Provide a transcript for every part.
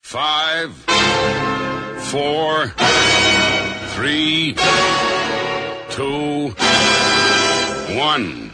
5, 4, 3, 2, 1.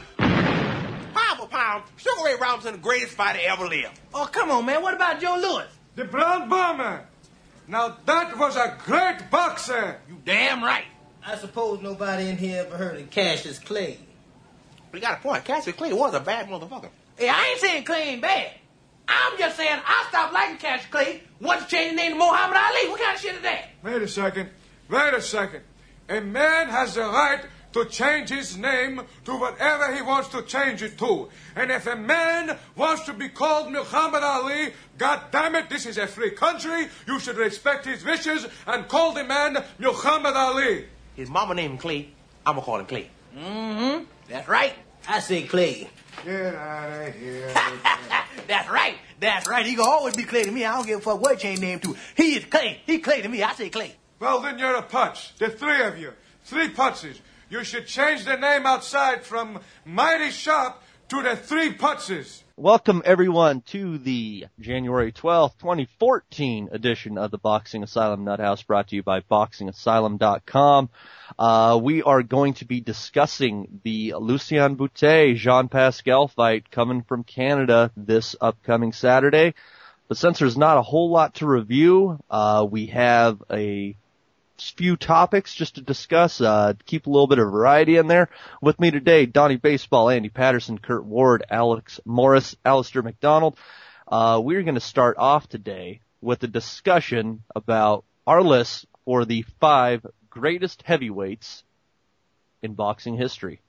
Pound, Sugar Ray Robinson, the greatest fighter ever lived. Oh, come on, man. What about Joe Louis? The Brown Bomber. Now, that was a great boxer. You damn right. I suppose nobody in here ever heard of Cassius Clay. You got a point. Cassius Clay was a bad motherfucker. Hey, I ain't saying Clay ain't bad. I'm just saying I stopped liking Cassius Clay once he changed his name to Muhammad Ali. What kind of shit is that? Wait a second. A man has the right to change his name to whatever he wants to change it to. And if a man wants to be called Muhammad Ali, God damn it, this is a free country. You should respect his wishes and call the man Muhammad Ali. His mama named him Clay. I'm gonna call him Clay. Mm-hmm. That's right. I say Clay. Get out of here. That's right. He gonna always be Clay to me. I don't give a fuck what change name to. He is Clay. He Clay to me. I say Clay. Well, then you're a putz. The three of you. 3 putzes. You should change the name outside from Mighty Sharp to the 3 putzes. Welcome, everyone, to the January 12th, 2014 edition of the Boxing Asylum Nuthouse, brought to you by BoxingAsylum.com. We are going to be discussing the Lucien Boutet Jean Pascal fight coming from Canada this upcoming Saturday. But since there's not a whole lot to review, we have a few topics just to discuss, keep a little bit of variety in there. With me today, Donnie Baseball, Andy Patterson, Kurt Ward, Alex Morris, Alistair McDonald. We're going to start off today with a discussion about our list for the 5 greatest heavyweights in boxing history.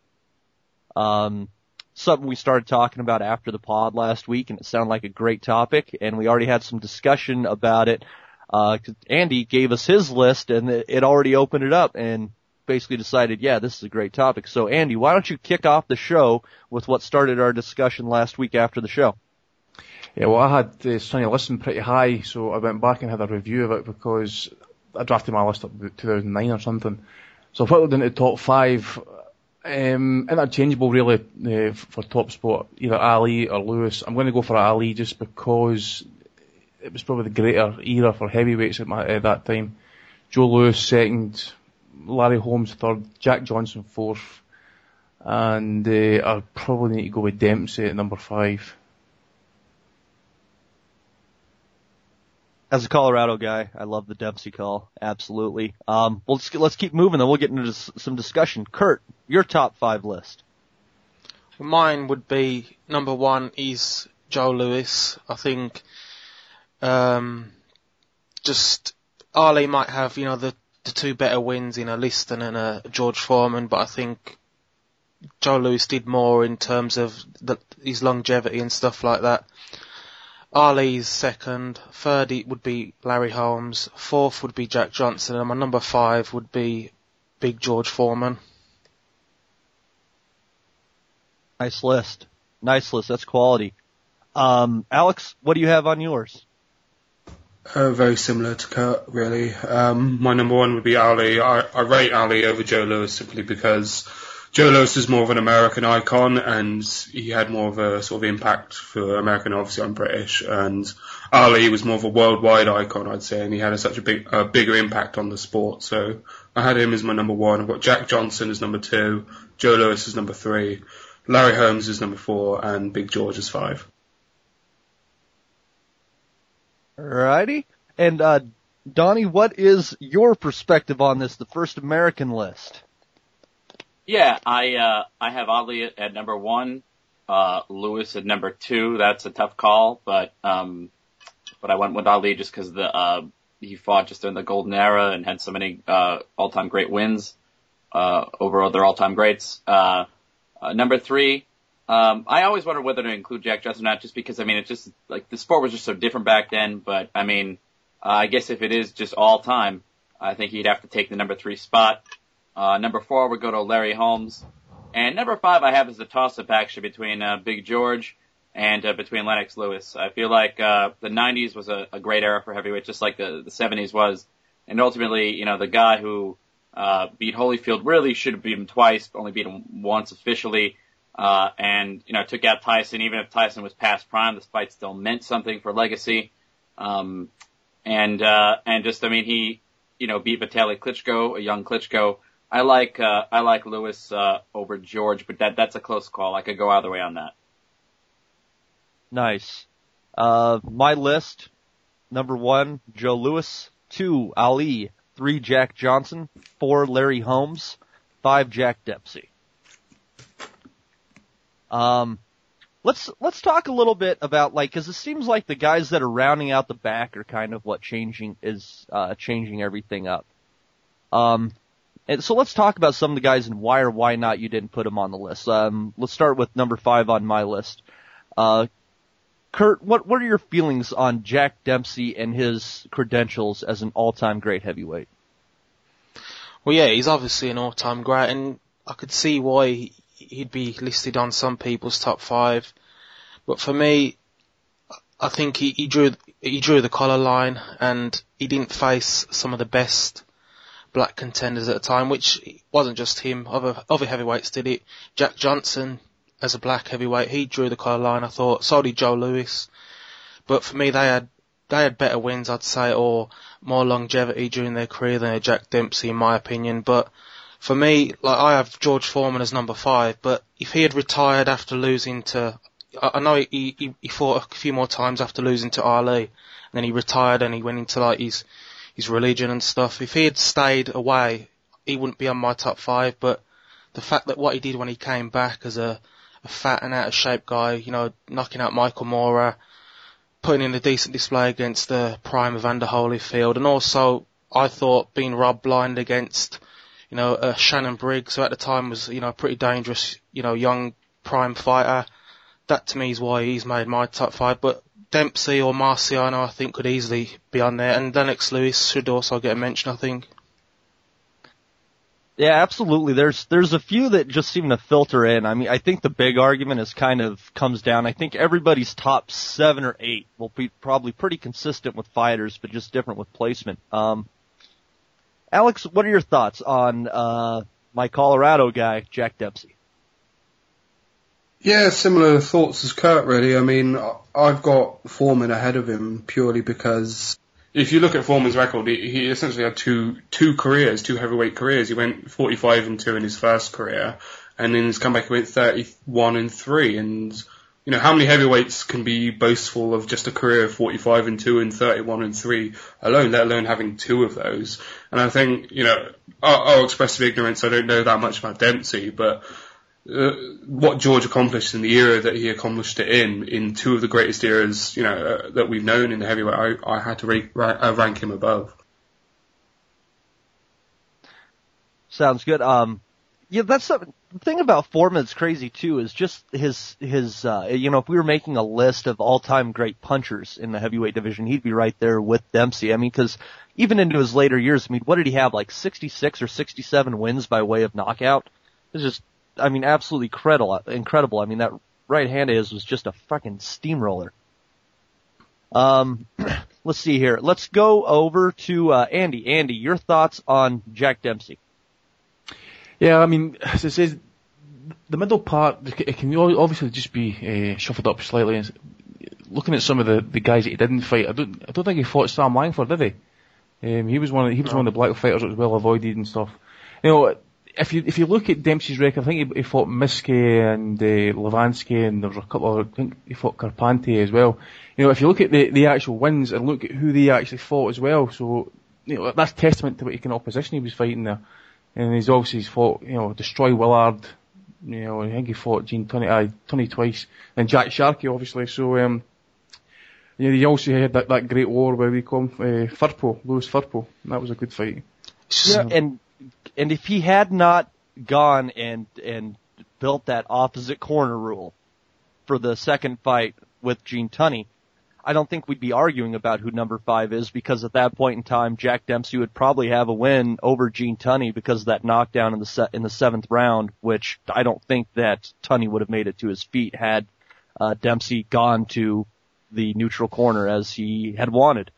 Something we started talking about after the pod last week, and it sounded like a great topic, and we already had some discussion about it. Andy gave us his list, and it already opened it up and basically decided, yeah, this is a great topic. So, Andy, why don't you kick off the show with what started our discussion last week after the show? Yeah, well, I had Sonny Liston pretty high, so I went back and had a review of it because I drafted my list up about 2009 or something. So I whittled into the top 5, interchangeable really for top spot, either Ali or Lewis. I'm going to go for Ali just because it was probably the greater era for heavyweights at that time. Joe Louis second, Larry Holmes third, Jack Johnson fourth, and I probably need to go with Dempsey at number 5. As a Colorado guy, I love the Dempsey call. Absolutely. Let's keep moving, then we'll get into some discussion. Kurt, your top 5 list. Mine would be number 1 is Joe Louis. I think just Ali might have, the 2 better wins in a Liston and a George Foreman, but I think Joe Louis did more in terms of his longevity and stuff like that. Ali's second, third it would be Larry Holmes, fourth would be Jack Johnson, and my number 5 would be Big George Foreman. Nice list. That's quality. Alex, what do you have on yours? Very similar to Kurt, really. My number 1 would be Ali. I rate Ali over Joe Louis simply because Joe Louis is more of an American icon and he had more of a sort of impact for American. Obviously, I'm British, and Ali was more of a worldwide icon, I'd say, and he had such a bigger impact on the sport. So I had him as my number 1. I've got Jack Johnson as number 2, Joe Louis as number 3, Larry Holmes as number 4, and Big George as 5. Alrighty. And, Donnie, what is your perspective on this, the first American list? Yeah, I have Ali at number 1, Lewis at number 2. That's a tough call, but I went with Ali just because he fought just during the golden era and had so many, all-time great wins, over other all-time greats. Number 3, I always wondered whether to include Jack Johnson or not, just because, it's just, like, the sport was just so different back then, but, I guess if it is just all time, I think he'd have to take the number 3 spot. Number 4 would go to Larry Holmes. And number 5 I have is a toss-up, actually, between, Big George and, between Lennox Lewis. I feel like, the 90s was a great era for heavyweight, just like the 70s was. And ultimately, the guy who, beat Holyfield really should have beat him twice, only beat him once officially. And took out Tyson. Even if Tyson was past prime, this fight still meant something for legacy. and just, I mean, he, beat Vitaly Klitschko, a young Klitschko. I like Lewis, over George, but that's a close call. I could go either way on that. Nice. My list, number 1, Joe Louis, 2, Ali, 3, Jack Johnson, 4, Larry Holmes, 5, Jack Dempsey. Let's talk a little bit about, cause it seems like the guys that are rounding out the back are kind of what changing everything up. And so let's talk about some of the guys and why or why not you didn't put them on the list. Let's start with number 5 on my list. Kurt, what are your feelings on Jack Dempsey and his credentials as an all-time great heavyweight? Well, yeah, he's obviously an all-time great, and I could see why he'd be listed on some people's top 5. But for me, I think he drew the collar line, and he didn't face some of the best black contenders at the time, which wasn't just him. Other heavyweights did it. Jack Johnson, as a black heavyweight, he drew the collar line, I thought. So did Joe Louis. But for me, they had better wins, I'd say, or more longevity during their career than Jack Dempsey, in my opinion. But for me, I have George Foreman as number 5, but if he had retired after losing to, I know he fought a few more times after losing to Ali, and then he retired and he went into his religion and stuff. If he had stayed away, he wouldn't be on my top 5, but the fact that what he did when he came back as a fat and out of shape guy, knocking out Michael Moorer, putting in a decent display against the prime of Evander Holyfield, and also I thought being robbed blind against, Shannon Briggs, who at the time was, a pretty dangerous, young prime fighter. That to me is why he's made my top 5, but Dempsey or Marciano I think could easily be on there, and Lennox Lewis should also get a mention, I think. Yeah, absolutely. There's a few that just seem to filter in. I mean, I think the big argument comes down. I think everybody's top 7 or 8 will be probably pretty consistent with fighters, but just different with placement. Alex, what are your thoughts on my Colorado guy, Jack Dempsey? Yeah, similar thoughts as Kurt, really. I mean, I've got Foreman ahead of him purely because if you look at Foreman's record, he essentially had two heavyweight careers. He went 45-2 in his first career, and in his comeback he went 31-3. And how many heavyweights can be boastful of just a career of 45-2 and 31-3 alone, let alone having 2 of those? And I think I'll express some ignorance. I don't know that much about Dempsey, but what George accomplished in the era that he accomplished it in 2 of the greatest eras, that we've known in the heavyweight, I had to rank him above. Sounds good. Yeah, that's the thing about Foreman that's crazy too, is just his, if we were making a list of all-time great punchers in the heavyweight division, he'd be right there with Dempsey. I mean, cause even into his later years, I mean, what did he have, 66 or 67 wins by way of knockout? It's just, absolutely incredible. I mean, that right hand of his was just a fucking steamroller. Let's see here. Let's go over to, Andy. Andy, your thoughts on Jack Dempsey? Yeah, I mean, as it says, the middle part, it can obviously just be, shuffled up slightly. Looking at some of the guys that he didn't fight, I don't think he fought Sam Langford, did he? He was one of the black fighters that was well avoided and stuff. If you look at Dempsey's record, I think he fought Miske and Levansky, and there was a couple of, I think he fought Carpante as well. If you look at the actual wins and look at who they actually fought as well, so that's testament to what kind of opposition he was fighting there. And he's fought, Destroy Willard, I think he fought Gene Tunney twice, and Jack Sharkey obviously. So he also had that great war where we call him Louis Firpo. That was a good fight. Yeah, and if he had not gone and built that opposite corner rule for the second fight with Gene Tunney, I don't think we'd be arguing about who number 5 is, because at that point in time, Jack Dempsey would probably have a win over Gene Tunney because of that knockdown in the 7th round, which I don't think that Tunney would have made it to his feet had Dempsey gone to the neutral corner as he had wanted.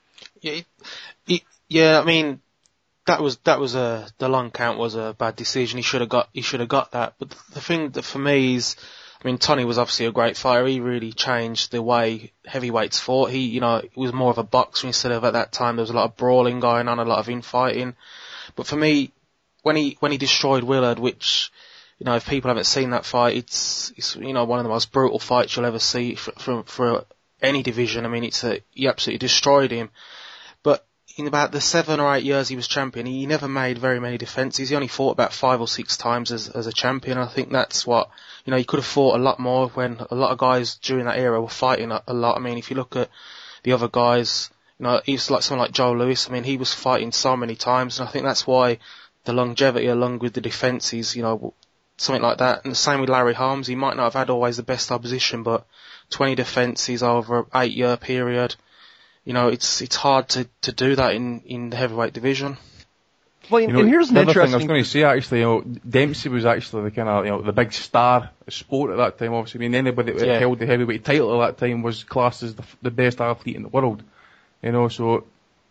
Yeah, I mean, that was the long count was a bad decision. He should have got that. But the thing that for me is, I mean, Tony was obviously a great fighter. He really changed the way heavyweights fought. He was more of a boxer instead of, at that time, there was a lot of brawling going on, a lot of infighting. But for me, when he destroyed Willard, which, if people haven't seen that fight, it's one of the most brutal fights you'll ever see for any division. I mean, he absolutely destroyed him. But in about the 7 or 8 years he was champion, he never made very many defences. He only fought about 5 or 6 times as a champion. I think that's what, he could have fought a lot more when a lot of guys during that era were fighting a lot. I mean, if you look at the other guys, he's like someone like Joe Louis. I mean, he was fighting so many times, and I think that's why the longevity along with the defences, something like that. And the same with Larry Holmes. He might not have had always the best opposition, but 20 defences over an 8-year period, it's hard to do that in the heavyweight division. Well, and here's an interesting thing I was going to say, actually, Dempsey was actually the kind of, the big star sport at that time, obviously. I mean, anybody that held the heavyweight title at that time was classed as the best athlete in the world. So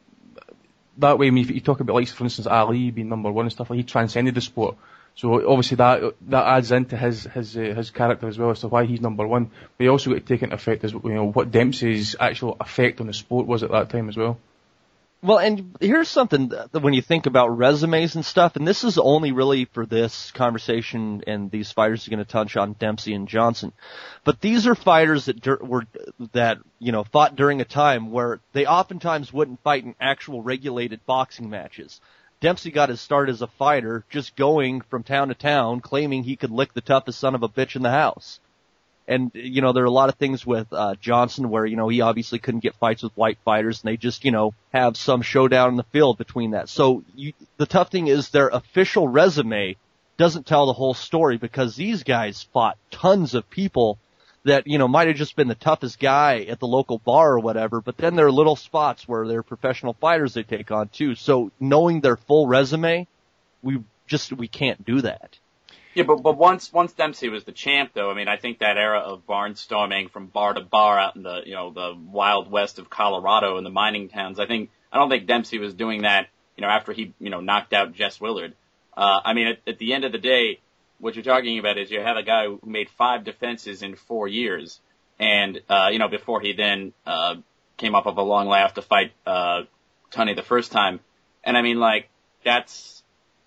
that way, I mean, if you talk about, like, for instance, Ali being number 1 and stuff, like, he transcended the sport. So obviously that adds into his character as well as to why he's number 1. But you also got to take into effect as what Dempsey's actual effect on the sport was at that time as well. Well, and here's something that when you think about resumes and stuff, and this is only really for this conversation, and these fighters are going to touch on Dempsey and Johnson, but these are fighters that fought during a time where they oftentimes wouldn't fight in actual regulated boxing matches. Dempsey got his start as a fighter just going from town to town, claiming he could lick the toughest son of a bitch in the house. And, there are a lot of things with Johnson where, he obviously couldn't get fights with white fighters, and they just, have some showdown in the field between that. So the tough thing is their official resume doesn't tell the whole story, because these guys fought tons of people that, might have just been the toughest guy at the local bar or whatever, but then there are little spots where they're professional fighters they take on too. So knowing their full resume, we can't do that. Yeah, but once Dempsey was the champ, though, I mean, I think that era of barnstorming from bar to bar out in the, the wild west of Colorado and the mining towns, I don't think Dempsey was doing that, after he, knocked out Jess Willard. I mean, at the end of the day, what you're talking about is you have a guy who made 5 defenses in 4 years, and, before he then, came up of a long layoff to fight, Tunney the first time. And I mean, like, that's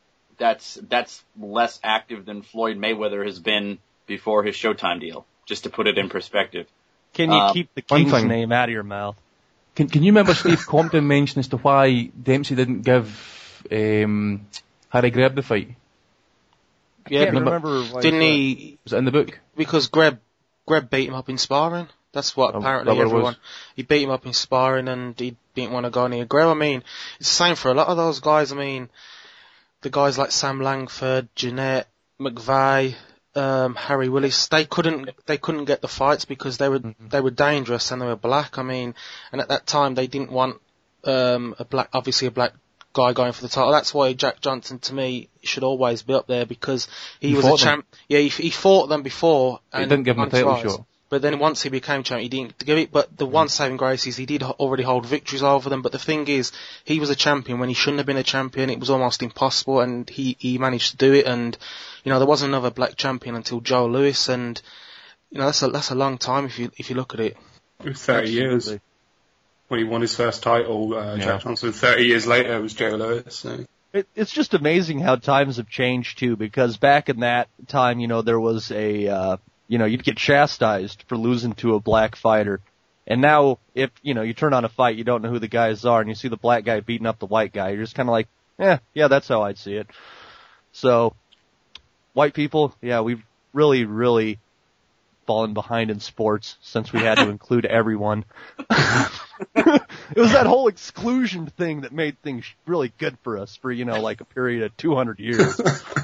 less active than Floyd Mayweather has been before his Showtime deal, just to put it in perspective. Can you keep the King's name out of your mouth? Can you remember Steve Compton mentioned as to why Dempsey didn't give Harry Greb the fight? Yeah, I can't remember. Didn't he? Was it in the book? Because Greb beat him up in sparring. That's what apparently everyone. He beat him up in sparring, and he didn't want to go near Greb. I mean, it's the same for a lot of those guys. I mean, the guys like Sam Langford, Jeanette, McVeigh, Harry Willis, they couldn't get the fights because they were dangerous and they were black. I mean, and at that time they didn't want a black guy going for the title. That's why Jack Johnson, to me, should always be up there, because he was a champ. Yeah, he fought them before. And he didn't give him a title shot. But then once he became champ, he didn't give it. But the one saving grace is he did already hold victories over them. But the thing is, he was a champion when he shouldn't have been a champion. It was almost impossible, and he managed to do it. And there wasn't another black champion until Joe Louis, and that's a long time if you look at it. It was 30 years when he won his first title. Jack Johnson. 30 years later, it was Joe Louis. So. It's just amazing how times have changed too, because back in that time, there was a you'd get chastised for losing to a black fighter. And now, if, you turn on a fight, you don't know who the guys are, and you see the black guy beating up the white guy, you're just kind of like, yeah, that's how I'd see it. So, white people, we've really, really fallen behind in sports since we had to include everyone. It was that whole exclusion thing that made things really good for us for, like a period of 200 years.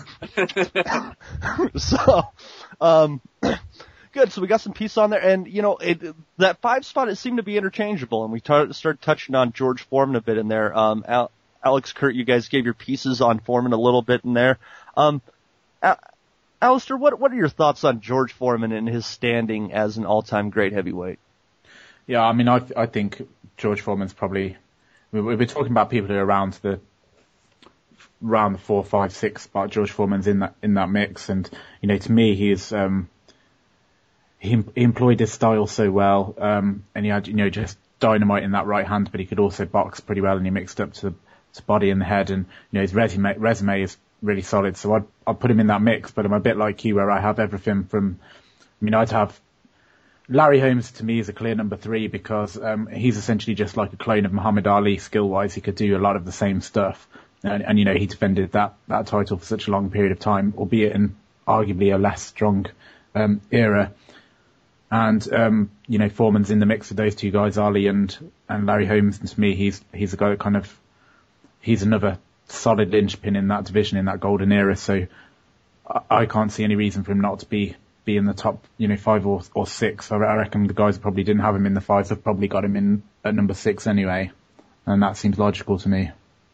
So, good. So we got some peace on there, and that 5 spot, it seemed to be interchangeable, and we started touching on George Foreman a bit in there. Alex, Kurt, you guys gave your pieces on Foreman a little bit in there. Alistair, what are your thoughts on George Foreman and his standing as an all-time great heavyweight? Yeah, I mean, I think George Foreman's probably, we've been talking about people who are around the 4, 5, 6, but George Foreman's in that mix, and to me he is he employed his style so well, and he had, just dynamite in that right hand, but he could also box pretty well, and he mixed up to body and the head, and, his resume is really solid, so I'd put him in that mix, but I'm a bit like you, where I have everything from, I'd have Larry Holmes to me is a clear number 3 because, he's essentially just like a clone of Muhammad Ali skill-wise. He could do a lot of the same stuff, and he defended that title for such a long period of time, albeit in arguably a less strong, era. And, Foreman's in the mix with those two guys, Ali and Larry Holmes, and to me, he's a guy that he's another solid linchpin in that division, in that golden era, so I can't see any reason for him not to be in the top, 5 or 6. I reckon the guys that probably didn't have him in the 5s have probably got him in at number 6 anyway, and that seems logical to me.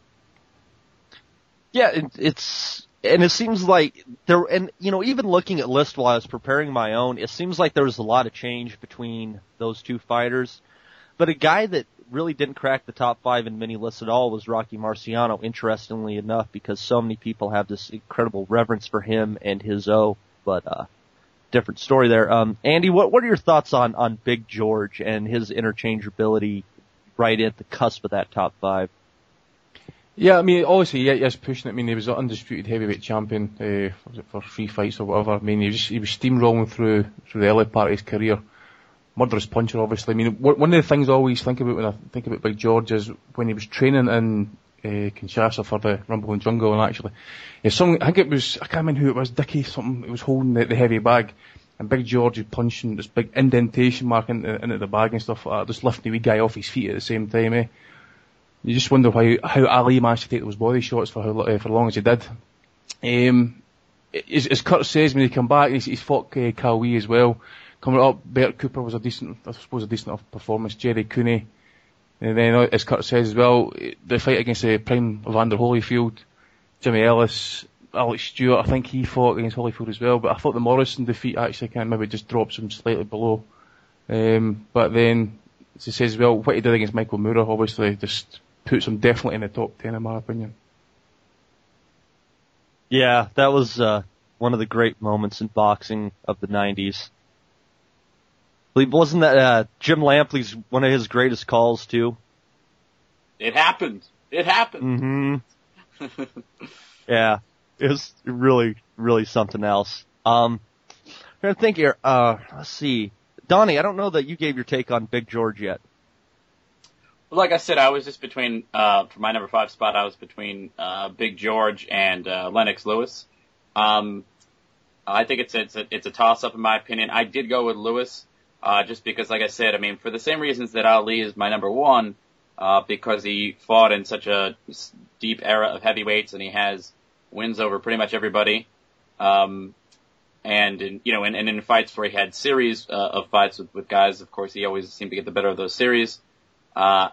Yeah, it seems like there, and even looking at list while I was preparing my own, it seems like there was a lot of change between those two fighters. But a guy that really didn't crack the top 5 in many lists at all was Rocky Marciano, interestingly enough, because so many people have this incredible reverence for him and his but different story there. Andy, what are your thoughts on Big George and his interchangeability right at the cusp of that top 5? Yeah, obviously, he is pushing it. He was an undisputed heavyweight champion, was it for 3 fights or whatever. He was steamrolling through the early part of his career. Murderous puncher, obviously. One of the things I always think about when I think about Big George is when he was training in Kinshasa for the Rumble in Jungle, and actually, I think it was, I can't remember who it was, Dickie something, it was holding the heavy bag, and Big George is punching this big indentation mark into the bag and stuff like that, just lifting the wee guy off his feet at the same time, You just wonder how Ali managed to take those body shots for as long as he did. As Kurt says, when he come back, he's fought Cowie as well. Coming up, Bert Cooper was a decent enough performance. Jerry Cooney, and then as Kurt says as well, the fight against the prime Evander Holyfield, Jimmy Ellis, Alex Stewart. I think he fought against Holyfield as well. But I thought the Morrison defeat actually maybe just drops him slightly below. But then, as he says as well, what he did against Michael Moorer obviously just puts him definitely in the top 10 in my opinion. Yeah, that was one of the great moments in boxing of the 90s. Wasn't that Jim Lampley's one of his greatest calls too? It happened. Mm-hmm. Yeah, it was really, really something else. I'm trying to think here. Let's see, Donnie. I don't know that you gave your take on Big George yet. Well, like I said, I was just between for my number 5 spot. I was between Big George and Lennox Lewis. I think it's a toss up in my opinion. I did go with Lewis. Just because, like I said, for the same reasons that Ali is my number 1, because he fought in such a deep era of heavyweights and he has wins over pretty much everybody. And in fights where he had series of fights with guys, of course, he always seemed to get the better of those series. I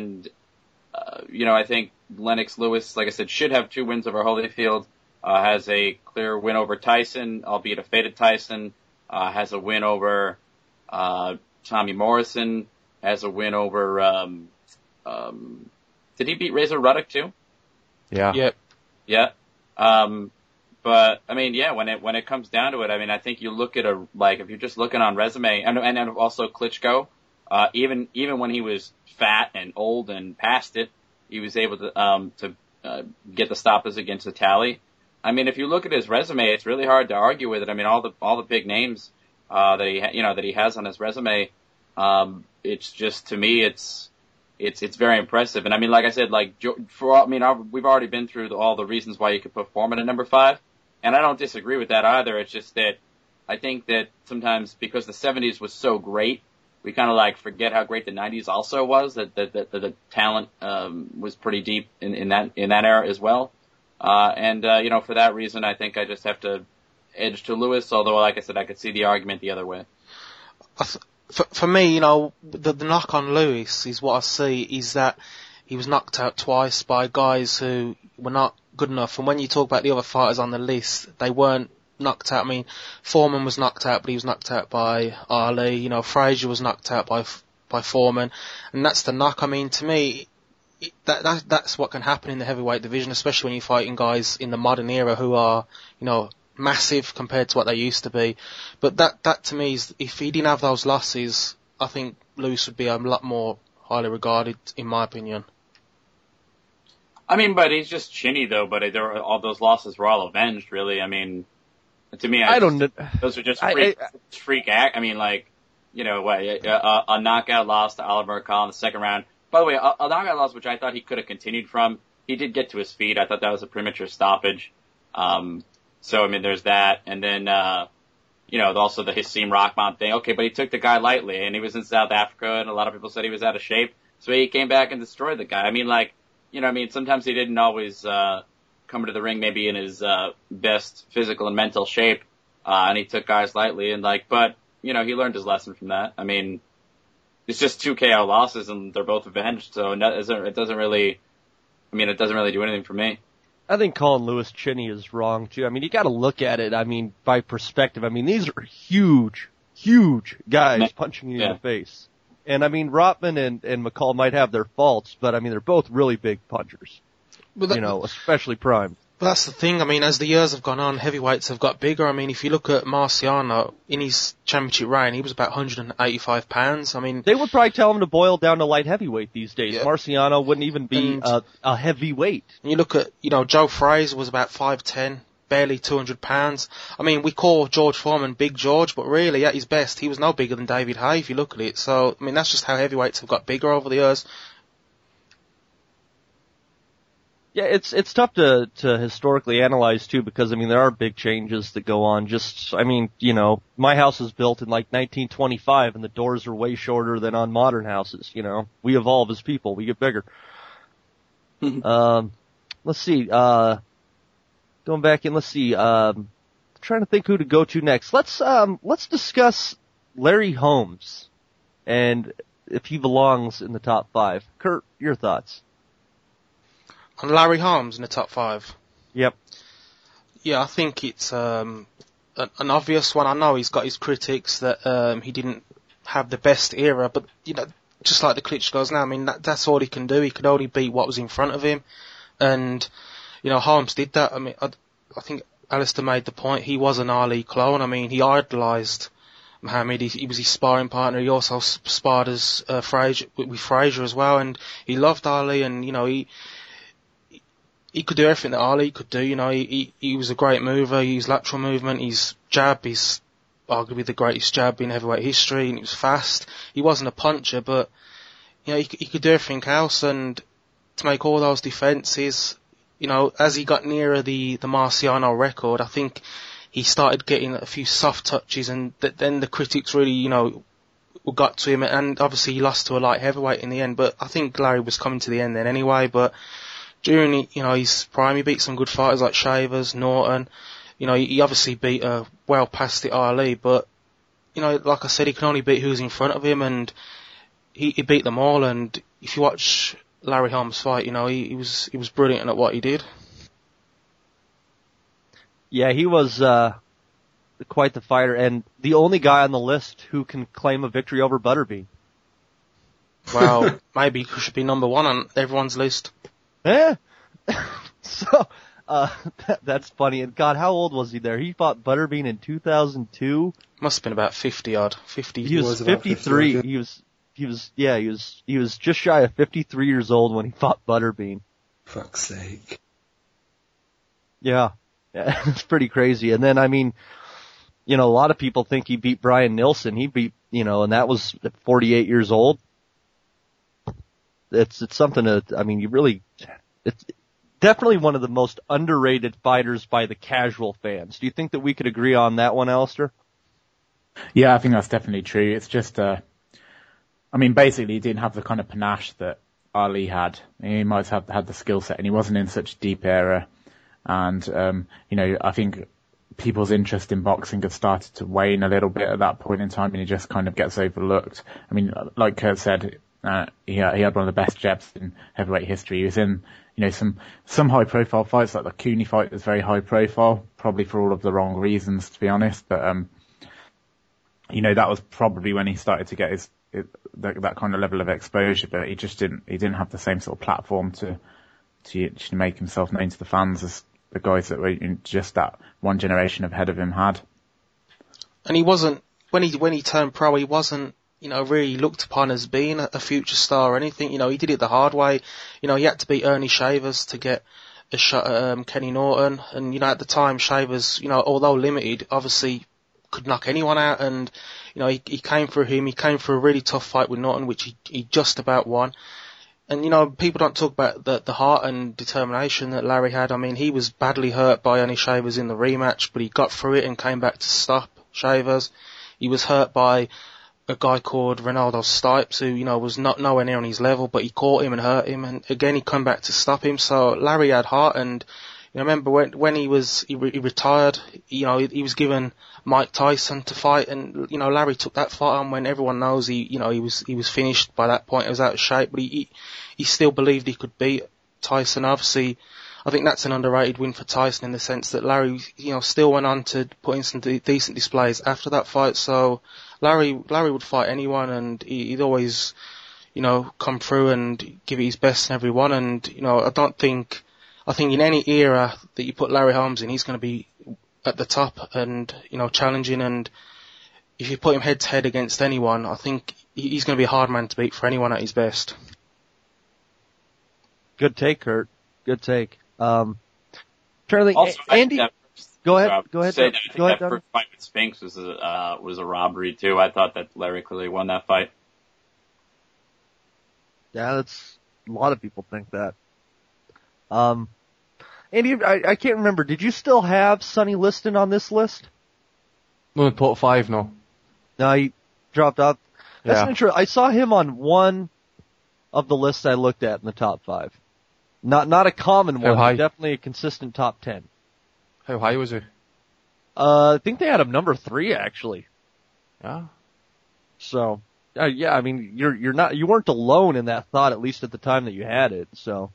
think Lennox Lewis, like I said, should have 2 wins over Holyfield, has a clear win over Tyson, albeit a faded Tyson, has a win over Tommy Morrison, has a win over, did he beat Razor Ruddock too? Yeah. Yep. Yeah. But when it comes down to it, I think you look at if you're just looking on resume, and also Klitschko, even when he was fat and old and past it, he was able to get the stoppers against the tally. If you look at his resume, it's really hard to argue with it. All the big names that he has on his resume, it's just, to me, it's very impressive. And like I said, we've already been through all the reasons why you could put Foreman at number 5, and I don't disagree with that either. It's just that I think that sometimes because the 70s was so great, we kind of forget how great the 90s also was. That the talent was pretty deep in that era as well. For that reason, I think I just have to edge to Lewis, although, like I said, I could see the argument the other way. For me, the knock on Lewis is what I see is that he was knocked out twice by guys who were not good enough. And when you talk about the other fighters on the list, they weren't knocked out. Foreman was knocked out, but he was knocked out by Ali. Frazier was knocked out by Foreman. And that's the knock. To me, that's what can happen in the heavyweight division, especially when you're fighting guys in the modern era who are, massive compared to what they used to be. But that to me is, if he didn't have those losses, I think Lewis would be a lot more highly regarded, in my opinion. I mean, but he's just chinny though. But all those losses were all avenged, really. I mean, to me, those are just freak act. I mean, like, you know, a knockout loss to Oliver McCall in the second round. By the way, a knockout loss which I thought he could have continued from. He did get to his feet. I thought that was a premature stoppage. So I mean, there's that, and then you know, also the Hasim Rahman thing. Okay, but he took the guy lightly, and he was in South Africa, and a lot of people said he was out of shape. So he came back and destroyed the guy. I mean, like, you know, I mean, sometimes he didn't always come into the ring maybe in his best physical and mental shape, and he took guys lightly, and like, but you know, he learned his lesson from that. I mean, it's just 2 KO losses, and they're both avenged, so it doesn't really do anything for me. I think calling Lewis chinny is wrong too. I mean, you got to look at it. I mean, by perspective. I mean, these are huge guys punching you in the face. And I mean, Rotman and McCall might have their faults, but I mean, they're both really big punchers. You know, especially Prime. But that's the thing. I mean, as the years have gone on, heavyweights have got bigger. I mean, if you look at Marciano, in his championship reign, he was about 185 pounds. I mean, they would probably tell him to boil down to light heavyweight these days. Yeah. Marciano wouldn't even be a heavyweight. And you look at, you know, Joe Frazier was about 5'10", barely 200 pounds. I mean, we call George Foreman Big George, but really, at his best, he was no bigger than David Haye, if you look at it. So, I mean, that's just how heavyweights have got bigger over the years. Yeah, it's tough to historically analyze too, because I mean, there are big changes that go on. Just, I mean, you know, my house was built in like 1925 and the doors are way shorter than on modern houses, you know. We evolve as people, we get bigger. Let's see, going back in, let's see, trying to think who to go to next. Let's discuss Larry Holmes and if he belongs in the top 5. Kurt, your thoughts? On Larry Holmes in the top 5? Yep. Yeah, I think it's an obvious one. I know he's got his critics that he didn't have the best era, but, you know, just like the Klitschko's now, I mean, that's all he can do. He could only beat what was in front of him. And, you know, Holmes did that. I mean, I think Alistair made the point. He was an Ali clone. I mean, he idolised Muhammad. He was his sparring partner. He also sparred as with Frazier as well, and he loved Ali, and, you know, he could do everything that Ali could do. You know, he was a great mover. His lateral movement, his jab is arguably the greatest jab in heavyweight history, and he was fast. He wasn't a puncher, but, you know, he could do everything else, and to make all those defences, you know, as he got nearer the Marciano record, I think he started getting a few soft touches, and then the critics really, you know, got to him, and obviously he lost to a light heavyweight in the end, but I think Larry was coming to the end then anyway. But during, you know, his prime, he beat some good fighters like Shavers, Norton. You know, he obviously beat well past it Ali, but, you know, like I said, he can only beat who's in front of him, and he beat them all. And if you watch Larry Holmes fight, you know, he was brilliant at what he did. Yeah, he was quite the fighter, and the only guy on the list who can claim a victory over Butterbean. Well, maybe he should be number 1 on everyone's list. Yeah. So, that's funny. And God, how old was he there? He fought Butterbean in 2002. Must have been about 50 odd. 50. He was 53. He was just shy of 53 years old when he fought Butterbean. Fuck's sake. Yeah. It's pretty crazy. And then, I mean, you know, a lot of people think he beat Brian Nilsson. He beat, you know, and that was at 48 years old. It's something to, I mean, it's definitely one of the most underrated fighters by the casual fans. Do you think that we could agree on that one, Alistair? Yeah, I think that's definitely true. It's just, I mean, basically he didn't have the kind of panache that Ali had. He might have had the skill set, and he wasn't in such a deep era. And, you know, I think people's interest in boxing had started to wane a little bit at that point in time, and he just kind of gets overlooked. I mean, like Kurt said, he had one of the best jabs in heavyweight history. He was in, you know, some high profile fights, like the Cooney fight was very high profile, probably for all of the wrong reasons, to be honest. But, you know, that was probably when he started to get that kind of level of exposure, but he didn't have the same sort of platform to make himself known to the fans the guys that were just that one generation ahead of him had. And he wasn't, when he turned pro, he wasn't, really looked upon as being a future star or anything. He did it the hard way. He had to beat Ernie Shavers to get a shot at Kenny Norton. And, at the time, Shavers, although limited, obviously could knock anyone out. And, he came through him. He came through a really tough fight with Norton, which he just about won. And, people don't talk about the heart and determination that Larry had. I mean, he was badly hurt by Ernie Shavers in the rematch, but he got through it and came back to stop Shavers. He was hurt by a guy called Ronaldo Stipes, who, was not nowhere near on his level, but he caught him and hurt him, and again, he come back to stop him. So Larry had heart, and I remember when he retired, he was given Mike Tyson to fight, and, Larry took that fight on when everyone knows he was finished by that point. He was out of shape, but he still believed he could beat Tyson. Obviously, I think that's an underrated win for Tyson in the sense that Larry, still went on to put in some decent displays after that fight. So Larry would fight anyone, and he'd always, come through and give it his best in every one. And, I think in any era that you put Larry Holmes in, he's going to be at the top and, challenging. And if you put him head to head against anyone, I think he's going to be a hard man to beat for anyone at his best. Good take, Kurt. Good take. Charlie, also, Andy, go ahead. That first fight with Spinks was a robbery too. I thought that Larry clearly won that fight. Yeah, that's a lot of people think that. Andy, I can't remember. Did you still have Sonny Liston on this list? No, the top 5, no. No, he dropped out. That's Yeah. interesting. I saw him on one of the lists I looked at in the top 5. Not a common How one, high? but definitely a consistent top 10. How high was he? I think they had him number 3 actually. Yeah. So, yeah, I mean, you weren't alone in that thought, at least at the time that you had it. So,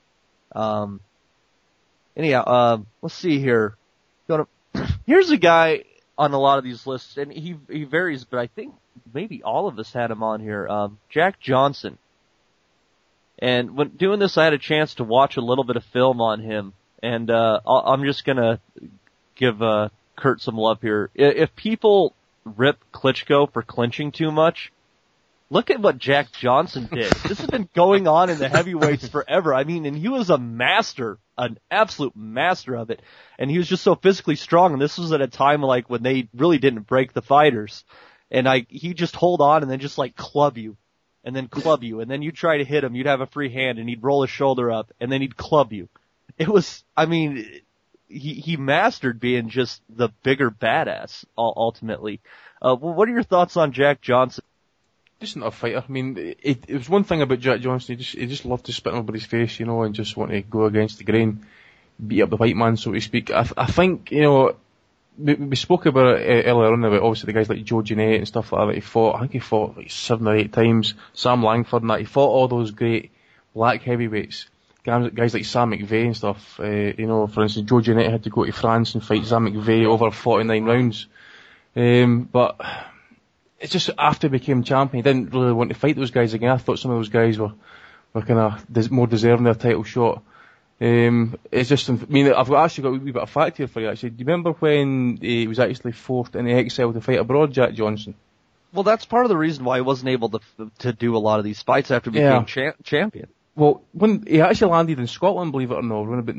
anyhow, let's see here. Here's a guy on a lot of these lists, and he varies, but I think maybe all of us had him on here. Jack Johnson. And when doing this, I had a chance to watch a little bit of film on him, and I'm just gonna give Kurt some love here. If people rip Klitschko for clinching too much, look at what Jack Johnson did. This has been going on in the heavyweights forever. I mean, and he was a master, an absolute master of it. And he was just so physically strong. And this was at a time like when they really didn't break the fighters. And he'd just hold on and then just like club you. And then club you. And then you'd try to hit him. You'd have a free hand and he'd roll his shoulder up. And then he'd club you. It was, I mean, he mastered being just the bigger badass, ultimately. What are your thoughts on Jack Johnson? Just not a fighter. I mean, it was one thing about Jack Johnson. He just loved to spit in everybody's face, and just want to go against the grain, beat up the white man, so to speak. I think, we spoke about it earlier on about obviously the guys like Joe Ginnett and stuff like that. I think he fought like 7 or 8 times. Sam Langford and that. He fought all those great black heavyweights. Guys like Sam McVeigh and stuff. For instance, Joe Ginnett had to go to France and fight Sam McVeigh over 49 rounds. But it's just after he became champion, he didn't really want to fight those guys again. I thought some of those guys were kind of more deserving their title shot. It's just, I've actually got a wee bit of fact here for you actually. Do you remember when he was actually forced into exile to fight abroad, Jack Johnson? Well, that's part of the reason why he wasn't able to do a lot of these fights after he became champion. Well, when he actually landed in Scotland, believe it or not, around about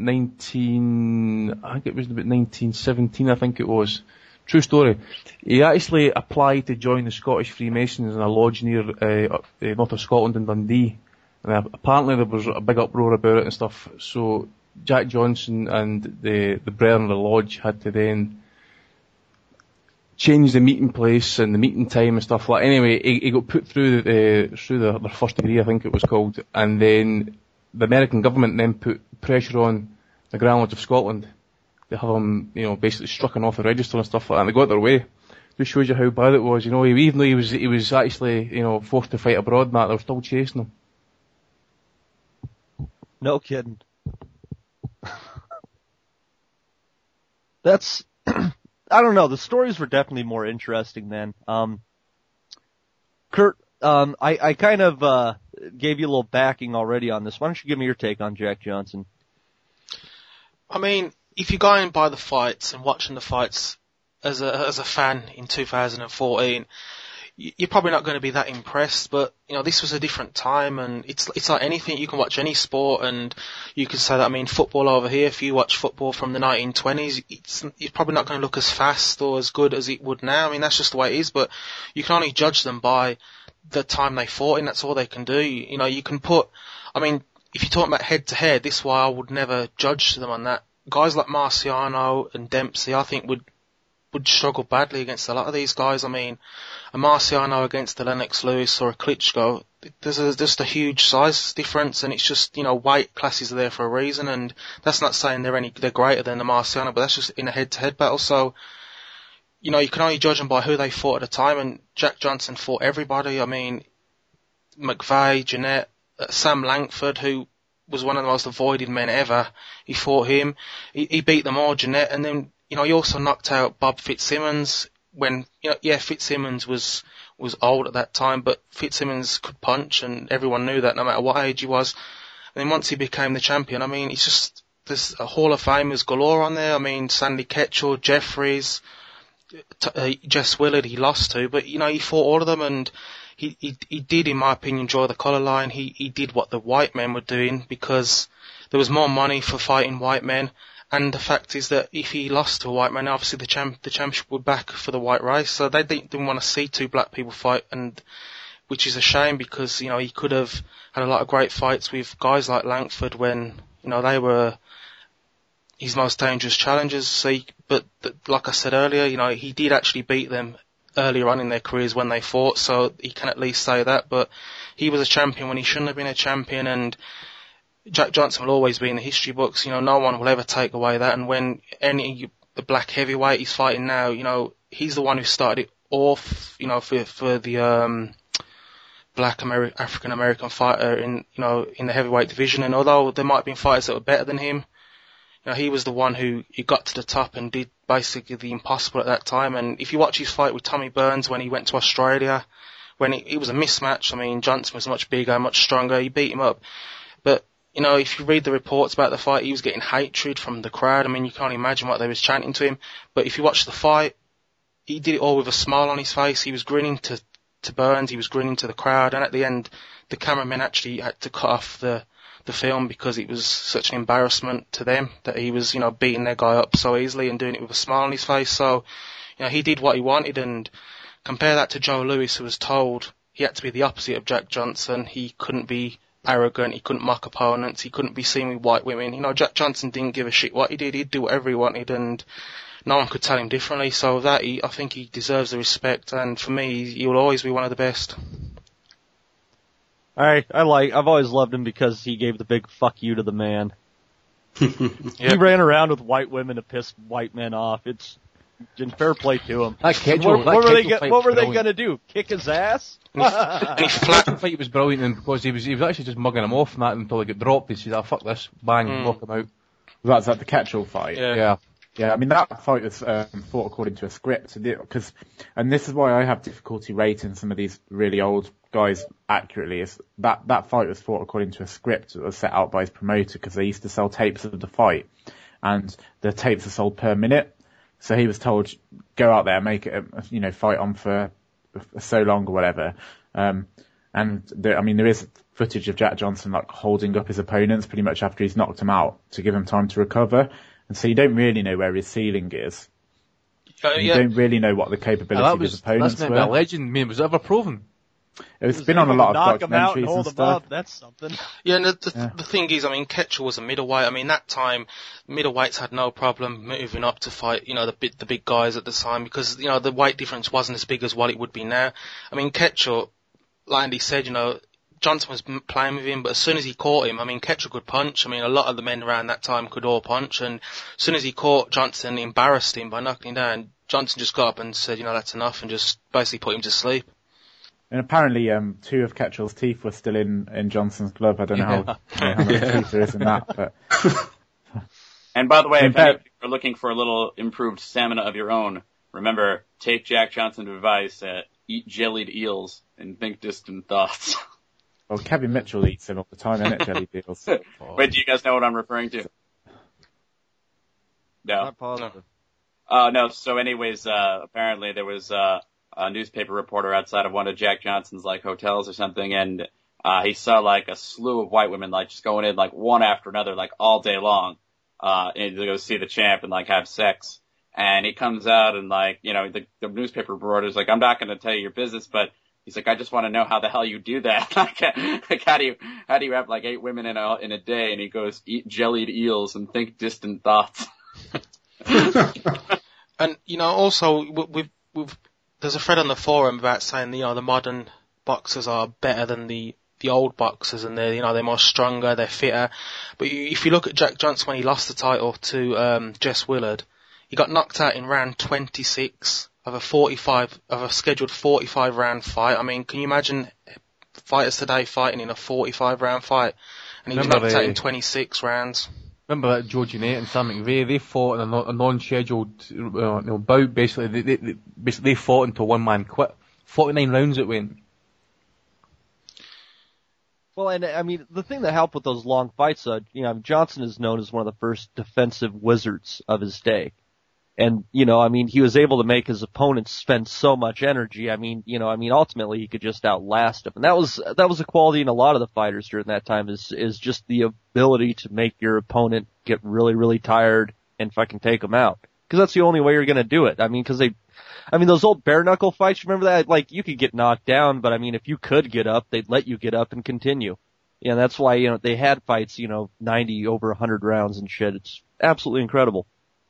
1917, I think it was. True story. He actually applied to join the Scottish Freemasons in a lodge near north of Scotland in Dundee. And apparently there was a big uproar about it and stuff. So Jack Johnson and the brethren of the lodge had to then change the meeting place and the meeting time and stuff like that. Anyway, he got put through their first degree, I think it was called. And then the American government then put pressure on the Grand Lodge of Scotland. They have him, basically strucken off the register and stuff like that, and they got their way. Just shows you how bad it was, even though he was actually, forced to fight abroad and that, they were still chasing him. No kidding. That's, I don't know, the stories were definitely more interesting then. Kurt, I kind of, gave you a little backing already on this. Why don't you give me your take on Jack Johnson? I mean, if you're going by the fights and watching the fights as a fan in 2014, you're probably not going to be that impressed, but, you know, this was a different time, and it's like anything. You can watch any sport, and you can say that, I mean, football over here, if you watch football from the 1920s, it's probably not going to look as fast or as good as it would now. I mean, that's just the way it is, but you can only judge them by the time they fought in. That's all they can do. You know, you can put, I mean, if you're talking about head to head, this is why I would never judge them on that. Guys like Marciano and Dempsey, I think, would struggle badly against a lot of these guys. I mean, a Marciano against a Lennox Lewis or a Klitschko, there's just a huge size difference, and it's just, you know, weight classes are there for a reason, and that's not saying they're greater than the Marciano, but that's just in a head-to-head battle. So, you know, you can only judge them by who they fought at the time, and Jack Johnson fought everybody. I mean, McVeigh, Jeanette, Sam Langford, who was one of the most avoided men ever, he fought him. He beat them all, Jeanette, and then, you know, he also knocked out Bob Fitzsimmons when, you know, yeah, Fitzsimmons was old at that time, but Fitzsimmons could punch, and everyone knew that no matter what age he was. And then once he became the champion, I mean, it's just, there's a Hall of Famers galore on there. I mean, Sandy Ketchel, Jeffries, Jess Willard he lost to, but, you know, he fought all of them, and he did, in my opinion, draw the colour line. He did what the white men were doing, because there was more money for fighting white men. And the fact is that if he lost to a white man, obviously the championship would back for the white race. So they didn't want to see two black people fight, and which is a shame, because, you know, he could have had a lot of great fights with guys like Langford when, you know, they were his most dangerous challengers. So but like I said earlier, you know, he did actually beat them earlier on in their careers when they fought, so he can at least say that. But he was a champion when he shouldn't have been a champion, and Jack Johnson will always be in the history books. You know, no one will ever take away that. And when the black heavyweight he's fighting now, you know, he's the one who started it off, you know, for the black African American fighter in the heavyweight division. And although there might have been fighters that were better than him, you know, he was the one who got to the top and did basically the impossible at that time. And if you watch his fight with Tommy Burns when he went to Australia, when it was a mismatch. I mean, Johnson was much bigger, much stronger. He beat him up. But, you know, if you read the reports about the fight, he was getting hatred from the crowd. I mean, you can't imagine what they was chanting to him. But if you watch the fight, he did it all with a smile on his face. He was grinning to Burns, he was grinning to the crowd, and at the end, the cameramen actually had to cut off the film because it was such an embarrassment to them that he was, you know, beating their guy up so easily and doing it with a smile on his face. So, you know, he did what he wanted, and compare that to Joe Louis, who was told he had to be the opposite of Jack Johnson. He couldn't be arrogant, he couldn't mock opponents, he couldn't be seen with white women. You know, Jack Johnson didn't give a shit what he did, he'd do whatever he wanted, and no one could tell him differently. So that, I think he deserves the respect, and for me, he will always be one of the best. I've always loved him because he gave the big fuck you to the man. He ran around with white women to piss white men off. It's fair play to him. What were they gonna do? Kick his ass? And he fight was brilliant, and because he was actually just mugging him off and that until he got dropped. He said, "Oh, fuck this, bang, knock him out." That's at the Ketchel fight. Yeah. I mean, that fight was fought according to a script, and this is why I have difficulty rating some of these really old guys accurately. Is that fight was fought according to a script that was set out by his promoter, because they used to sell tapes of the fight, and the tapes are sold per minute. So he was told, go out there, make it, fight on for so long or whatever. There is footage of Jack Johnson like holding up his opponents pretty much after he's knocked them out to give him time to recover. And so you don't really know where his ceiling is. You don't really know what the capability of his opponents were. That's not a legend. I mean, was it ever proven? It's been on a lot of documentaries and stuff. That's something. Yeah, and the thing is, I mean, Ketchel was a middleweight. I mean, that time, middleweights had no problem moving up to fight, you know, the big guys at the time, because, you know, the weight difference wasn't as big as what it would be now. I mean, Ketchel, like Andy said, you know, Johnson was playing with him, but as soon as he caught him, I mean, Ketchel could punch. I mean, a lot of the men around that time could all punch, and as soon as he caught Johnson, he embarrassed him by knocking him down. Johnson just got up and said, you know, that's enough, and just basically put him to sleep. And apparently, 2 of Ketchel's teeth were still in Johnson's glove. I don't know how many teeth there is in that, but. And by the way, if any of you are looking for a little improved stamina of your own, remember, take Jack Johnson's advice, eat jellied eels and think distant thoughts. Well, Kevin Mitchell eats them all the time, innit, jellied eels? Wait, do you guys know what I'm referring to? No. Not positive. No. So anyways, apparently there was, a newspaper reporter outside of one of Jack Johnson's, like, hotels or something, and, he saw, like, a slew of white women, like, just going in, like, one after another, like, all day long, and to go see the champ and, like, have sex. And he comes out and, like, you know, the newspaper reporter's like, I'm not gonna tell you your business, but he's like, I just want to know how the hell you do that. Like, how do you have, like, 8 women in a day? And he goes, eat jellied eels and think distant thoughts. And, you know, also, there's a thread on the forum about saying, you know, the modern boxers are better than the old boxers, and they're more stronger, they're fitter. But if you look at Jack Johnson when he lost the title to Jess Willard, he got knocked out in round 26 of a scheduled 45 round fight. I mean, can you imagine fighters today fighting in a 45 round fight? And he was knocked out in 26 rounds. Remember that Joe Gennett and Sam McVeigh, they fought in a non-scheduled bout, basically. They fought until one man quit. 49 rounds it went. Well, and I mean, the thing that helped with those long fights, you know, Johnson is known as one of the first defensive wizards of his day. And, you know, I mean, he was able to make his opponents spend so much energy. I mean, you know, ultimately he could just outlast them. And that was a quality in a lot of the fighters during that time is just the ability to make your opponent get really, really tired and fucking take them out. Cause that's the only way you're gonna do it. I mean, those old bare knuckle fights, remember that? Like, you could get knocked down, but I mean, if you could get up, they'd let you get up and continue. Yeah, that's why, you know, they had fights, you know, 90 over 100 rounds and shit. It's absolutely incredible.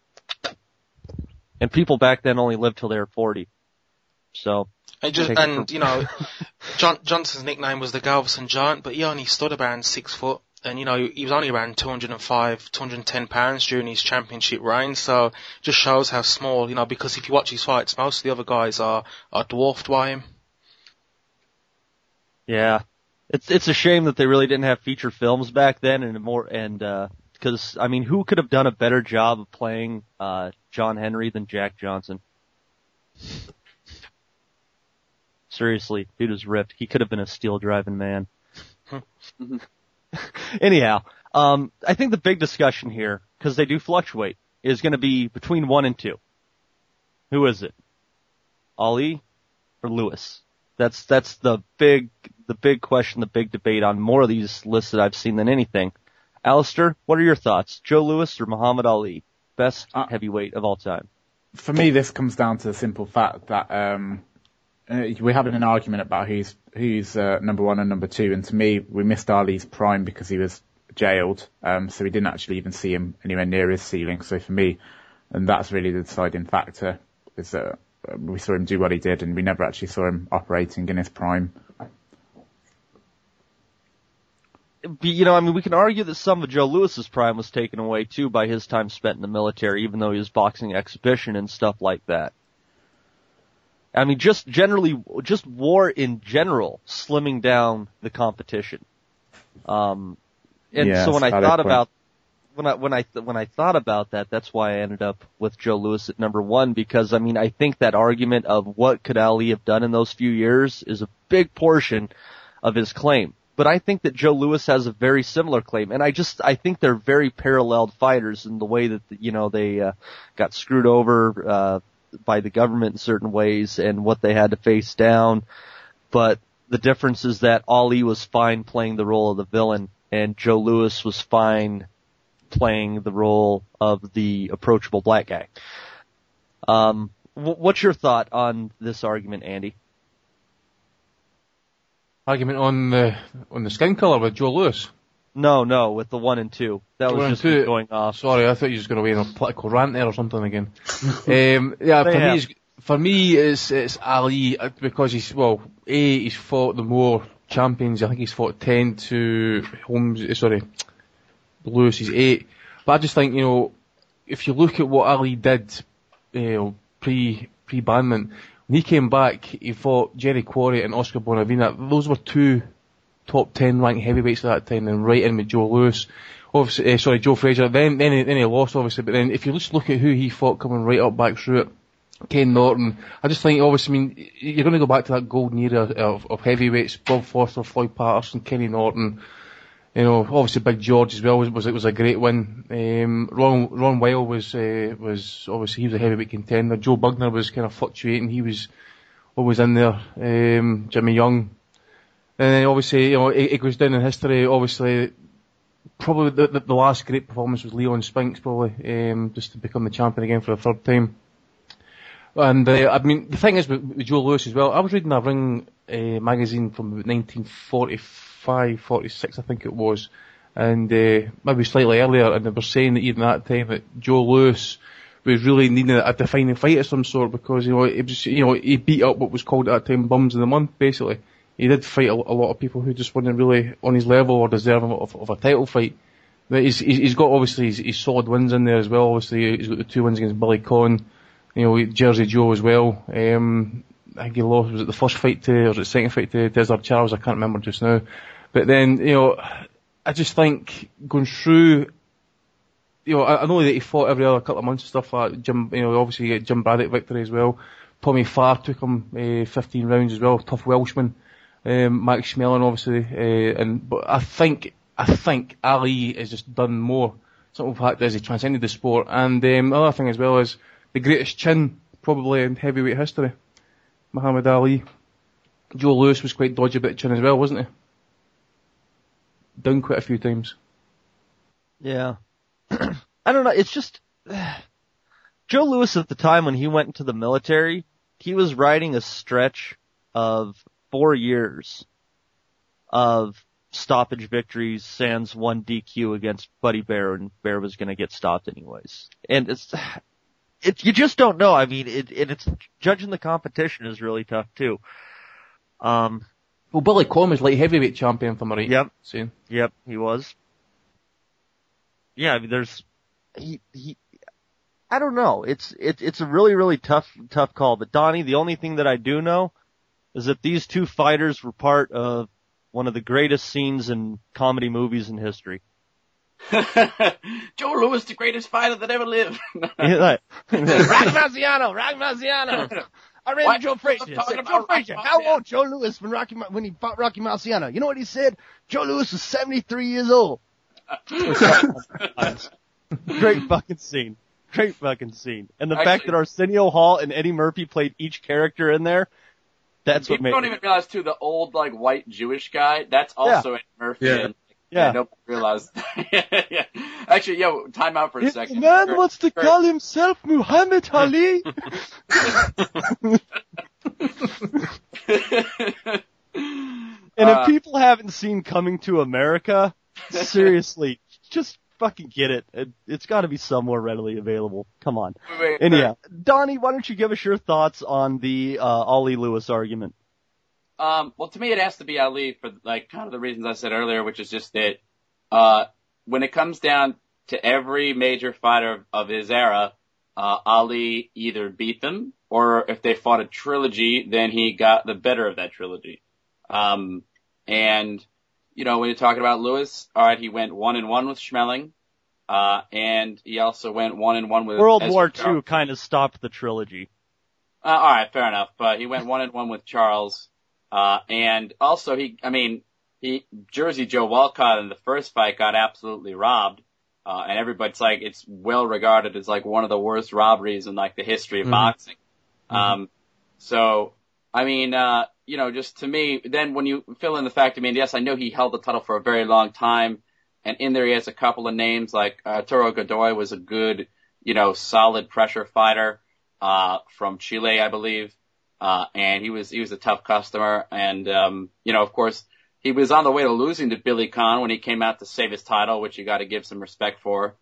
And people back then only lived till they were 40. So. You know, Johnson's nickname was the Galveston Giant, but he only stood around 6 foot. And, you know, he was only around 205, 210 pounds during his championship reign. So it just shows how small, you know, because if you watch his fights, most of the other guys are dwarfed by him. Yeah. It's a shame that they really didn't have feature films back then because, I mean, who could have done a better job of playing, John Henry than Jack Johnson? Seriously, dude was ripped. He could have been a steel driving man. Anyhow, I think the big discussion here, because they do fluctuate, is going to be between 1 and 2. Who is it? Ali or Lewis? That's the big question, the big debate on more of these lists that I've seen than anything. Alistair, what are your thoughts? Joe Louis or Muhammad Ali? Best heavyweight of all time. For me, this comes down to the simple fact that we're having an argument about who's number 1 and number 2, and to me, we missed Ali's prime because he was jailed, so we didn't actually even see him anywhere near his ceiling. So for me, and that's really the deciding factor, is that we saw him do what he did, and we never actually saw him operating in his prime. You know, I mean, we can argue that some of Joe Louis's prime was taken away too by his time spent in the military, even though he was boxing exhibition and stuff like that. I mean, just war in general, slimming down the competition. So when I thought about that, that's why I ended up with Joe Louis at number 1, because I mean, I think that argument of what could Ali have done in those few years is a big portion of his claim. But I think that Joe Louis has a very similar claim, and I think they're very paralleled fighters in the way that, you know, they got screwed over by the government in certain ways and what they had to face down. But the difference is that Ali was fine playing the role of the villain, and Joe Louis was fine playing the role of the approachable black guy. What's your thought on this argument, Andy? Argument on the skin colour with Joe Louis? No, with the 1 and 2. That was just going off. Sorry, I thought you were just going to win a political rant there or something again. For me, it's Ali, because he's fought the more champions. I think he's fought 10 to Lewis is 8. But I just think, you know, if you look at what Ali did, pre-banment, when he came back, he fought Jerry Quarry and Oscar Bonavena. Those were 2 top 10 ranked heavyweights at that time, and right in with Joe Louis. Obviously, Joe Frazier. Then he lost, obviously. But then if you just look at who he fought coming right up back through it, Ken Norton. I just think, obviously, I mean, you're going to go back to that golden era of heavyweights: Bob Foster, Floyd Patterson, Kenny Norton. You know, obviously Big George as well was a great win. Ron Weil was obviously, he was a heavyweight contender. Joe Bugner was kind of fluctuating. He was always in there. Jimmy Young. And then obviously, you know, it goes down in history. Obviously, probably the last great performance was Leon Spinks, probably, just to become the champion again for the third time. And, I mean, the thing is with Joe Louis as well, I was reading a Ring, magazine from 1945, 46, I think it was, and, maybe slightly earlier, and they were saying that even at that time that Joe Louis was really needing a defining fight of some sort because, you know, it was, you know, he beat up what was called at that time bums of the month, basically. He did fight a lot of people who just weren't really on his level or deserving of a title fight. But he's got obviously his solid wins in there as well. Obviously, he's got the 2 wins against Billy Conn, you know, Jersey Joe as well. I think he lost, was it the first fight or was it the second fight to Desert Charles? I can't remember just now. But then, you know, I just think going through, you know, I know that he fought every other couple of months and stuff like that. Jim, you know, obviously you get Jim Braddock victory as well. Tommy Farr took him 15 rounds as well, tough Welshman. Max Schmeling obviously, but I think Ali has just done more. Something fact is he transcended the sport, and the other thing as well is the greatest chin probably in heavyweight history, Muhammad Ali. Joe Louis was quite dodgy about chin as well, wasn't he? Down quite a few times. Yeah. I don't know, it's just, Joe Louis at the time when he went into the military, he was riding a stretch of 4 years of stoppage victories, sans 1 DQ against Buddy Bear, and Bear was gonna get stopped anyways. And you just don't know. I mean, it's, judging the competition is really tough too. Well, Billy Conn was light heavyweight champion for Marie. Yep. Soon. Yep, he was. Yeah, I mean, I don't know. It's a really, really tough call. But Donnie, the only thing that I do know is that these two fighters were part of one of the greatest scenes in comedy movies in history. Joe Louis, the greatest fighter that ever lived. Rocky Marciano. I ran to Joe Frazier and said, Joe Frazier, how old Joe Louis when he fought Rocky Marciano? You know what he said? Joe Louis was 73 years old. Great fucking scene. Great fucking scene. And the fact that Arsenio Hall and Eddie Murphy played each character in there, that's what made it. People don't even realize too, the old, like, white Jewish guy, that's also Eddie Murphy. Yeah. And, nobody realized. Yeah. Actually, time out for a second. The man wants to call himself Muhammad Ali. And if people haven't seen Coming to America, seriously, just fucking get it. It's got to be somewhere readily available. Come on. Anyhow, Donnie, why don't you give us your thoughts on the Ali Lewis argument? Well, to me, it has to be Ali for like kind of the reasons I said earlier, which is just that when it comes down to every major fighter of his era, Ali either beat them, or if they fought a trilogy, then he got the better of that trilogy. And you know, when you're talking about Lewis, all right, he went 1-1 with Schmeling, and he also went 1-1 with World War II kind of stopped the trilogy. All right, fair enough, but he went 1-1 with Charles, and also Jersey Joe Walcott in the first fight got absolutely robbed, and everybody's like, it's well regarded as like one of the worst robberies in like the history of boxing. So, I mean, you know, just to me, then when you fill in the fact, I mean, yes, I know he held the title for a very long time, and in there he has a couple of names, like, Arturo Godoy was a good, you know, solid pressure fighter, from Chile, I believe, and he was a tough customer, and, you know, of course, he was on the way to losing to Billy Conn when he came out to save his title, which you gotta give some respect for,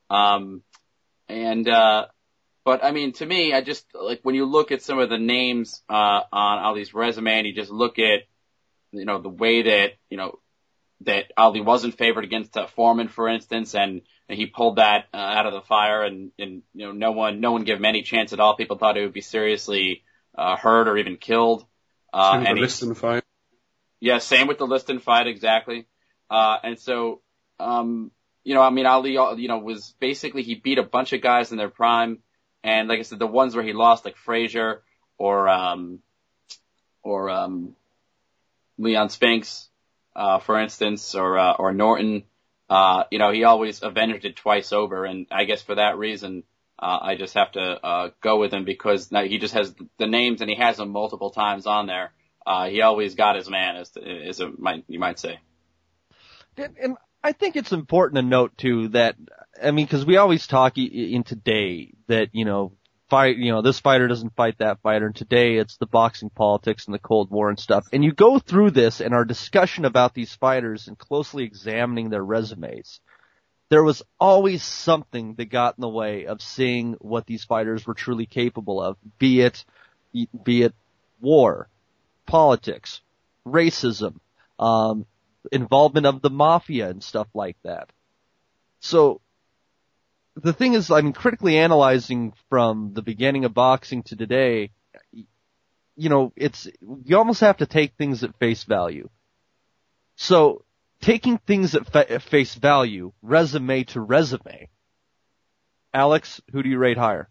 but I mean, to me, I just, like, when you look at some of the names, on Ali's resume and you just look at, you know, the way that, you know, that Ali wasn't favored against Foreman, for instance, and he pulled that, out of the fire and, you know, no one gave him any chance at all. People thought he would be seriously, hurt or even killed. Same with the Liston fight. Yeah, same with the Liston fight, exactly. And so, you know, I mean, Ali, you know, was basically, he beat a bunch of guys in their prime. And like I said, the ones where he lost, like Frazier or Leon Spinks, for instance, or Norton, you know, he always avenged it twice over, and I guess for that reason, I just have to go with him because now he just has the names and he has them multiple times on there. He always got his man, you might say. And I think it's important to note too that, I mean, because we always talk in today that, you know, this fighter doesn't fight that fighter, and today it's the boxing politics and the Cold War and stuff. And you go through this and our discussion about these fighters and closely examining their resumes, there was always something that got in the way of seeing what these fighters were truly capable of, be it war, politics, racism, involvement of the mafia and stuff like that. So the thing is, I mean, critically analyzing from the beginning of boxing to today, you know, you almost have to take things at face value. So taking things at face value, resume to resume, Alex, who do you rate higher?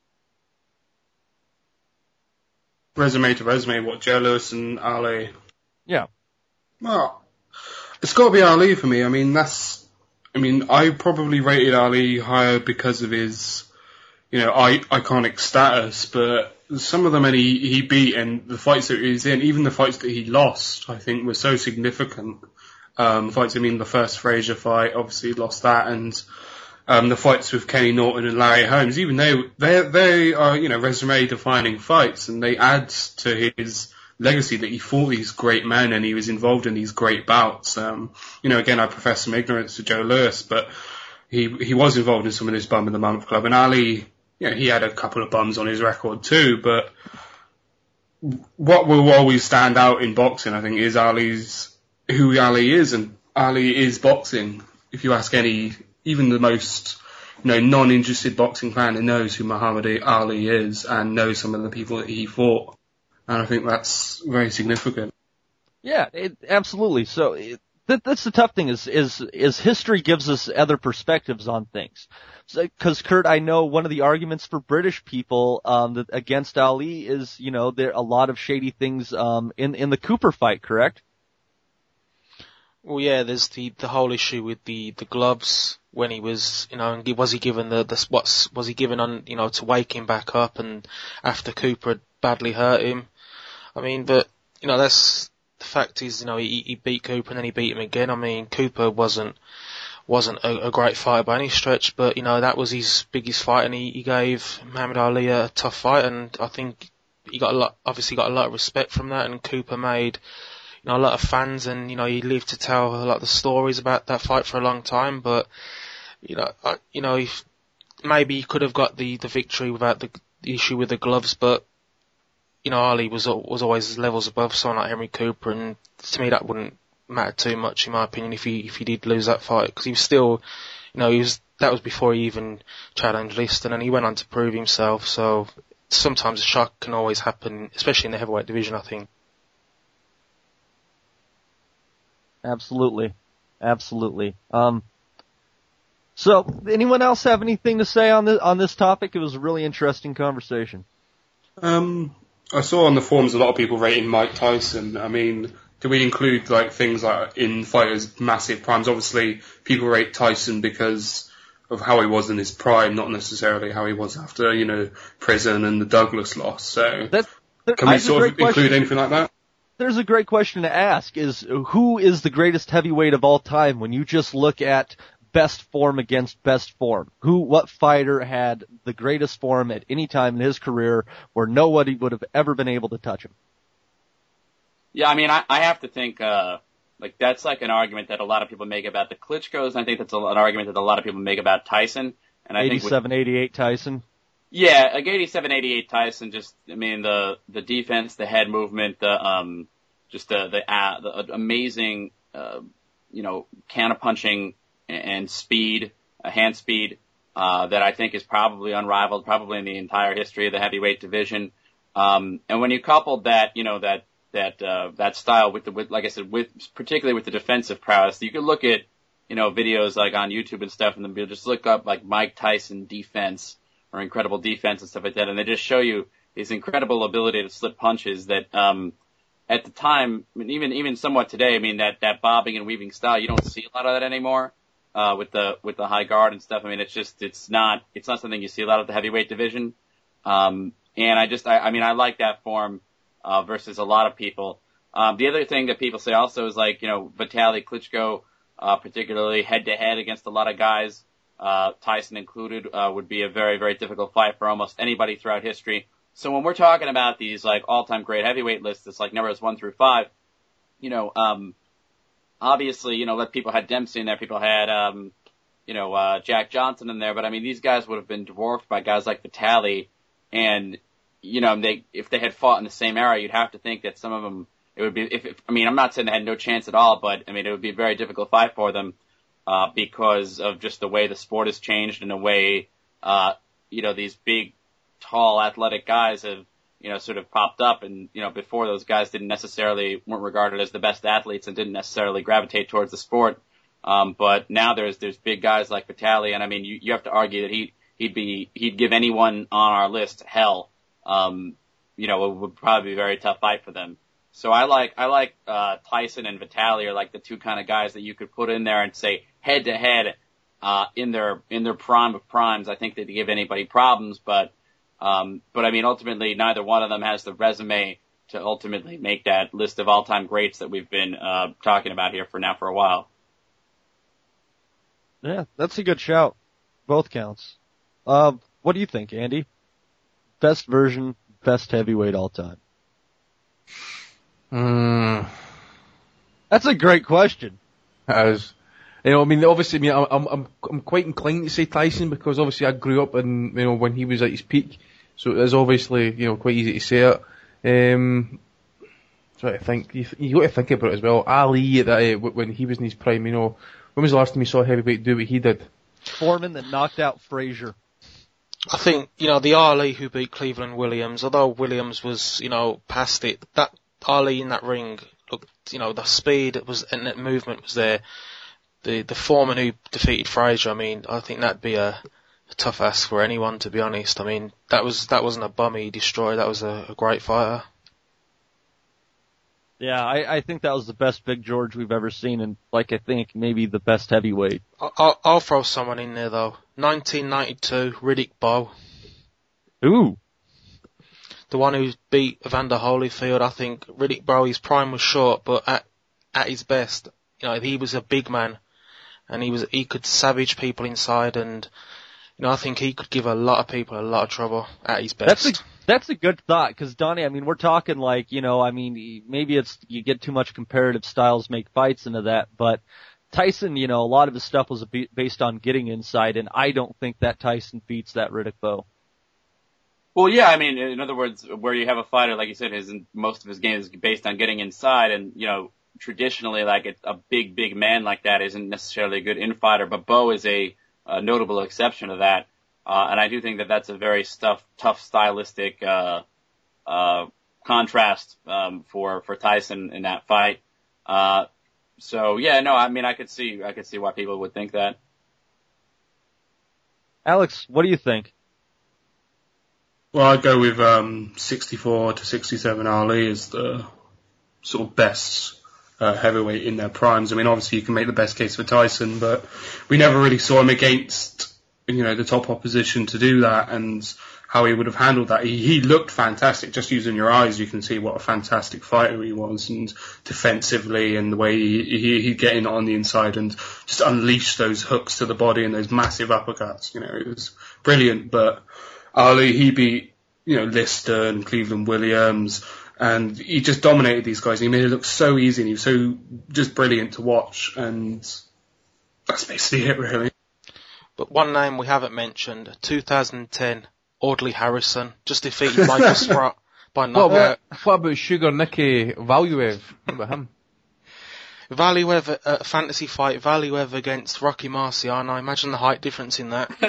Resume to resume, what, Joe Louis and Ali? Yeah. Well, it's got to be Ali for me. I probably rated Ali higher because of his, you know, iconic status, but some of the men he beat and the fights that he was in, even the fights that he lost, I think were so significant. Fights, the first Frazier fight, obviously lost that, and the fights with Kenny Norton and Larry Holmes, even though they are, you know, resume-defining fights, and they add to his legacy that he fought these great men and he was involved in these great bouts. You know, again, I profess some ignorance to Joe Louis, but he was involved in some of this bum in the month club, and Ali, you know, he had a couple of bums on his record too, but what will always stand out in boxing, I think, is who Ali is, and Ali is boxing. If you ask even the most, you know, non-interested boxing fan, who knows who Muhammad Ali is and knows some of the people that he fought. And I think that's very significant. Yeah, absolutely. So that's the tough thing is history gives us other perspectives on things. Because Kurt, I know one of the arguments for British people against Ali is, you know, there are a lot of shady things in the Cooper fight, correct? Well, yeah, there's the whole issue with the gloves when he was, you know, was he given was he given on, you know, to wake him back up, and after Cooper had badly hurt him. I mean, but, you know, that's, the fact is, you know, he beat Cooper and then he beat him again. I mean, Cooper wasn't a great fighter by any stretch, but, you know, that was his biggest fight, and he gave Muhammad Ali a tough fight, and I think he obviously got a lot of respect from that, and Cooper made, you know, a lot of fans, and, you know, he lived to tell a lot of the stories about that fight for a long time, but, you know, if maybe he could have got the victory without the issue with the gloves, but, you know, Ali was always levels above someone like Henry Cooper, and to me that wouldn't matter too much, in my opinion, if he did lose that fight, because he was still, you know, that was before he even challenged Liston, and he went on to prove himself, so sometimes a shock can always happen, especially in the heavyweight division, I think. Absolutely. So, anyone else have anything to say on this topic? It was a really interesting conversation. I saw on the forums a lot of people rating Mike Tyson. I mean, do we include like things like in fighters' massive primes? Obviously, people rate Tyson because of how he was in his prime, not necessarily how he was after, you know, prison and the Douglas loss. So, can we sort of include anything like that? There's a great question to ask, is who is the greatest heavyweight of all time when you just look at best form against best form? What fighter had the greatest form at any time in his career where nobody would have ever been able to touch him? Yeah, I mean, I have to think, like, that's like an argument that a lot of people make about the Klitschko's, and I think that's an argument that a lot of people make about Tyson. And I think 87-88 Tyson? Yeah, like 87-88 Tyson, just, I mean, the defense, the head movement, the amazing, you know, counter-punching and speed, hand speed, that I think is probably unrivaled, probably in the entire history of the heavyweight division. And when you couple that, you know, that style with like I said, particularly with the defensive prowess, you could look at, you know, videos like on YouTube and stuff, and then you'll just look up like Mike Tyson defense or incredible defense and stuff like that, and they just show you his incredible ability to slip punches that, at the time, I mean, even somewhat today, I mean, that bobbing and weaving style, you don't see a lot of that anymore, with the high guard and stuff. I mean, it's not something you see a lot of the heavyweight division. And I like that form, versus a lot of people. The other thing that people say also is like, Vitaly Klitschko, particularly head to head against a lot of guys, Tyson included, would be a very, very difficult fight for almost anybody throughout history. So when we're talking about these like all-time great heavyweight lists, it's like numbers 1 through 5, obviously, let people had Dempsey in there, people had, Jack Johnson in there, but I mean, these guys would have been dwarfed by guys like Vitaly, and, if they had fought in the same era, you'd have to think that some of them, it would be, I'm not saying they had no chance at all, but I mean, it would be a very difficult fight for them, because of just the way the sport has changed and the way, these big, tall, athletic guys have, sort of popped up, and, before those guys weren't regarded as the best athletes and didn't necessarily gravitate towards the sport. But now there's big guys like Vitaly, and I mean, you have to argue that he'd give anyone on our list hell. It would probably be a very tough fight for them. So I like Tyson and Vitaly are like the two kind of guys that you could put in there and say head to head, in their prime of primes. I think they'd give anybody problems, but I mean, ultimately, neither one of them has the resume to ultimately make that list of all-time greats that we've been talking about here for a while. Yeah, that's a good shout. Both counts. What do you think, Andy? Best version, best heavyweight all time. That's a great question. It is. Obviously, I'm quite inclined to say Tyson because obviously I grew up in, when he was at his peak, so it is obviously, quite easy to say it. Try to think, you got to think about it as well. Ali, when he was in his prime, when was the last time you saw a heavyweight do what he did? Foreman that knocked out Frazier. I think, the Ali who beat Cleveland Williams, although Williams was, past it, that Ali in that ring, looked, the speed was, and that movement was there. The Foreman who defeated Frazier, I mean, I think that'd be a tough ask for anyone, to be honest. I mean, that wasn't a bum he destroyed, that was a great fighter. Yeah, I think that was the best Big George we've ever seen, and I think maybe the best heavyweight. I'll throw someone in there though. 1992, Riddick Bowe. Ooh. The one who beat Evander Holyfield. I think Riddick Bowe, his prime was short, but at his best, he was a big man, and he could savage people inside, and I think he could give a lot of people a lot of trouble at his best. That's a good thought, because Donnie, I mean, we're talking like, maybe you get too much comparative styles make fights into that, but Tyson, a lot of his stuff was based on getting inside, and I don't think that Tyson beats that Riddick Bowe. Well, yeah, I mean, in other words, where you have a fighter, like you said, most of his game is based on getting inside, and, traditionally, like a big man like that isn't necessarily a good in-fighter, but Bowe is a notable exception to that. And I do think that that's a very tough stylistic, contrast, for Tyson in that fight. So yeah, no, I mean, I could see why people would think that. Alex, what do you think? Well, I'd go with 64 to 67 Ali as the sort of best heavyweight in their primes. I mean, obviously you can make the best case for Tyson, but we never really saw him against, the top opposition to do that, and how he would have handled that. He looked fantastic. Just using your eyes, you can see what a fantastic fighter he was, and defensively, and the way he'd get in on the inside and just unleash those hooks to the body and those massive uppercuts. It was brilliant. But Ali, he beat, Lister and Cleveland Williams, and he just dominated these guys. He made it look so easy, and he was so just brilliant to watch, and that's basically it, really. But one name we haven't mentioned, 2010, Audley Harrison, just defeated Michael Sprott by knockout. What about Sugar Nicky Valuev? What about him? Valuev, a fantasy fight, Valuev against Rocky Marciano. Imagine the height difference in that.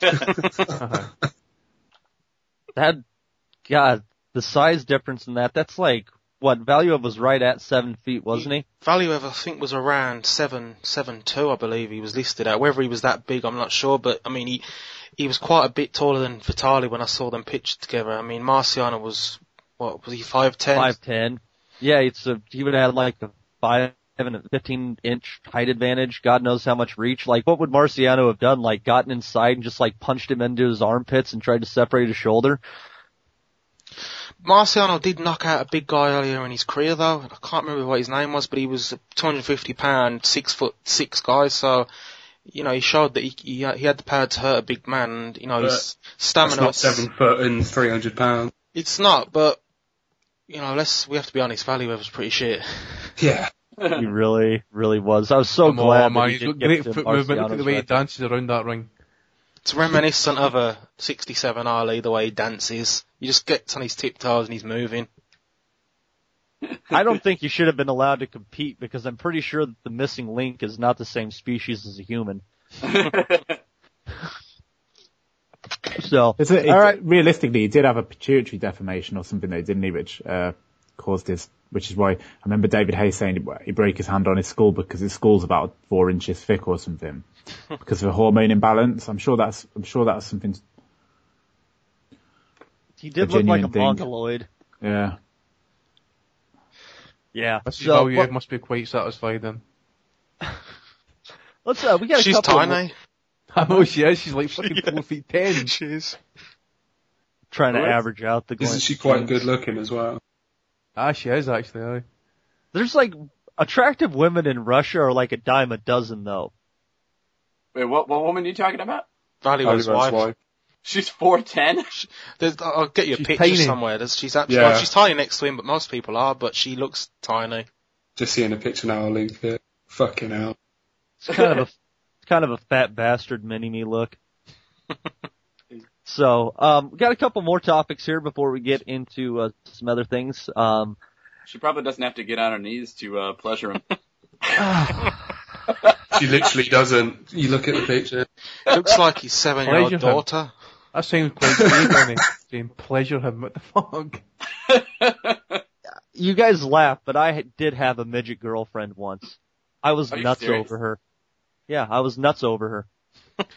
The size difference in that's like, what, Valuev was right at 7 feet, wasn't he? Valuev, I think, was around 7'2", I believe he was listed at. Whether he was that big, I'm not sure, but, I mean, he was quite a bit taller than Vitaly when I saw them pitched together. I mean, Marciano was, what, was he 5'10"? 5'10". Yeah, he would have like a 5 and a 15-inch height advantage. God knows how much reach. Like, what would Marciano have done? Like, gotten inside and just like punched him into his armpits and tried to separate his shoulder? Marciano did knock out a big guy earlier in his career, though. I can't remember what his name was, but he was a 250-pound, 6'6" guy. So, you know, he showed that he had the power to hurt a big man. And, you know, his stamina. That's not 7 foot and 300 pounds. It's not, but you know, we have to be honest. Valley was pretty shit. Yeah. He really, really was. I was so glad that he didn't great get foot to movement. Look at the way he record. dances around that ring. It's reminiscent of a 67 Ali, the way he dances. He just gets on his tiptoes and he's moving. I don't think you should have been allowed to compete because I'm pretty sure that the missing link is not the same species as a human. So, all right. Realistically, he did have a pituitary deformation or something though, didn't he, which caused which is why I remember David Hayes saying he broke his hand on his skull because his skull's about 4 inches thick or something because of a hormone imbalance. I'm sure that's something. He did look like a mongoloid. Yeah. Yeah. It must be quite satisfied then. We got a She's couple. tiny. I know she is. She's like fucking 4'10". She is. Trying to average out the. Isn't she quite good looking as well? Ah, she is actually. Aye. There's like attractive women in Russia are like a dime a dozen though. Wait, what woman are you talking about? Valley's wife. She's 4'10"? I'll get you a She's picture tiny. somewhere. She's actually, Yeah. she's tiny next to him, but most people are, but she looks tiny. Just seeing a picture now, I'll link it. Fucking hell. It's kind of a fat bastard mini-me look. So, we got a couple more topics here before we get into some other things. She probably doesn't have to get on her knees to pleasure him. She literally doesn't. You look at the picture. Looks like his 7-year-old Pleasure him. daughter. That sounds quite good, doesn't it? Saying pleasure him. What the fuck? You guys laugh, but I did have a midget girlfriend once. I was Are you nuts serious? over her. Yeah, I was nuts over her.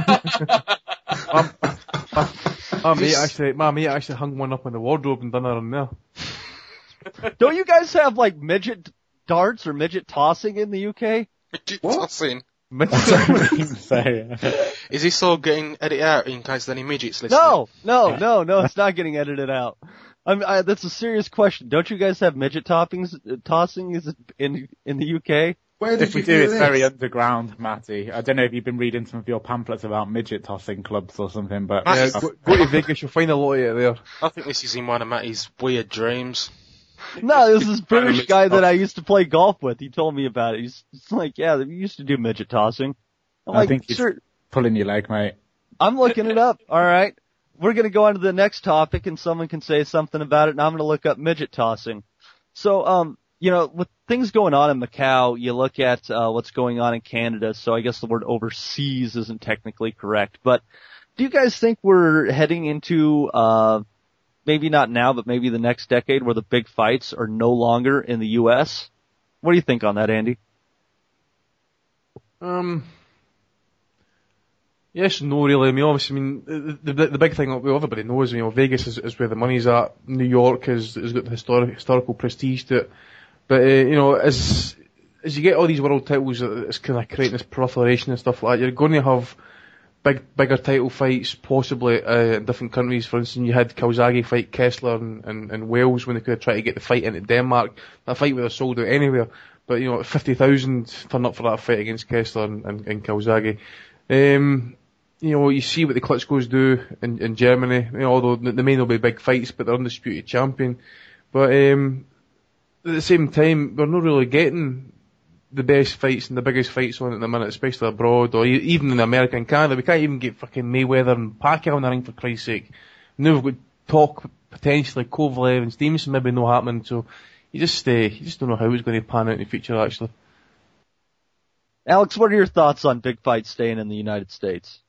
My mate actually hung one up in the wardrobe and done her in there. Don't you guys have like midget darts or midget tossing in the UK? Tossing. So, Is this all getting edited out in case there's any midgets listening? No, it's not getting edited out. That's a serious question. Don't you guys have midget tossing? Is it in the UK? Where did if we you do, do it's this? very underground, Matty. I don't know if you've been reading some of your pamphlets about midget tossing clubs or something, but Matty, Yeah, go to Vegas, you'll find a lot of it there. I think this is in one of Matty's weird dreams. No, this is British guy that I used to play golf with. He told me about it. He's like, yeah, we used to do midget tossing. I'm I like, think he's sure. pulling your leg, mate. I'm looking it up. All right. We're going to go on to the next topic and someone can say something about it and I'm going to look up midget tossing. So, you know, with things going on in Macau, you look at, what's going on in Canada. So I guess the word overseas isn't technically correct, but do you guys think we're heading into, maybe not now, but maybe the next decade where the big fights are no longer in the U.S.? What do you think on that, Andy? Yes and no, really. I mean, obviously, the big thing that everybody knows, you know, Vegas is where the money's at. New York has got the historical prestige to it. But, you know, as you get all these world titles, it's kind of creating this proliferation and stuff like that. You're going to have bigger title fights, possibly, in different countries. For instance, you had Calzaghe fight Kessler in Wales when they could have tried to get the fight into Denmark. That fight would have sold out anywhere. But, you know, 50,000 turned up for that fight against Kessler and Calzaghe. You know, you see what the Klitschko's do in Germany, you know, although they may not be big fights, but they're undisputed champion. But, at the same time, we're not really getting the best fights and the biggest fights on at the minute, especially abroad, or even in America and Canada. We can't even get fucking Mayweather and Pacquiao in the ring, for Christ's sake. Now we've got talk, potentially, Kovalev and Stevenson maybe not happening, so you just don't know how it's going to pan out in the future, actually. Alex, what are your thoughts on big fights staying in the United States?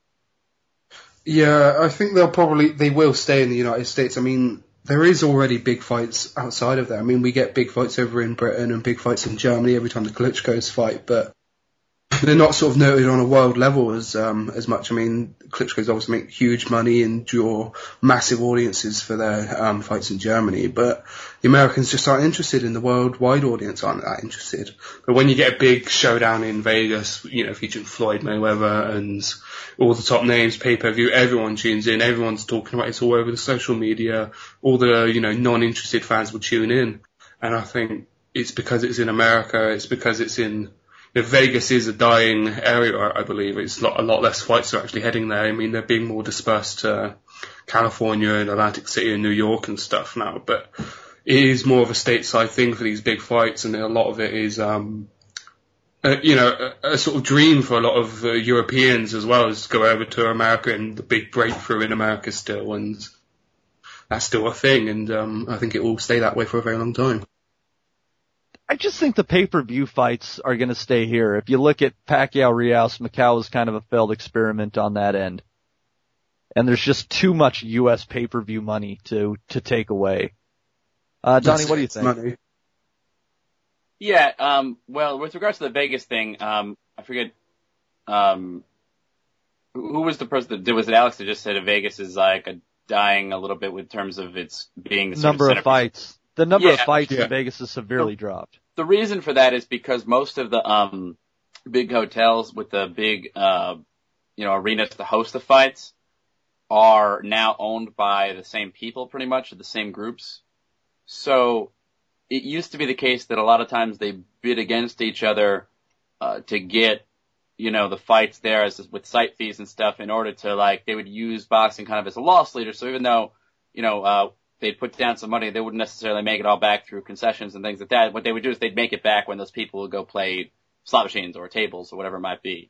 Yeah, I think they will stay in the United States. I mean, there is already big fights outside of that. I mean, we get big fights over in Britain and big fights in Germany every time the Klitschko's fight, but they're not sort of noted on a world level as much. I mean, Klitschko's obviously make huge money and draw massive audiences for their fights in Germany, but the Americans just aren't interested, in the worldwide audience aren't that interested. But when you get a big showdown in Vegas, you know, featuring Floyd Mayweather and all the top names, pay-per-view, everyone tunes in, everyone's talking about it, it's all over the social media, all the, you know, non-interested fans will tune in. And I think it's because it's in America, it's because it's in, you know, Vegas is a dying area, I believe. It's a lot less fights are actually heading there. I mean, they're being more dispersed to California and Atlantic City and New York and stuff now, but it is more of a stateside thing for these big fights, and a lot of it is, you know, a sort of dream for a lot of Europeans as well, is to go over to America, and the big breakthrough in America still, and that's still a thing, and I think it will stay that way for a very long time. I just think the pay-per-view fights are going to stay here. If you look at Pacquiao-Rios, Macau was kind of a failed experiment on that end. And there's just too much U.S. pay-per-view money to take away. Donnie, what do you think? Money. Yeah, well, with regards to the Vegas thing, I forget, who was the person was it Alex that just said Vegas is like dying a little bit in terms of its being the number of fights. The number of fights in Vegas has severely dropped. The reason for that is because most of the, big hotels with the big, you know, arenas to host the fights are now owned by the same people pretty much, or the same groups. So it used to be the case that a lot of times they bid against each other, to get, you know, the fights there as with site fees and stuff in order to, like, they would use boxing kind of as a loss leader. So even though, you know, they'd put down some money, they wouldn't necessarily make it all back through concessions and things like that. What they would do is they'd make it back when those people would go play slot machines or tables or whatever it might be.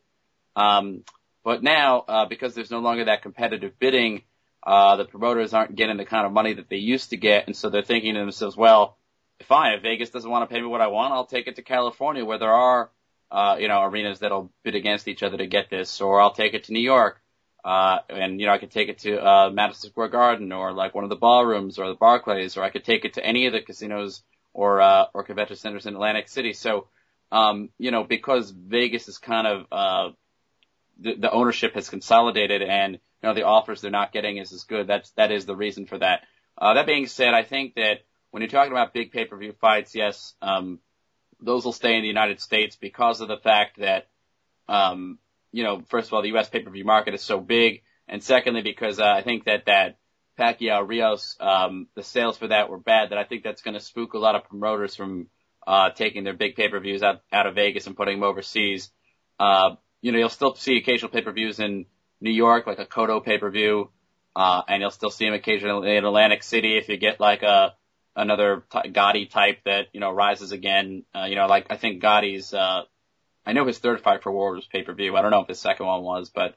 But now, because there's no longer that competitive bidding, the promoters aren't getting the kind of money that they used to get, and so they're thinking to themselves, well, fine, if Vegas doesn't want to pay me what I want, I'll take it to California where there are, you know, arenas that'll bid against each other to get this, or I'll take it to New York. And, you know, I could take it to, Madison Square Garden, or like one of the ballrooms, or the Barclays, or I could take it to any of the casinos or convention centers in Atlantic City. So, you know, because Vegas is kind of, the ownership has consolidated, and, you know, the offers they're not getting is as good. That is the reason for that. That being said, I think that when you're talking about big pay-per-view fights, yes, those will stay in the United States because of the fact that, you know, first of all, the U.S. pay-per-view market is so big, and secondly, because I think that Pacquiao-Rios, the sales for that were bad, that I think that's going to spook a lot of promoters from taking their big pay-per-views out of Vegas and putting them overseas. You know, you'll still see occasional pay-per-views in New York, like a Cotto pay-per-view, and you'll still see them occasionally in Atlantic City if you get like another Gotti type that, you know, rises again. You know, like I think Gotti's, I know his third fight for War was pay-per-view. I don't know if his second one was, but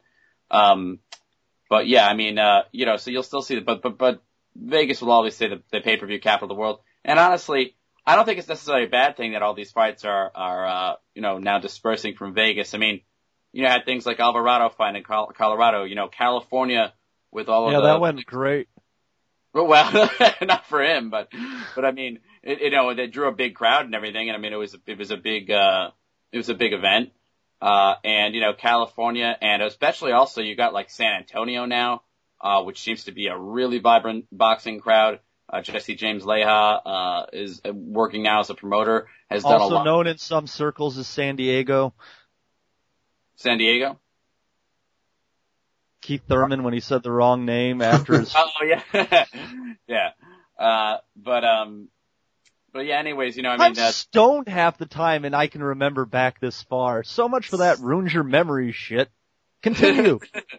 yeah, I mean, you know, so you'll still see it, but Vegas will always say the pay-per-view capital of the world. And honestly, I don't think it's necessarily a bad thing that all these fights are, you know, now dispersing from Vegas. I mean, you know, had things like Alvarado fight in Colorado, you know, California with all of the... Yeah, that went great. Well, not for him, but I mean, you know, they drew a big crowd and everything, and I mean, it was a big event. And, you know, California, and especially also you got like San Antonio now, which seems to be a really vibrant boxing crowd. Jesse James Leija, is working now as a promoter, has done a lot. Also known in some circles as San Diego. San Diego? Keith Thurman when he said the wrong name after his... Oh, yeah. Yeah. But yeah, anyways, you know, I mean, I'm stoned half the time and I can remember back this far. So much for that ruins your memory shit. Continue.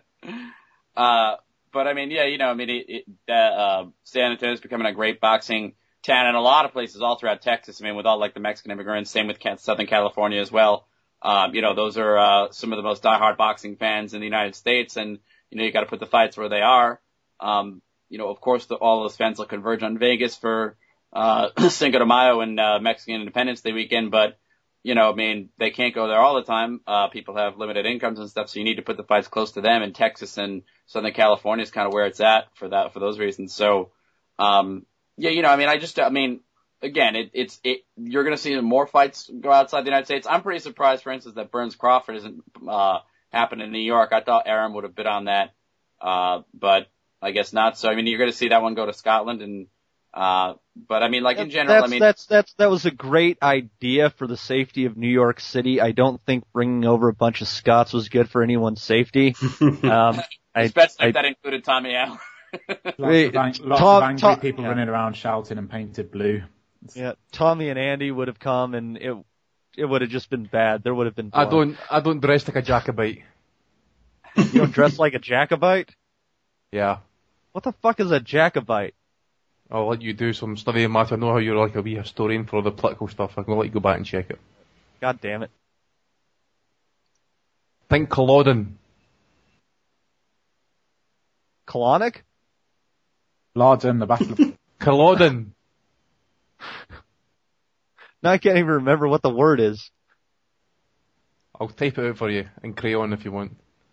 But I mean, yeah, you know, I mean, San Antonio is becoming a great boxing town, and a lot of places all throughout Texas. I mean, with all like the Mexican immigrants, same with Southern California as well. You know, those are, some of the most diehard boxing fans in the United States, and, you know, you gotta put the fights where they are. You know, of course, all those fans will converge on Vegas for, Cinco de Mayo and, Mexican Independence Day weekend, but, you know, I mean, they can't go there all the time. People have limited incomes and stuff, so you need to put the fights close to them, and Texas and Southern California is kind of where it's at for those reasons. So, yeah, you know, I mean, again, you're going to see more fights go outside the United States. I'm pretty surprised, for instance, that Burns Crawford isn't happening in New York. I thought Arum would have bid on that, but I guess not. So I mean, you're going to see that one go to Scotland, and but I mean, like in general, that was a great idea for the safety of New York City. I don't think bringing over a bunch of Scots was good for anyone's safety. Especially if that included Tommy Allen. Lots of angry people running around shouting and painted blue. Yeah, Tommy and Andy would have come, and it would have just been bad. There would have been blood. I don't dress like a Jacobite. You don't dress like a Jacobite? Yeah. What the fuck is a Jacobite? I'll let you do some study of matter. I know how you're like a wee historian for all the political stuff. I'm going to let you go back and check it. God damn it. Think Culloden. Colonic? Culloden, the Battle of... Culloden. Now I can't even remember what the word is. I'll type it out for you in crayon if you want.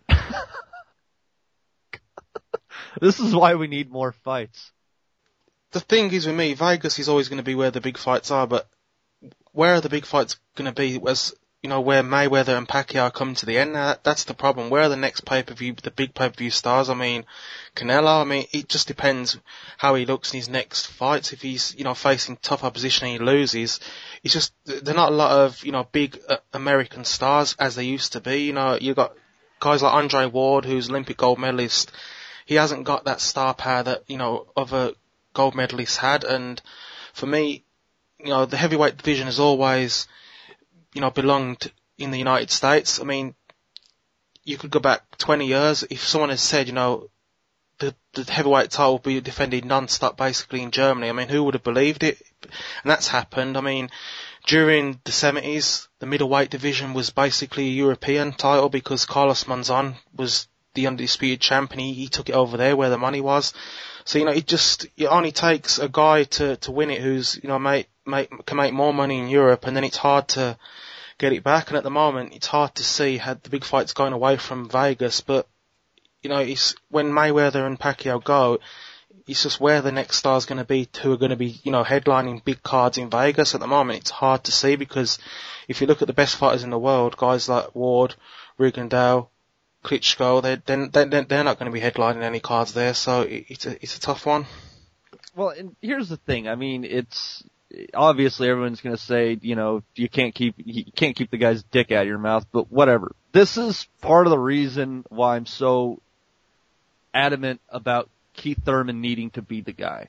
This is why we need more fights. The thing is with me, Vegas is always going to be where the big fights are, but where are the big fights going to be? Where Mayweather and Pacquiao come to the end. Now, that's the problem. Where are the next pay-per-view, the big pay-per-view stars? I mean, Canelo, it just depends how he looks in his next fights. If he's, facing tough opposition and he loses, it's just, they're not a lot of, big American stars as they used to be. You've got guys like Andre Ward, who's Olympic gold medalist. He hasn't got that star power that, other gold medalists had. And for me, the heavyweight division has always, belonged in the United States. I mean, you could go back 20 years. If someone has said, the heavyweight title will be defended non-stop basically in Germany, I mean, who would have believed it? And that's happened. I mean, during the 70s, the middleweight division was basically a European title because Carlos Monzon was the undisputed champion. He took it over there where the money was. So, it only takes a guy to win it who's, can make more money in Europe, and then it's hard to get it back. And at the moment, it's hard to see how the big fight's going away from Vegas. But, it's when Mayweather and Pacquiao go, it's just where the next star's going to be, who are going to be, headlining big cards in Vegas. At the moment, it's hard to see because if you look at the best fighters in the world, guys like Ward, Rigondeaux, Klitschko, they're not going to be headlining any cards there, so it's a tough one. Well, and here's the thing. I mean, it's obviously everyone's going to say, you can't keep the guy's dick out of your mouth, but whatever. This is part of the reason why I'm so adamant about Keith Thurman needing to be the guy.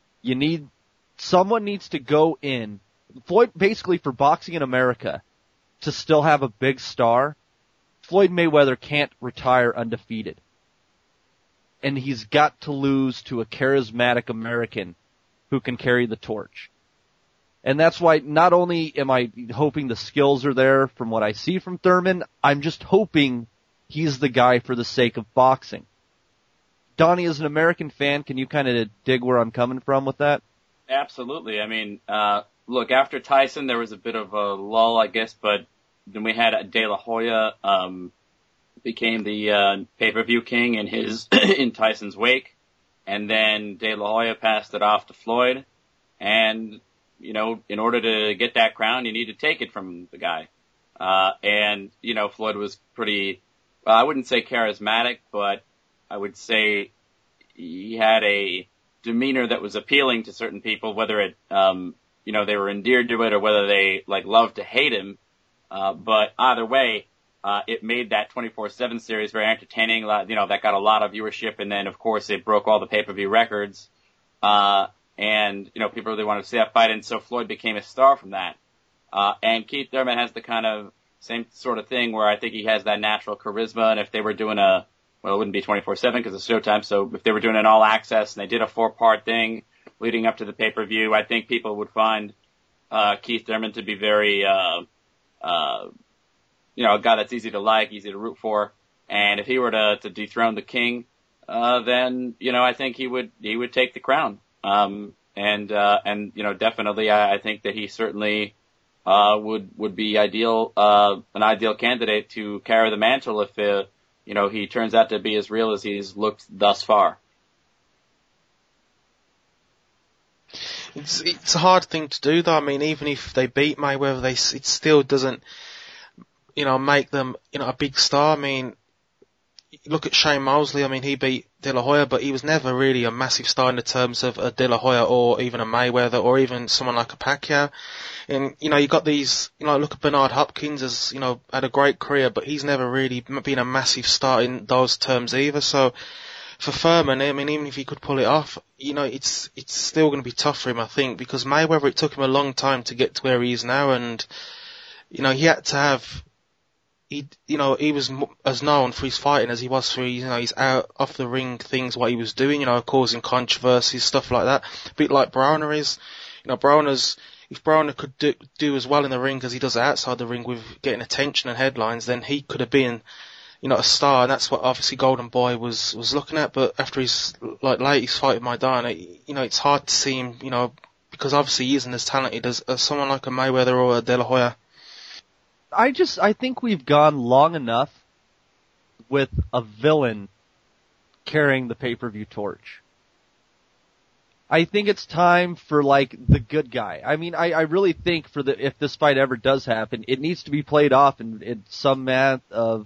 Someone needs to go in. Floyd, basically for boxing in America to still have a big star, Floyd Mayweather can't retire undefeated. And he's got to lose to a charismatic American who can carry the torch. And that's why not only am I hoping the skills are there from what I see from Thurman, I'm just hoping he's the guy for the sake of boxing. Donnie, as an American fan, can you kind of dig where I'm coming from with that? Absolutely. I mean, look, after Tyson, there was a bit of a lull, I guess, but then we had De La Hoya, became the, pay-per-view king in Tyson's wake. And then De La Hoya passed it off to Floyd. And, in order to get that crown, you need to take it from the guy. And, Floyd was pretty, well, I wouldn't say charismatic, but I would say he had a demeanor that was appealing to certain people, whether it, they were endeared to it or whether they, loved to hate him. But either way, it made that 24/7 series very entertaining. That got a lot of viewership, and then of course it broke all the pay-per-view records. And people really wanted to see that fight, and so Floyd became a star from that. And Keith Thurman has the kind of same sort of thing where I think he has that natural charisma, and if they were doing it wouldn't be 24/7 because it's Showtime, so if they were doing an all access and they did a 4-part thing leading up to the pay-per-view, I think people would find, Keith Thurman to be very, a guy that's easy to like, easy to root for. And if he were to dethrone the king, then, I think he would take the crown. Definitely I think that he certainly, would be an ideal candidate to carry the mantle if, he turns out to be as real as he's looked thus far. It's a hard thing to do, though. I mean, even if they beat Mayweather, it still doesn't, make them, a big star. I mean, look at Shane Mosley. I mean, he beat De La Hoya, but he was never really a massive star in the terms of a De La Hoya or even a Mayweather or even someone like a Pacquiao. And, you got these, look at Bernard Hopkins as, had a great career, but he's never really been a massive star in those terms either. So, for Furman, I mean, even if he could pull it off, it's still going to be tough for him, I think, because Mayweather, it took him a long time to get to where he is now, and, he had to have, he was as known for his fighting as he was for his out off the ring things, what he was doing, causing controversies, stuff like that. A bit like Broner is, if Broner could do as well in the ring as he does outside the ring with getting attention and headlines, then he could have been, a star, and that's what obviously Golden Boy was looking at. But after his latest fight with Maidana, it's hard to see him, because obviously he isn't as talented as someone like a Mayweather or a De La Hoya. I think we've gone long enough with a villain carrying the pay-per-view torch. I think it's time for the good guy. I mean, I really think if this fight ever does happen, it needs to be played off in some manner of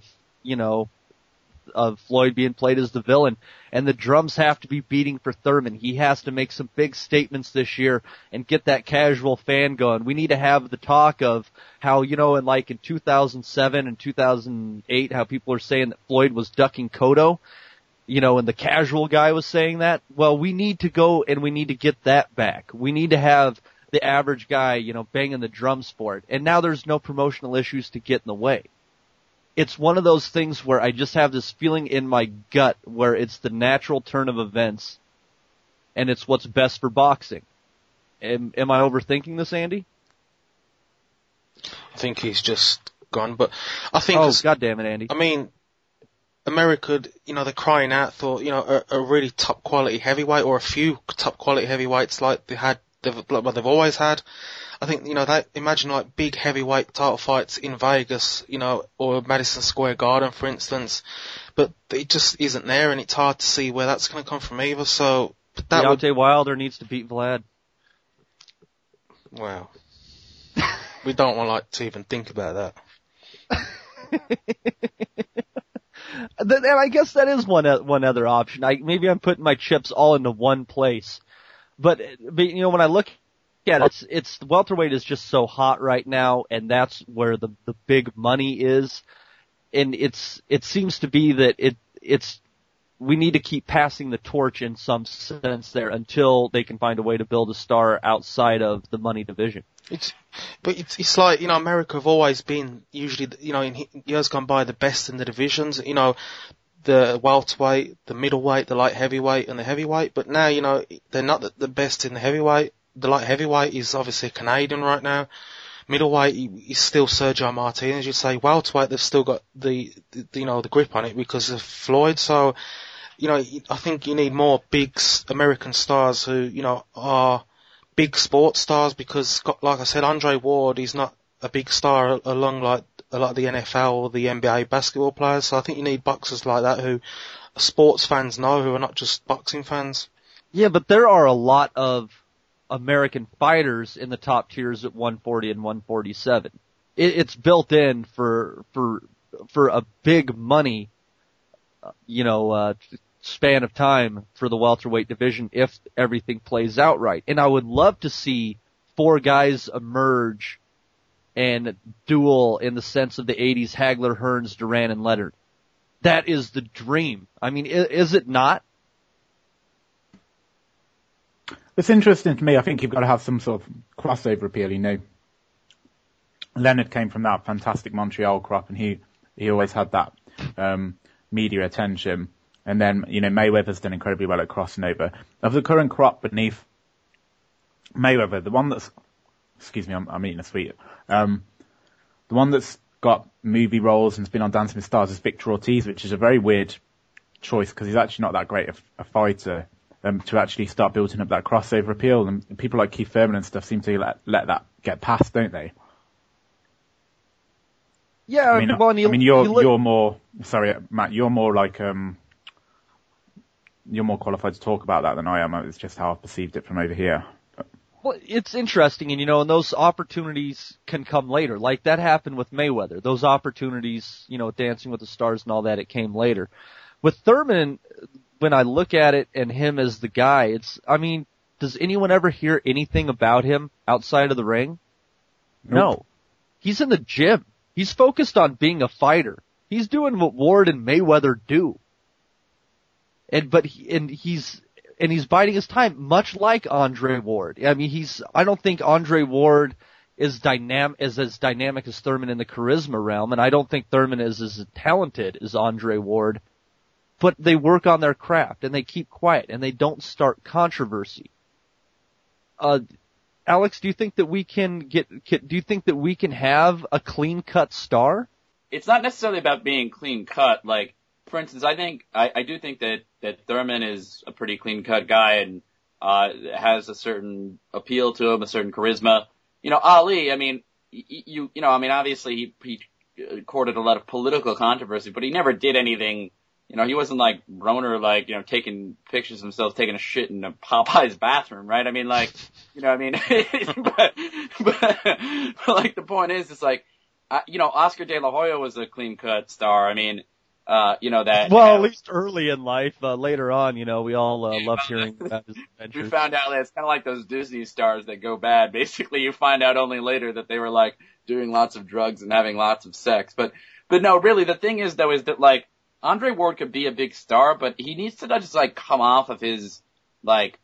Floyd being played as the villain, and the drums have to be beating for Thurman. He has to make some big statements this year and get that casual fan going. We need to have the talk of how, in 2007 and 2008, how people are saying that Floyd was ducking Cotto, and the casual guy was saying that. Well, we need to go and we need to get that back. We need to have the average guy, banging the drums for it. And now there's no promotional issues to get in the way. It's one of those things where I just have this feeling in my gut where it's the natural turn of events and it's what's best for boxing. Am I overthinking this, Andy? I think he's just gone, but I think... Oh, God damn it, Andy. I mean, America, they're crying out for, a really top quality heavyweight or a few top quality heavyweights like they've always had. I think, imagine big heavyweight title fights in Vegas, or Madison Square Garden, for instance, but it just isn't there, and it's hard to see where that's going to come from either, so... Deontay Wilder needs to beat Vlad. Well, we don't want to even think about that. And I guess that is one other option. Maybe I'm putting my chips all into one place. But when I look at it, it's welterweight is just so hot right now, and that's where the big money is. And it seems to be that we need to keep passing the torch in some sense there until they can find a way to build a star outside of the money division. It's like, America have always been usually, in years gone by, the best in the divisions, the welterweight, the middleweight, the light heavyweight, and the heavyweight, but now, they're not the best in the heavyweight. The light heavyweight is obviously Canadian right now. Middleweight is still Sergio Martinez, you'd say. Welterweight, they've still got the grip on it because of Floyd, so, I think you need more big American stars who, are big sports stars, because, like I said, Andre Ward is not a big star along like a lot of the NFL or the NBA basketball players, so I think you need boxers like that who sports fans know, who are not just boxing fans. Yeah, but there are a lot of American fighters in the top tiers at 140 and 147. It's built in for a big money, span of time for the welterweight division if everything plays out right. And I would love to see 4 guys emerge and duel in the sense of the 80s Hagler, Hearns, Duran, and Leonard. That is the dream. I mean, is it not? It's interesting to me. I think you've got to have some sort of crossover appeal, Leonard came from that fantastic Montreal crop, and he always had that media attention. And then, Mayweather's done incredibly well at crossing over. Of the current crop beneath Mayweather, the one that's, excuse me, I'm eating a sweet. The one that's got movie roles and has been on Dancing with Stars is Victor Ortiz, which is a very weird choice because he's actually not that great a fighter. To actually start building up that crossover appeal, and people like Keith Thurman and stuff seem to let that get past, don't they? Yeah, I mean, you're more, sorry, Matt, you're more like, you're more qualified to talk about that than I am. It's just how I've perceived it from over here. Well, it's interesting, and and those opportunities can come later. Like that happened with Mayweather. Those opportunities, Dancing with the Stars and all that, it came later. With Thurman, when I look at it and him as the guy, does anyone ever hear anything about him outside of the ring? Nope. No. He's in the gym. He's focused on being a fighter. He's doing what Ward and Mayweather do. He's biding his time, much like Andre Ward. I don't think Andre Ward is as dynamic as Thurman in the charisma realm, and I don't think Thurman is as talented as Andre Ward, but they work on their craft, and they keep quiet, and they don't start controversy. Alex, do you think that we can have a clean-cut star? It's not necessarily about being clean-cut. Like, for instance, I do think that Thurman is a pretty clean-cut guy and has a certain appeal to him, a certain charisma. Ali, obviously he courted a lot of political controversy, but he never did anything. He wasn't like Broner, taking pictures of himself taking a shit in a Popeye's bathroom, right? But the point is, it's like, Oscar De La Hoya was a clean-cut star. That. Well, at least early in life. Later on, we all loved hearing about his adventures. We found out that it's kind of like those Disney stars that go bad. Basically, you find out only later that they were doing lots of drugs and having lots of sex. But no, really, the thing is though, is that Andre Ward could be a big star, but he needs to not just come off of his what's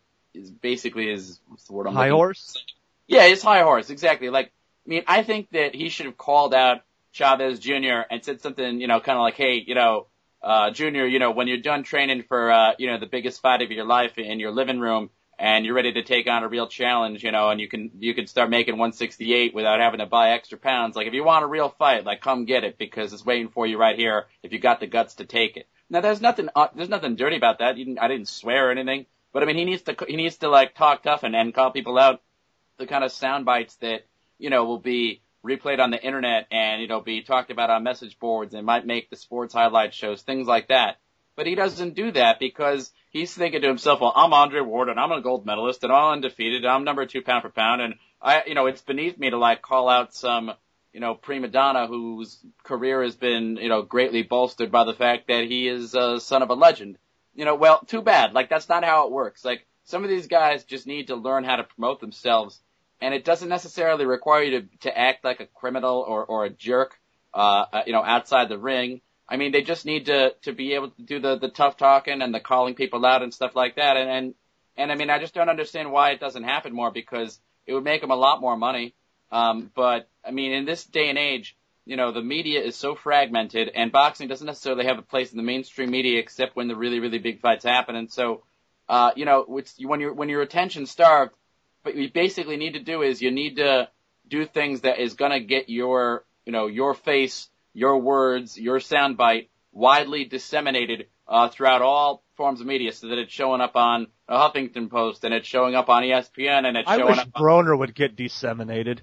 the word I'm high horse? Yeah, his high horse, exactly. I think that he should have called out Chavez Jr. and said something, kind of like, hey, Junior, when you're done training for, the biggest fight of your life in your living room and you're ready to take on a real challenge, and you can start making 168 without having to buy extra pounds. If you want a real fight, come get it because it's waiting for you right here if you got the guts to take it. Now, there's nothing dirty about that. I didn't swear or anything, but he needs to talk tough and call people out, the kind of sound bites that, will be replayed on the internet and, be talked about on message boards and might make the sports highlight shows, things like that. But he doesn't do that because he's thinking to himself, well, I'm Andre Ward and I'm a gold medalist and I'm undefeated and I'm number 2 pound for pound and it's beneath me to call out some, prima donna whose career has been, greatly bolstered by the fact that he is a son of a legend. Well, too bad. That's not how it works. Some of these guys just need to learn how to promote themselves. And it doesn't necessarily require you to act like a criminal or a jerk, outside the ring. They just need to be able to do the tough talking and the calling people out and stuff like that. And I just don't understand why it doesn't happen more because it would make them a lot more money. But in this day and age, the media is so fragmented and boxing doesn't necessarily have a place in the mainstream media except when the really, really big fights happen. And so, when you're attention starved, what you basically need to do is you need to do things that is going to get your face, your words, your soundbite widely disseminated throughout all forms of media so that it's showing up on a Huffington Post and it's showing up on ESPN and it's showing up. I wish Broner would get disseminated.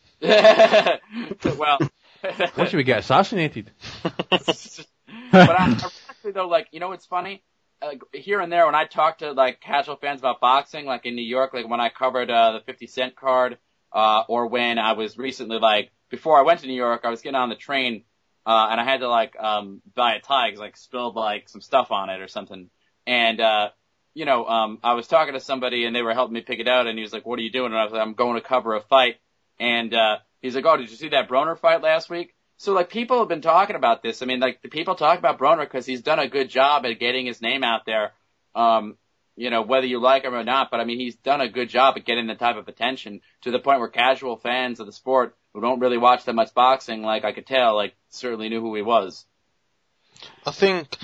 Well. Once you would get assassinated. But ironically though, it's funny? Here and there when I talk to casual fans about boxing, in New York, when I covered the 50 Cent card, or when I was recently before I went to New York, I was getting on the train, and I had to buy a tie because spilled some stuff on it or something. And I was talking to somebody and they were helping me pick it out and he was like, "What are you doing?" And I was like, "I'm going to cover a fight." And he's like, "Oh, did you see that Broner fight last week?" So people have been talking about this. The people talk about Broner because he's done a good job at getting his name out there. Whether you like him or not, but he's done a good job at getting the type of attention to the point where casual fans of the sport who don't really watch that much boxing, I could tell, certainly knew who he was. I think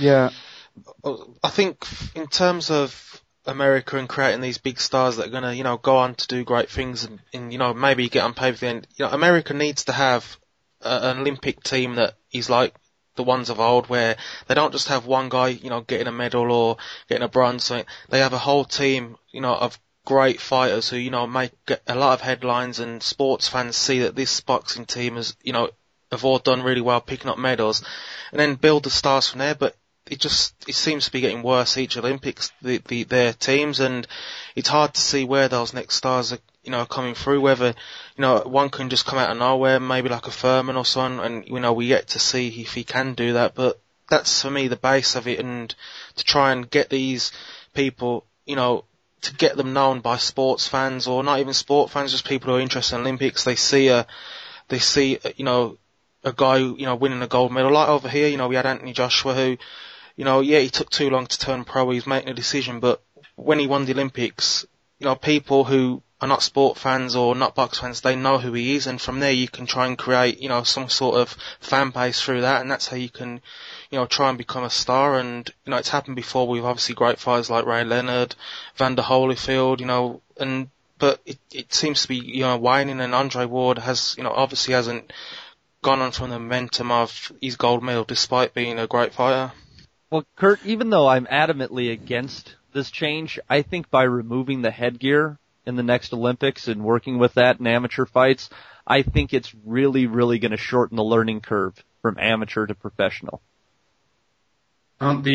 in terms of America and creating these big stars that are going to, go on to do great things and maybe get on paper at the end, America needs to have an Olympic team that is like the ones of old where they don't just have one guy, getting a medal or getting a bronze. They have a whole team, of great fighters who, make a lot of headlines and sports fans see that this boxing team has, have all done really well picking up medals and then build the stars from there. But it seems to be getting worse each Olympics, their teams, and it's hard to see where those next stars coming through, whether, one can just come out of nowhere, maybe like a Furman or someone, and, we get to see if he can do that, but that's for me the base of it, and to try and get these people, to get them known by sports fans, or not even sport fans, just people who are interested in Olympics. They see a guy, winning a gold medal. Like over here, we had Anthony Joshua who, he took too long to turn pro. He's making a decision, but when he won the Olympics, people who are not sport fans or not box fans, they know who he is, and from there you can try and create, some sort of fan base through that, and that's how you can, try and become a star. And, it's happened before with obviously great fighters like Ray Leonard, Vander Holyfield, but it seems to be, waning, and Andre Ward has, obviously hasn't gone on from the momentum of his gold medal despite being a great fighter. Well, Kurt, even though I'm adamantly against this change, I think by removing the headgear in the next Olympics and working with that in amateur fights, I think it's really, really going to shorten the learning curve from amateur to professional. Aren't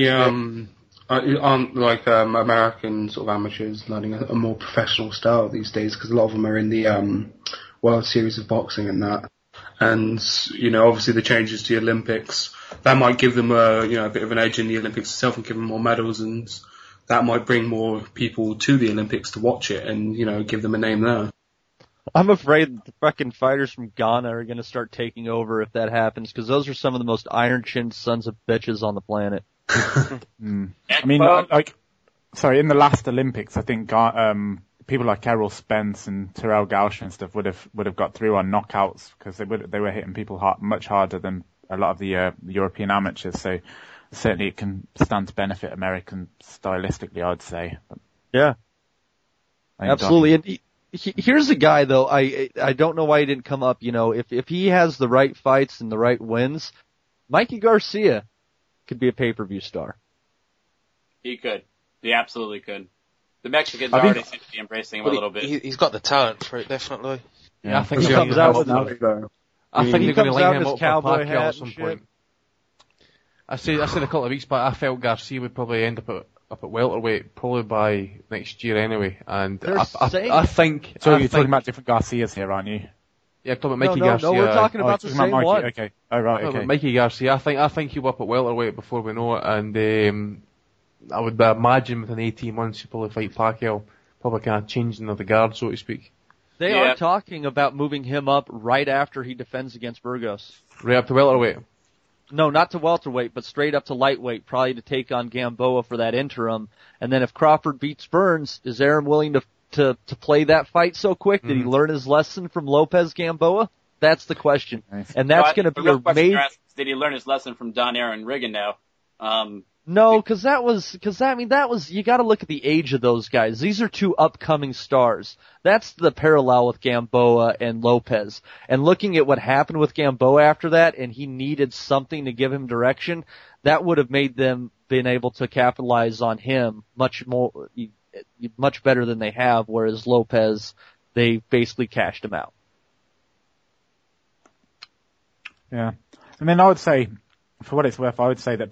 American sort of amateurs learning a more professional style these days? Because a lot of them are in the World Series of Boxing and that. And, obviously the changes to the Olympics, that might give them a bit of an edge in the Olympics itself and give them more medals, and that might bring more people to the Olympics to watch it and, give them a name there. I'm afraid the fucking fighters from Ghana are going to start taking over if that happens, because those are some of the most iron-chinned sons of bitches on the planet. I mean, in the last Olympics, I think people like Errol Spence and Terrell Gausha and stuff would have got through on knockouts, because they were hitting people much harder than a lot of the European amateurs. So certainly it can stand to benefit American stylistically, I'd say. But yeah, absolutely. And here's a guy though. I don't know why he didn't come up. If he has the right fights and the right wins, Mikey Garcia could be a pay-per-view star. He could. He absolutely could. The Mexicans already seem to be embracing him a little bit. He's got the talent for it, definitely. Yeah, I think he comes out with I think they're going to line him up for cowboy Pacquiao hat at some point. I said a couple of weeks back, I felt Garcia would probably end up at welterweight probably by next year anyway. And I think. So you're talking about different Garcias here, aren't you? Yeah, I'm talking about Mikey Garcia. No, we're talking about the same one. Okay. Oh, right, okay. Mikey Garcia, I think he'll be up at welterweight before we know it, and I would imagine within 18 months he'll probably fight Pacquiao, probably kind of changing of the guard, so to speak. They are talking about moving him up right after he defends against Burgos. Right up to welterweight? No, not to welterweight, but straight up to lightweight, probably to take on Gamboa for that interim. And then if Crawford beats Burns, is Aaron willing to play that fight so quick? Did he learn his lesson from Lopez Gamboa? That's the question. Nice. And that's going to be a major... Did he learn his lesson from Don Aaron Riggin now? No, because that was, you gotta look at the age of those guys. These are two upcoming stars. That's the parallel with Gamboa and Lopez. And looking at what happened with Gamboa after that, and he needed something to give him direction, that would have made them been able to capitalize on him much better than they have, whereas Lopez, they basically cashed him out. Yeah. I mean, I would say, for what it's worth, I would say that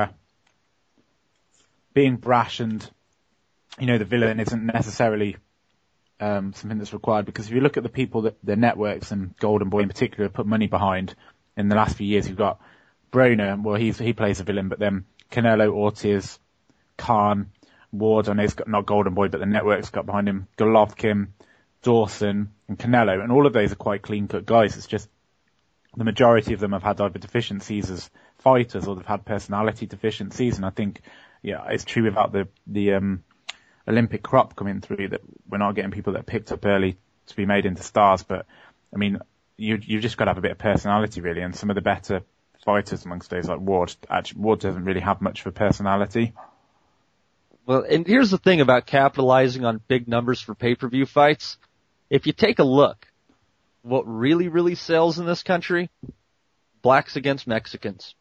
being brash and, the villain isn't necessarily something that's required, because if you look at the people that the networks and Golden Boy in particular put money behind in the last few years, you've got Broner, well, he plays a villain, but then Canelo, Ortiz, Khan, Ward, I know he's got not Golden Boy, but the network's got behind him, Golovkin, Dawson, and Canelo, and all of those are quite clean-cut guys. It's just the majority of them have had either deficiencies as fighters or they've had personality deficiencies, and I think it's true without the Olympic crop coming through that we're not getting people that are picked up early to be made into stars. But I mean, you've just got to have a bit of personality really, and some of the better fighters amongst those like Ward doesn't really have much of a personality. Well, and here's the thing about capitalizing on big numbers for pay-per-view fights. If you take a look, what really, really sells in this country? Blacks against Mexicans.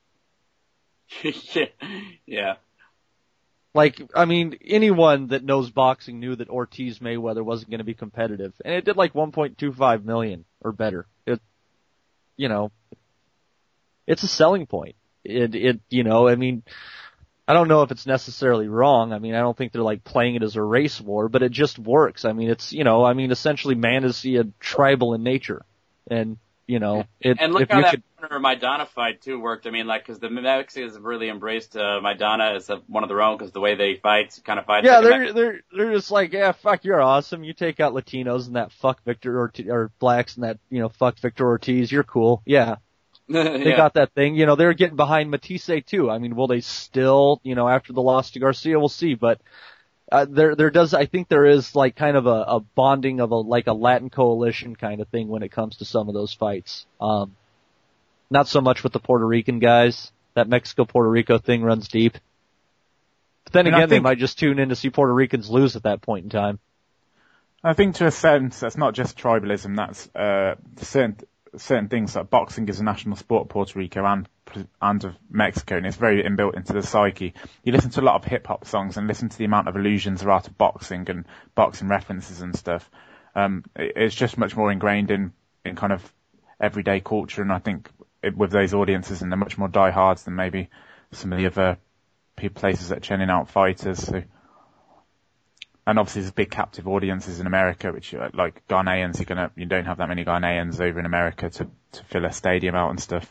Yeah. Like, I mean, anyone that knows boxing knew that Ortiz Mayweather wasn't going to be competitive. And it did like 1.25 million or better. It's a selling point. I mean, I don't know if it's necessarily wrong. I mean, I don't think they're like playing it as a race war, but it just works. I mean, it's, essentially man is tribal in nature. And, and look how that Maidana fight too worked. I mean, like, cause the Mexicans have really embraced, Maidana as one of their own, cause the way they kind of fight. Yeah, they're just like, yeah, fuck, you're awesome. You take out Latinos and that fuck Victor or blacks and that, fuck Victor Ortiz. You're cool. Yeah. They got that thing. They're getting behind Matisse too. I mean, will they still, after the loss to Garcia, we'll see, but, I think there is like kind of a bonding of a Latin coalition kind of thing when it comes to some of those fights. Not so much with the Puerto Rican guys. That Mexico-Puerto Rico thing runs deep. But then again, they might just tune in to see Puerto Ricans lose at that point in time. I think to a sense, that's not just tribalism, that's, certain things like boxing is a national sport of Puerto Rico and of Mexico, and it's very inbuilt into the psyche. You listen to a lot of hip hop songs and listen to the amount of allusions there are to boxing and boxing references and stuff. It's just much more ingrained in kind of everyday culture, and I think with those audiences, and they're much more diehards than maybe some of the other places that are churning out fighters. So. And obviously there's big captive audiences in America, which like Ghanaians, you don't have that many Ghanaians over in America to fill a stadium out and stuff.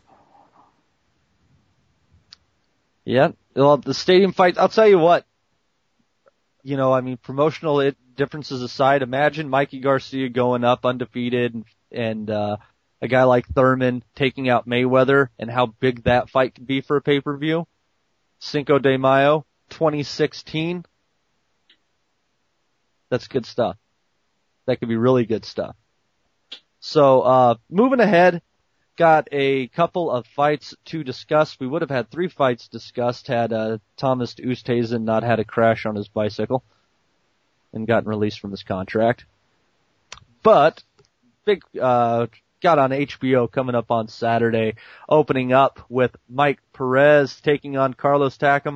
Yeah. Well, the stadium fight, I'll tell you what, promotional differences aside, imagine Mikey Garcia going up undefeated and a guy like Thurman taking out Mayweather and how big that fight could be for a pay-per-view. Cinco de Mayo, 2016. That's good stuff. That could be really good stuff. So, moving ahead, got a couple of fights to discuss. We would have had 3 fights discussed had, Thomas Oosthuizen not had a crash on his bicycle and gotten released from his contract. But, got on HBO coming up on Saturday, opening up with Mike Perez taking on Carlos Takam.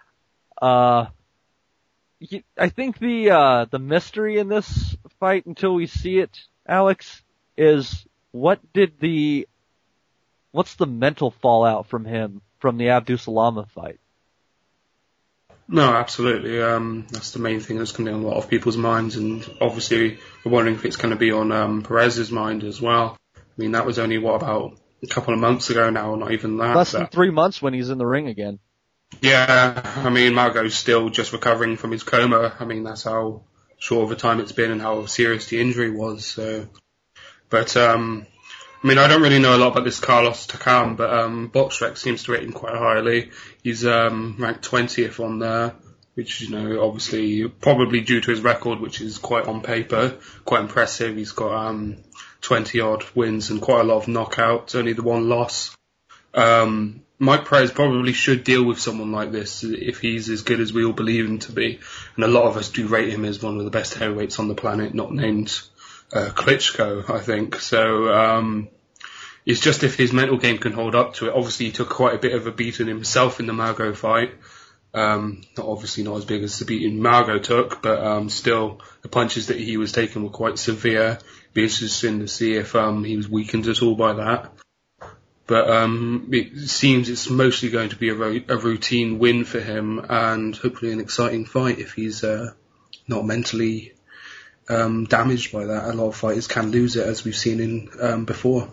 I think the mystery in this fight until we see it, Alex, is what's the mental fallout from him from the Abdussalama fight? No, absolutely. That's the main thing that's going to be on a lot of people's minds, and obviously we're wondering if it's going to be on Perez's mind as well. I mean, that was only about a couple of months ago now, not even that. Less than 3 months when he's in the ring again. Yeah, I mean, Margo's still just recovering from his coma. I mean, that's how short of a time it's been and how serious the injury was. So, but I mean, I don't really know a lot about this Carlos Takam, but BoxRec seems to rate him quite highly. He's ranked 20th on there, which obviously probably due to his record, which is quite on paper quite impressive. He's got 20 odd wins and quite a lot of knockouts. Only the one loss. Mike Perez probably should deal with someone like this if he's as good as we all believe him to be. And a lot of us do rate him as one of the best heavyweights on the planet, not named Klitschko, I think. So it's just if his mental game can hold up to it. Obviously, he took quite a bit of a beating himself in the Margo fight. Obviously not as big as the beating Margo took, but still, the punches that he was taking were quite severe. Be interesting to see if he was weakened at all by that. But it seems it's mostly going to be a routine win for him, and hopefully an exciting fight if he's not mentally damaged by that. A lot of fighters can lose it, as we've seen in before.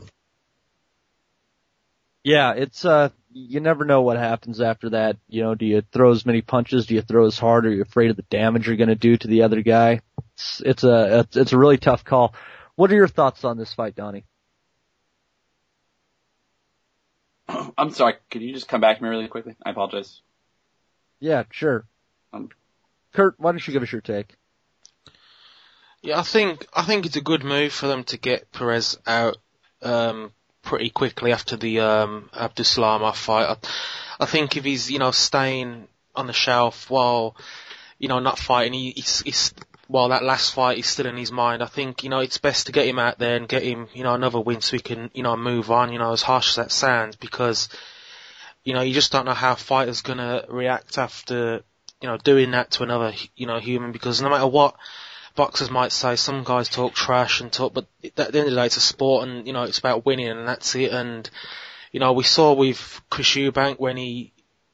Yeah, it's you never know what happens after that. Do you throw as many punches? Do you throw as hard? Are you afraid of the damage you're going to do to the other guy? It's a really tough call. What are your thoughts on this fight, Donnie? I'm sorry, could you just come back to me really quickly? I apologize. Yeah, sure. Kurt, why don't you give us your take? Yeah, I think it's a good move for them to get Perez out pretty quickly after the Abdussalama fight. I think if he's staying on the shelf while not fighting, he's while that last fight is still in his mind, I think, it's best to get him out there and get him, another win so he can, move on, as harsh as that sounds, because, you just don't know how a fighter's gonna react after, doing that to another, human, because no matter what boxers might say, some guys talk trash and talk, but at the end of the day, it's a sport and, it's about winning and that's it, and, we saw with Chris Eubank when he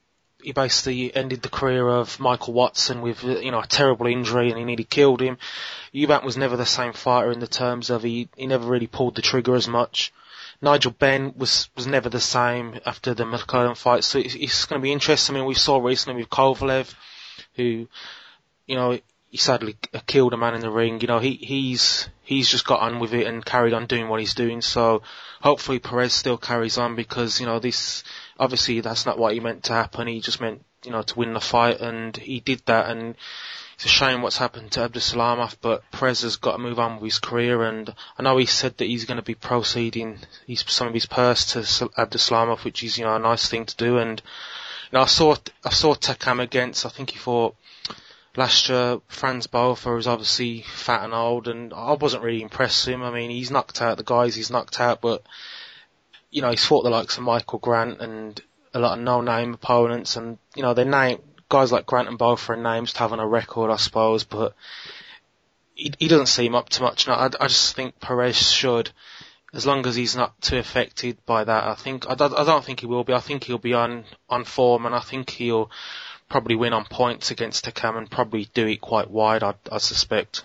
he basically ended the career of Michael Watson with, a terrible injury and he nearly killed him. Eubank was never the same fighter in the terms of he never really pulled the trigger as much. Nigel Benn was never the same after the McClellan fight, so it's going to be interesting. I mean, we saw recently with Kovalev, who, he sadly killed a man in the ring. He's just got on with it and carried on doing what he's doing. So hopefully Perez still carries on because, this, obviously that's not what he meant to happen. He just meant, to win the fight and he did that. And it's a shame what's happened to Abdusalamov, but Perez has got to move on with his career. And I know he said that he's going to be proceeding some of his purse to Abdusalamov, which is, a nice thing to do. And, I saw Takam against, I think he fought last year, Franz Botha, who's obviously fat and old, and I wasn't really impressed with him. I mean, he's knocked out the guys he's knocked out, but, he's fought the likes of Michael Grant and a lot of no-name opponents, and, guys like Grant and Botha are names to have on a record, I suppose, but he doesn't seem up to much. I just think Perez should, as long as he's not too affected by that, I don't think he will be. I think he'll be on form, and I think he'll probably win on points against Takam and probably do it quite wide, I suspect.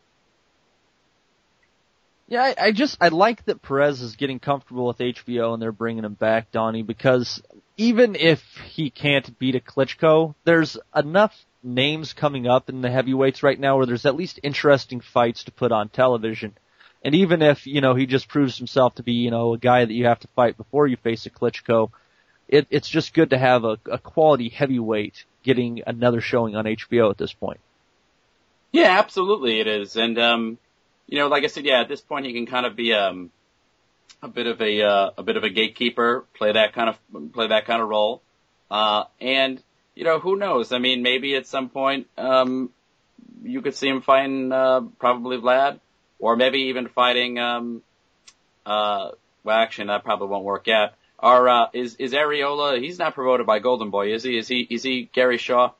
Yeah, I like that Perez is getting comfortable with HBO and they're bringing him back, Donnie, because even if he can't beat a Klitschko, there's enough names coming up in the heavyweights right now where there's at least interesting fights to put on television. And even if, he just proves himself to be, a guy that you have to fight before you face a Klitschko, it's just good to have a quality heavyweight getting another showing on HBO at this point. Yeah, absolutely it is. And, like I said, at this point he can kind of be, a bit of a gatekeeper, play that kind of role. And, who knows? I mean, maybe at some point, you could see him fighting, probably Vlad, or maybe even fighting, well, actually that probably won't work out. Is Areola, he's not promoted by Golden Boy, is he? Is he Gary Shaw?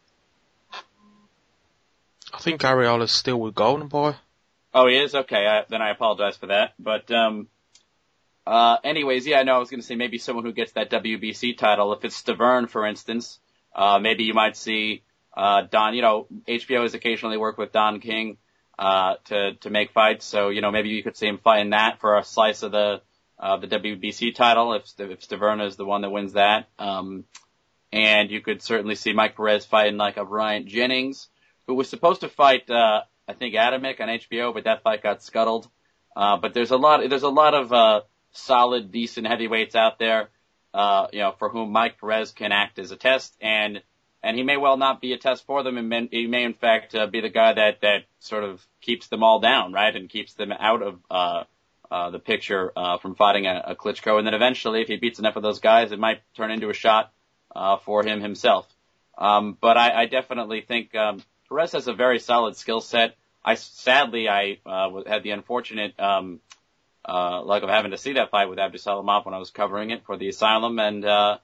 I think Areola's still with Golden Boy. Oh, he is? Okay, then I apologize for that. But, anyways, I was gonna say maybe someone who gets that WBC title. If it's Stavern, for instance, maybe you might see, Don, HBO has occasionally worked with Don King, to make fights. So, maybe you could see him fighting that for a slice of the WBC title if Staverna is the one that wins that. And you could certainly see Mike Perez fighting like a Bryant Jennings, who was supposed to fight, I think Adamic on HBO, but that fight got scuttled. But there's a lot of, solid, decent heavyweights out there, for whom Mike Perez can act as a test, and he may well not be a test for them, and he may in fact, be the guy that sort of keeps them all down, right, and keeps them out of, the picture, from fighting a Klitschko. And then eventually, if he beats enough of those guys, it might turn into a shot, for him himself. But I definitely think, Perez has a very solid skill set. Sadly, I had the unfortunate, luck of having to see that fight with Abdusalamov when I was covering it for the Asylum. And,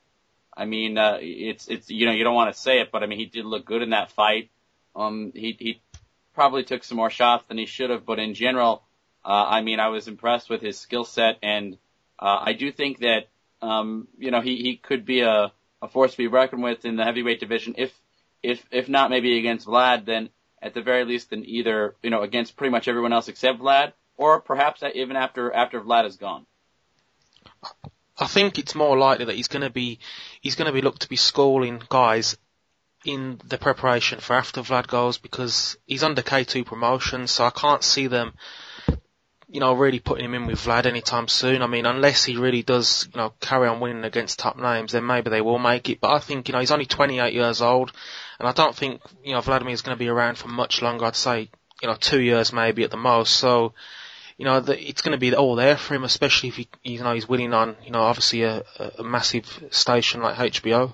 it's, you don't want to say it, but I mean, he did look good in that fight. He probably took some more shots than he should have, but in general, I was impressed with his skill set, and I do think that he could be a force to be reckoned with in the heavyweight division. If not maybe against Vlad, then at the very least in either against pretty much everyone else except Vlad, or perhaps even after Vlad is gone. I think it's more likely that he's going to be looked to be schooling guys in the preparation for after Vlad goes, because he's under K2 promotion, so I can't see them really putting him in with Vlad anytime soon. I mean, unless he really does, carry on winning against top names, then maybe they will make it. But I think, he's only 28 years old, and I don't think, Vladimir is going to be around for much longer. I'd say, 2 years maybe at the most. So, it's going to be all there for him, especially if he's winning on, obviously a massive station like HBO.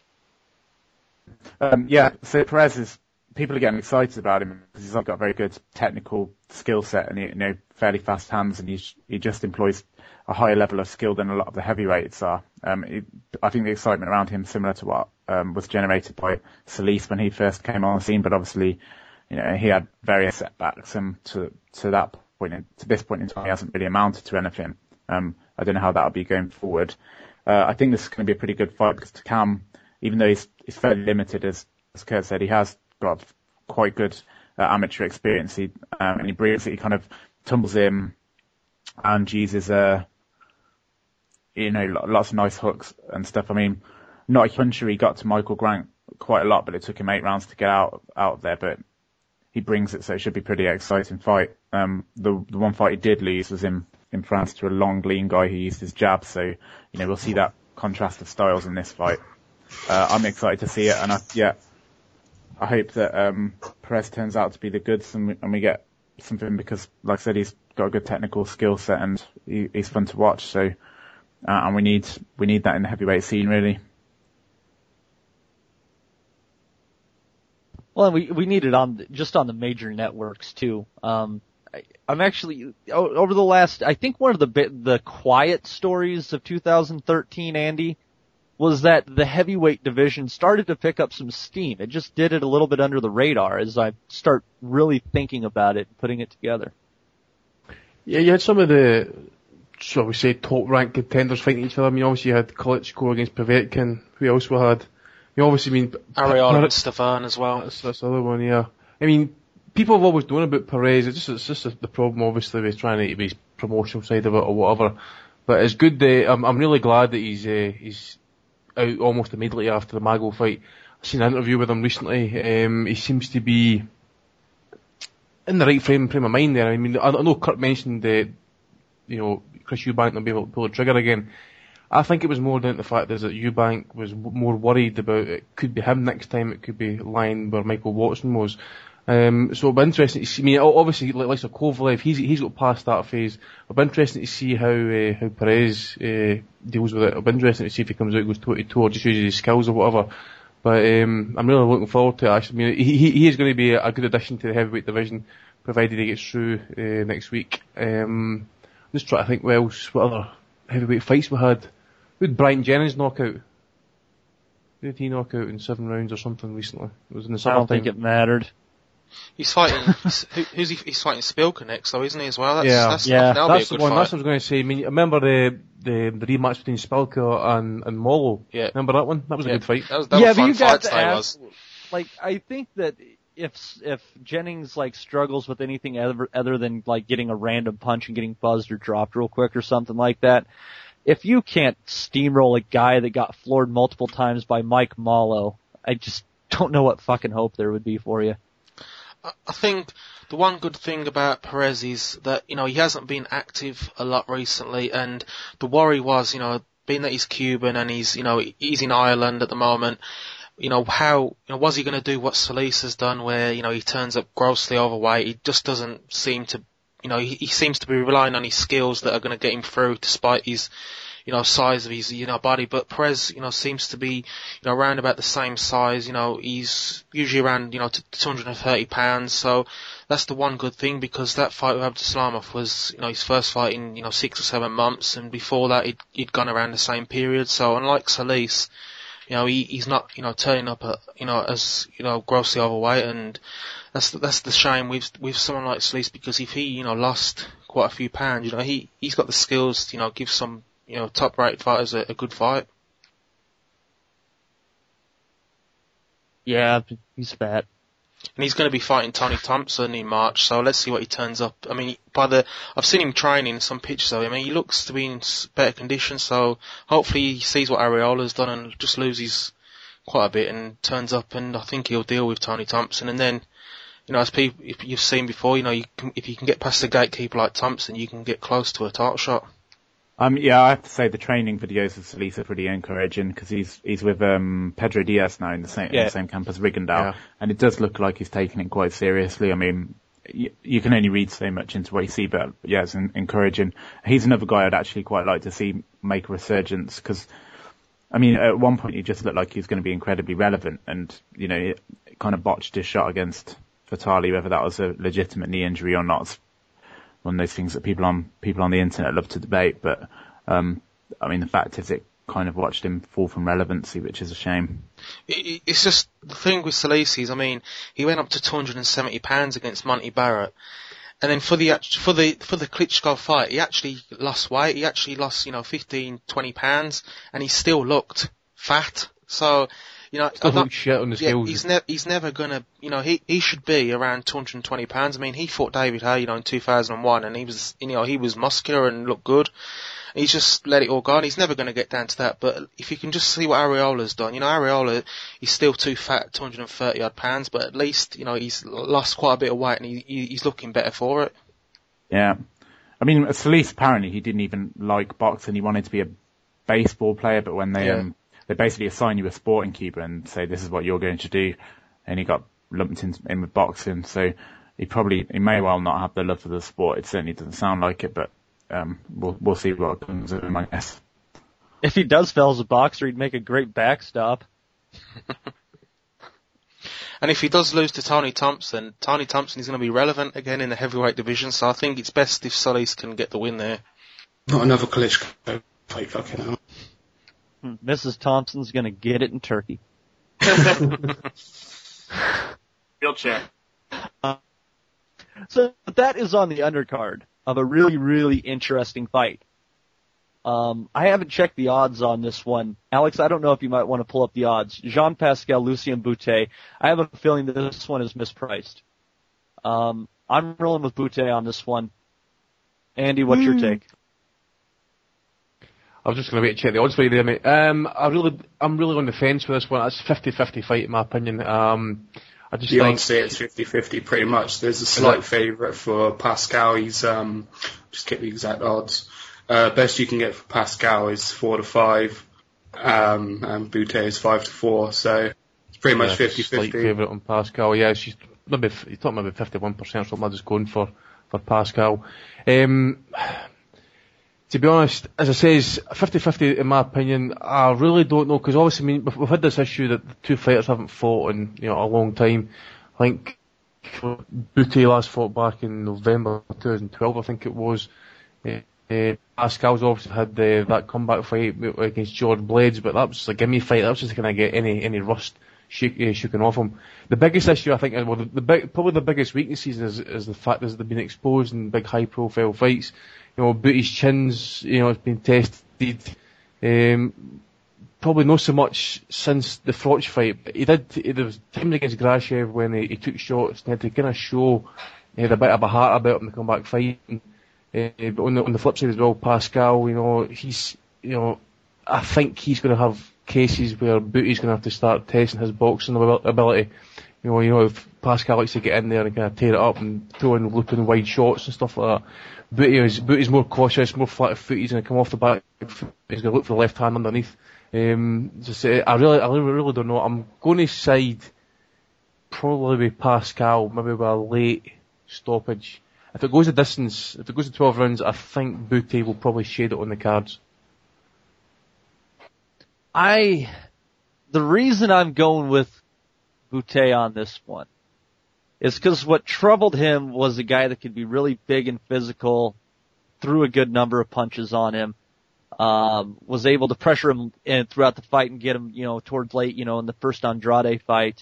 So Perez people are getting excited about him because he's got a very good technical skill set and fairly fast hands, and he just employs a higher level of skill than a lot of the heavyweights are. I think the excitement around him similar to what was generated by Solis when he first came on the scene, but obviously, he had various setbacks, and to this point in time, he hasn't really amounted to anything. I don't know how that'll be going forward. I think this is going to be a pretty good fight because Takam even though he's fairly limited, as Kurt said, he has got quite good amateur experience. And he brings it, he kind of tumbles in and uses, lots of nice hooks and stuff. I mean, not a puncher, he got to Michael Grant quite a lot, but it took him 8 rounds to get out of there, but he brings it, so it should be a pretty exciting fight. The one fight he did lose was in France to a long, lean guy who used his jab, so, we'll see that contrast of styles in this fight. I'm excited to see it, and I hope that Perez turns out to be the goods and we get something, because, like I said, he's got a good technical skill set and he's fun to watch, so, and we need that in the heavyweight scene, really. Well, we need it on the major networks too. I'm actually over the last, I think one of the quiet stories of 2013, Andy, was that the heavyweight division started to pick up some steam. It just did it a little bit under the radar as I start really thinking about it and putting it together. Yeah, you had some of the, shall we say, top ranked contenders fighting each other. I mean, obviously you had Klitschko against Povetkin. Who else we had? Arreola and Stefan as well. That's the other one, yeah. I mean, people have always known about Perez. It's just the problem, obviously, with trying to his promotional side of it or whatever. But it's good that I'm really glad that he's out almost immediately after the Mago fight. I've seen an interview with him recently. He seems to be in the right frame of mind there. I mean, I know Kurt mentioned that, Chris Eubank not be able to pull the trigger again. I think it was more down to the fact that Eubank was more worried about it could be him next time, it could be lying where Michael Watson was. So it'll be interesting to see. I mean, obviously, like Kovalev, he's got past that phase. It'll be interesting to see how Perez deals with it. It'll be interesting to see if he comes out and goes toe-to-toe or just uses his skills or whatever. But I'm really looking forward to it, actually. I mean, he is going to be a good addition to the heavyweight division, provided he gets through next week. Just trying to think what other heavyweight fights we had. Who did Brian Jennings knock out? Who did he knock out in 7 rounds or something recently? It was in the summertime. I don't think it mattered. He's fighting. He's fighting Spilka next, though, isn't he? As well. That's the one. That's what I was going to say. I mean, remember the rematch between Spilka and Molo? Yeah. Remember that one? That was a good fight. That was a fun fight. Was. Like, I think that if Jennings struggles with anything other than getting a random punch and getting buzzed or dropped real quick or something like that. If you can't steamroll a guy that got floored multiple times by Mike Mallow, I just don't know what fucking hope there would be for you. I think the one good thing about Perez is that, he hasn't been active a lot recently, and the worry was, being that he's Cuban and he's in Ireland at the moment, was he going to do what Solis has done where, he turns up grossly overweight? He just doesn't seem to, he seems to be relying on his skills that are going to get him through despite his, size of his, body. But Perez, seems to be, around about the same size. He's usually around, 230 pounds. So that's the one good thing, because that fight with Abduslamov was, his first fight in, 6 or 7 months. And before that, he'd gone around the same period. So unlike Solis, he's not, turning up as, grossly overweight, and that's the shame with someone like Solis, because if he, lost quite a few pounds, he's got the skills to, give some, top-rated fighters a good fight. Yeah, he's fat. And he's going to be fighting Tony Thompson in March, so let's see what he turns up. I mean, I've seen him training some pictures of him. I mean, he looks to be in better condition, so hopefully he sees what Arreola's done and just loses quite a bit and turns up, and I think he'll deal with Tony Thompson. And then, as people, if you've seen before, if you can get past the gatekeeper like Thompson, you can get close to a title shot. Yeah, I have to say the training videos of Solis are pretty encouraging, because he's with Pedro Diaz now in the same camp as Rigondeaux, and it does look like he's taking it quite seriously. I mean, you can only read so much into what you see, but yeah, it's encouraging. He's another guy I'd actually quite like to see make a resurgence, because I mean, at one point he just looked like he was going to be incredibly relevant, and it kind of botched his shot against Vitali, whether that was a legitimate knee injury or not. One of those things that people on the internet love to debate, but I mean, the fact is it kind of watched him fall from relevancy, which is a shame. It's just the thing with Solis is, I mean, he went up to 270 pounds against Monty Barrett, and then for the Klitschko fight, he actually lost weight. He actually lost 15, 20 pounds, and he still looked fat So, you know, still looks shit on the scales. He's never gonna, you know, he should be around 220 pounds. I mean, he fought David Haye, you know, in 2001, and he was muscular and looked good. He's just let it all go, and he's never going to get down to that. But if you can just see what Ariola's done, you know, Ariola, he's still too fat, 230 odd pounds, but at least, you know, he's lost quite a bit of weight, and he's looking better for it. Yeah. I mean, Solis, apparently, he didn't even like boxing. He wanted to be a baseball player, but when they basically assign you a sporting keeper and say, this is what you're going to do, and he got lumped in with boxing, so he may well not have the love for the sport. It certainly doesn't sound like it, but we'll see what comes of him, I guess. If he does fail as a boxer, he'd make a great backstop. And if he does lose to Tony Thompson is going to be relevant again in the heavyweight division, so I think it's best if Solis can get the win there. Not another Klitschko fight, fucking hell. Mrs. Thompson's going to get it in Turkey. Wheelchair. So that is on the undercard of a really, really interesting fight. I haven't checked the odds on this one. Alex, I don't know if you might want to pull up the odds. Jean Pascal, Lucien Boutet. I have a feeling that this one is mispriced. I'm rolling with Boutet on this one. Andy, what's your take? I was just going to wait to check the odds for you there, mate. I'm really on the fence with this one. It's 50-50 fight, in my opinion. I just think say it's 50-50 pretty much. There's a slight favourite for Pascal. He's just get the exact odds. Best you can get for Pascal is 4-5, and Boutet is 5-4. So it's pretty much 50-50. Slight favourite on Pascal. Yeah, you're talking maybe 51% or something. I'm just going for Pascal. To be honest, as I say, it's 50-50 in my opinion. I really don't know, because obviously, I mean, we've had this issue that the two fighters haven't fought in, you know, a long time. I think Boutet last fought back in November 2012, I think it was. Pascal's obviously had that comeback fight against George Blades, but that was a gimme fight. That was just going to get any rust shaken off him. The biggest issue, I think, probably the biggest weaknesses is the fact that they've been exposed in big high-profile fights. You know, Boutie's chin's, you know, it's been tested. Probably not so much since the Froch fight, but there was times against Grashev when he took shots and had to kind of show he had a bit of a heart about him to come back fighting. But on the flip side as well, Pascal, you know, I think he's going to have cases where Boutie's going to have to start testing his boxing ability. You know, if Pascal likes to get in there and kind of tear it up and throw in looping wide shots and stuff like that. Boutie's more cautious, more flat-footed. He's going to come off the back. He's going to look for the left hand underneath. I really don't know. I'm going to side probably with Pascal, maybe with a late stoppage. If it goes a distance, if it goes to 12 rounds, I think Boutet will probably shade it on the cards. The reason I'm going with Boutet on this one is because what troubled him was a guy that could be really big and physical, threw a good number of punches on him, was able to pressure him throughout the fight and get him, you know, towards late, you know, in the first Andrade fight.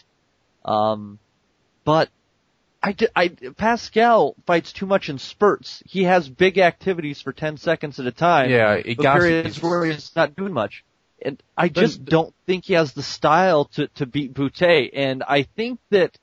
But Pascal fights too much in spurts. He has big activities for 10 seconds at a time. Yeah, periods where he's not doing much. And I just don't think he has the style to beat Boutet. And I think that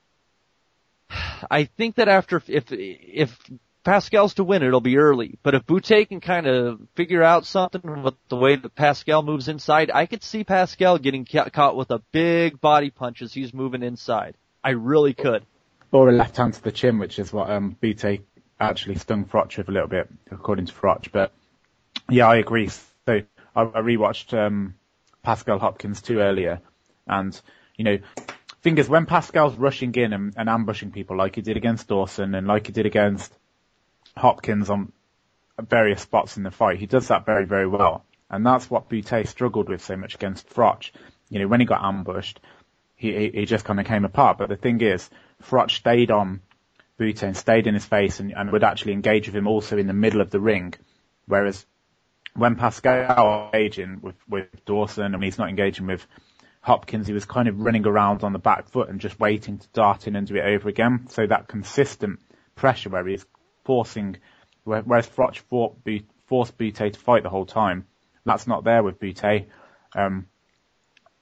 after, if Pascal's to win, it'll be early. But if Boutet can kind of figure out something with the way that Pascal moves inside, I could see Pascal getting caught with a big body punch as he's moving inside. I really could. Or a left hand to the chin, which is what Boutet actually stung Froch with a little bit, according to Froch. But yeah, I agree. So I rewatched Pascal Hopkins 2 earlier, and you know, thing is, when Pascal's rushing in and ambushing people like he did against Dawson and like he did against Hopkins on various spots in the fight, he does that very, very well. And that's what Boutet struggled with so much against Froch. You know, when he got ambushed, he just kind of came apart. But the thing is, Froch stayed on Boutet and stayed in his face and would actually engage with him also in the middle of the ring. Whereas when Pascal engaging with Dawson and he's not engaging with Hopkins, he was kind of running around on the back foot and just waiting to dart in and do it over again. So that consistent pressure where he's forcing, whereas Froch forced Boutet to fight the whole time, that's not there with Boutet.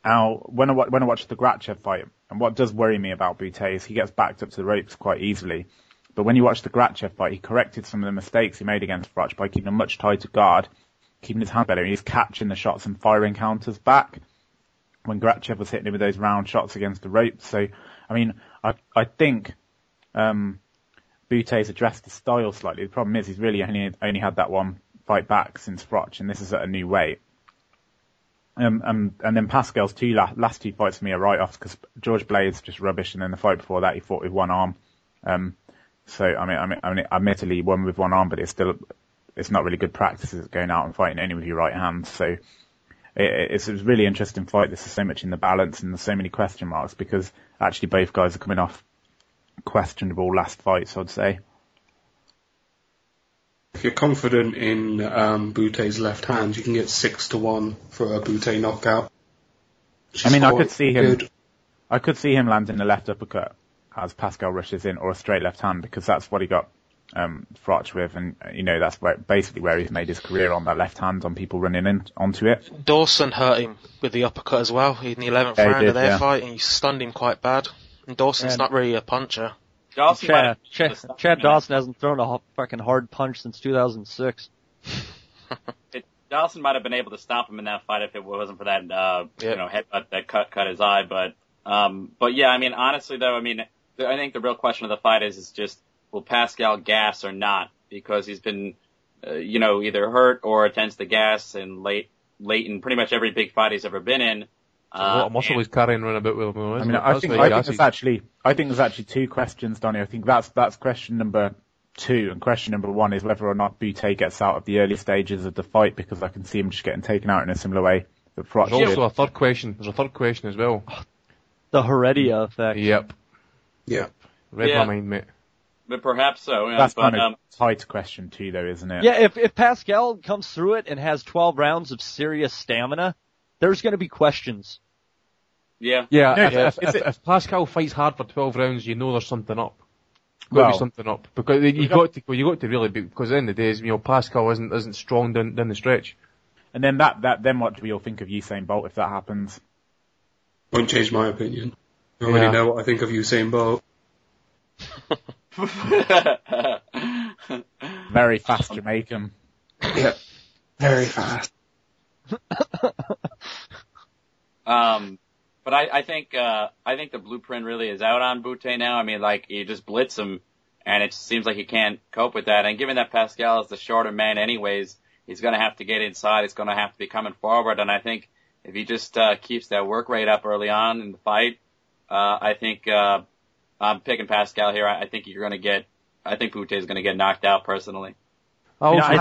Now, when I watch the Grachev fight, and what does worry me about Bute is he gets backed up to the ropes quite easily. But when you watch the Grachev fight, he corrected some of the mistakes he made against Froch by keeping a much tighter guard, keeping his hand better, and he's catching the shots and firing counters back when Grachev was hitting him with those round shots against the ropes. So, I mean, I think Bute's addressed his style slightly. The problem is he's really only had that one fight back since Froch, and this is at a new weight. And then Pascal's last two fights for me are write-offs because George Blade's just rubbish, and then the fight before that he fought with one arm. So I mean, admittedly he won with one arm, but it's not really good practice going out and fighting only with your right hand. So it's a really interesting fight. There's so much in the balance and there's so many question marks because actually both guys are coming off questionable last fights, I'd say. If you're confident in Bute's left hand, you can get 6-1 for a Bute knockout. I mean, I could see him landing a left uppercut as Pascal rushes in, or a straight left hand, because that's what he got Froch with, and that's basically where he's made his career, on that left hand, on people running in onto it. Dawson hurt him with the uppercut as well in the 11th round of their fight, and he stunned him quite bad. And Dawson's not really a puncher. Chad Dawson hasn't thrown a fucking hard punch since 2006. Dawson might have been able to stop him in that fight if it wasn't for that, headbutt that cut his eye. But yeah, I mean, honestly though, I think the real question of the fight is just, will Pascal gas or not? Because he's been, either hurt or tends to gas and late in pretty much every big fight he's ever been in. A lot of muscle he's carrying around about with him. I mean, I think there's actually two questions, Donnie. I think that's question number 2, and question number 1 is whether or not Bute gets out of the early stages of the fight, because I can see him just getting taken out in a similar way that Froch did. There's also a third question. There's a third question as well. The Heredia effect. Yep. Read my mind, mate. But perhaps so. Yeah, that's kind of tied to question 2, though, isn't it? Yeah, if Pascal comes through it and has 12 rounds of serious stamina, there's going to be questions. Yeah. Yeah. If Pascal fights hard for 12 rounds, there's something up. Got to be something up, because you got to really be, because at the end of the day, Pascal isn't strong down the stretch. And then then what do we all think of Usain Bolt if that happens? Won't change my opinion. I already know what I think of Usain Bolt. Very fast Jamaican. Yeah, very fast. But I think the blueprint really is out on Bute now. I mean, you just blitz him, and it seems like he can't cope with that. And given that Pascal is the shorter man anyways, he's gonna have to get inside. He's gonna have to be coming forward. And I think if he just keeps that work rate up early on in the fight, I think I'm picking Pascal here. I think Bute is gonna get knocked out personally. I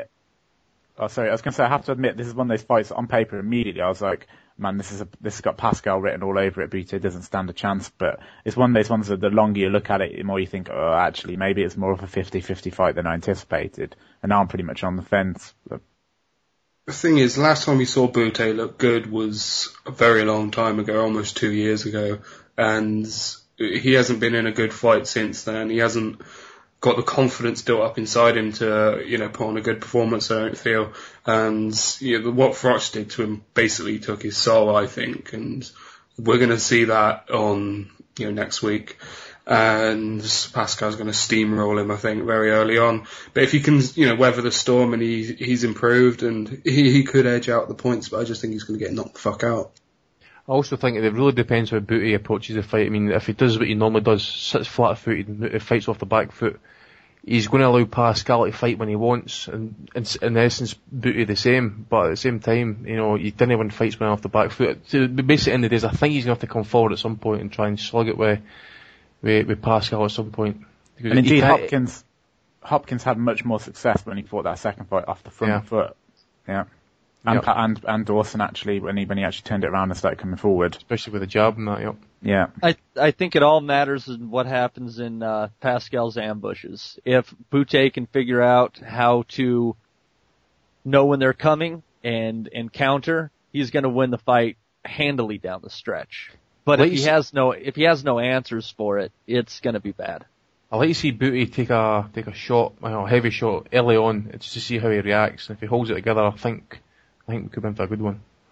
was going to say, I have to admit, this is one of those fights on paper immediately. I was like, man, this has got Pascal written all over it. Bute doesn't stand a chance. But it's one of those ones that the longer you look at it, the more you think, oh, actually, maybe it's more of a 50-50 fight than I anticipated. And now I'm pretty much on the fence. But the thing is, last time we saw Bute look good was a very long time ago, almost 2 years ago. And he hasn't been in a good fight since then. He hasn't got the confidence built up inside him to, put on a good performance, I don't feel. And, what Froch did to him basically took his soul, I think. And we're going to see that on, next week. And Pascal's going to steamroll him, I think, very early on. But if he can, weather the storm and he's improved, and he could edge out the points, but I just think he's going to get knocked the fuck out. I also think it really depends how Bute approaches the fight. I mean, if he does what he normally does, sits flat-footed and fights off the back foot, he's going to allow Pascal to fight when he wants, and in essence, Bute the same. But at the same time, you didn't win fights when off the back foot. So basically, at the end of the day, I think he's going to have to come forward at some point and try and slug it with Pascal at some point. And indeed, Hopkins had much more success when he fought that second fight off the front foot. Yeah. And Dawson actually, when he actually turned it around and started coming forward. Especially with a jab and that, Yeah. I think it all matters in what happens in Pascal's ambushes. If Bute can figure out how to know when they're coming and counter, he's going to win the fight handily down the stretch. But if he has no answers for it, it's going to be bad. I like to see Bute take a shot, a heavy shot early on, just to see how he reacts. And if he holds it together, I think we could win for a good one.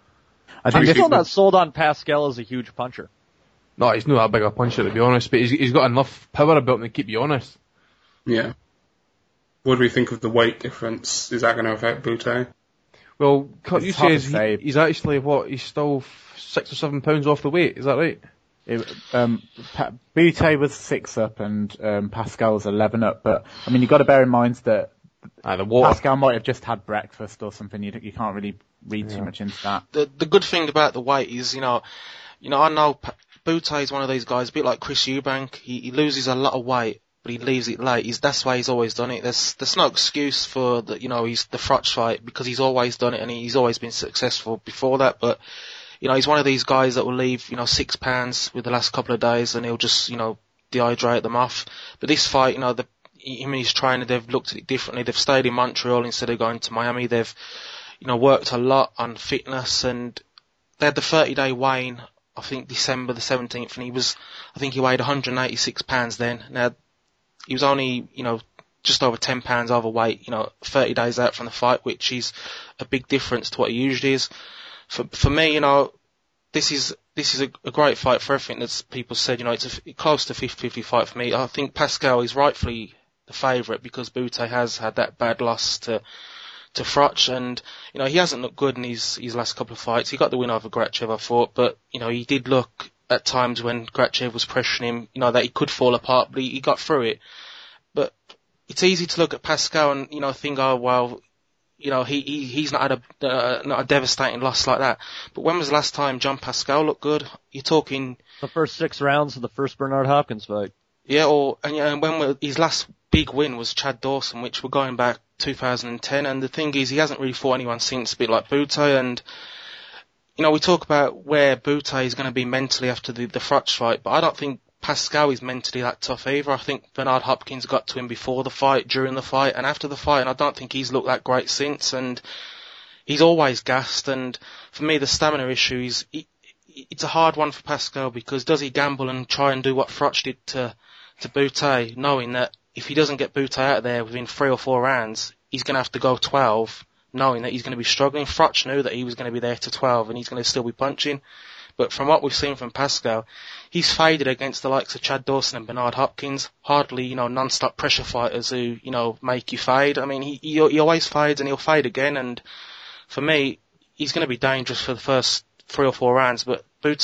I'm still not sold on Pascal as a huge puncher. No, he's not that big a puncher, to be honest, but he's got enough power about him to keep you honest. Yeah. What do we think of the weight difference? Is that going to affect Bute? Well, you say he's actually, he's still 6 or 7 pounds off the weight, is that right? Bute was 6 up and Pascal was 11 up, but I mean, you've got to bear in mind that Pascal might have just had breakfast or something. You can't really read too much into that. The good thing about the weight is, I know Bute is one of these guys, a bit like Chris Eubank. He loses a lot of weight, but he leaves it late. That's why he's always done it. There's no excuse for he's the Frotch fight, because he's always done it and he's always been successful before that. But he's one of these guys that will leave 6 pounds with the last couple of days and he'll just dehydrate them off. But this fight, him and his trainer, they've looked at it differently. They've stayed in Montreal instead of going to Miami. They've worked a lot on fitness, and they had the 30-day weigh-in, I think December the 17th, and he weighed 186 pounds then. Now, he was only, just over 10 pounds overweight, 30 days out from the fight, which is a big difference to what he usually is. For me, this is a great fight for everything that people said. It's a close to 50-50 fight for me. I think Pascal is rightfully the favourite because Bute has had that bad loss to Frotch, and he hasn't looked good in his last couple of fights. He got the win over Grachev, I thought, but he did look at times when Grachev was pressuring him, that he could fall apart, but he got through it. But it's easy to look at Pascal and think, oh well, he's not had not a devastating loss like that. But when was the last time John Pascal looked good? You're talking the first 6 rounds of the first Bernard Hopkins fight. Yeah, and when his last big win was Chad Dawson, which we're going back 2010, and the thing is, he hasn't really fought anyone since, a bit like Bute, and, we talk about where Bute is going to be mentally after the Frotch fight, but I don't think Pascal is mentally that tough either. I think Bernard Hopkins got to him before the fight, during the fight, and after the fight, and I don't think he's looked that great since, and he's always gassed, and for me, the stamina issue is, it's a hard one for Pascal, because does he gamble and try and do what Frotch did to Bute, knowing that if he doesn't get Bute out of there within 3 or 4 rounds, he's going to have to go 12, knowing that he's going to be struggling. Frotch knew that he was going to be there to 12 and he's going to still be punching. But from what we've seen from Pascal, he's faded against the likes of Chad Dawson and Bernard Hopkins. Hardly, non-stop pressure fighters who, make you fade. I mean, he always fades and he'll fade again. And for me, he's going to be dangerous for the first 3 or 4 rounds. But Bute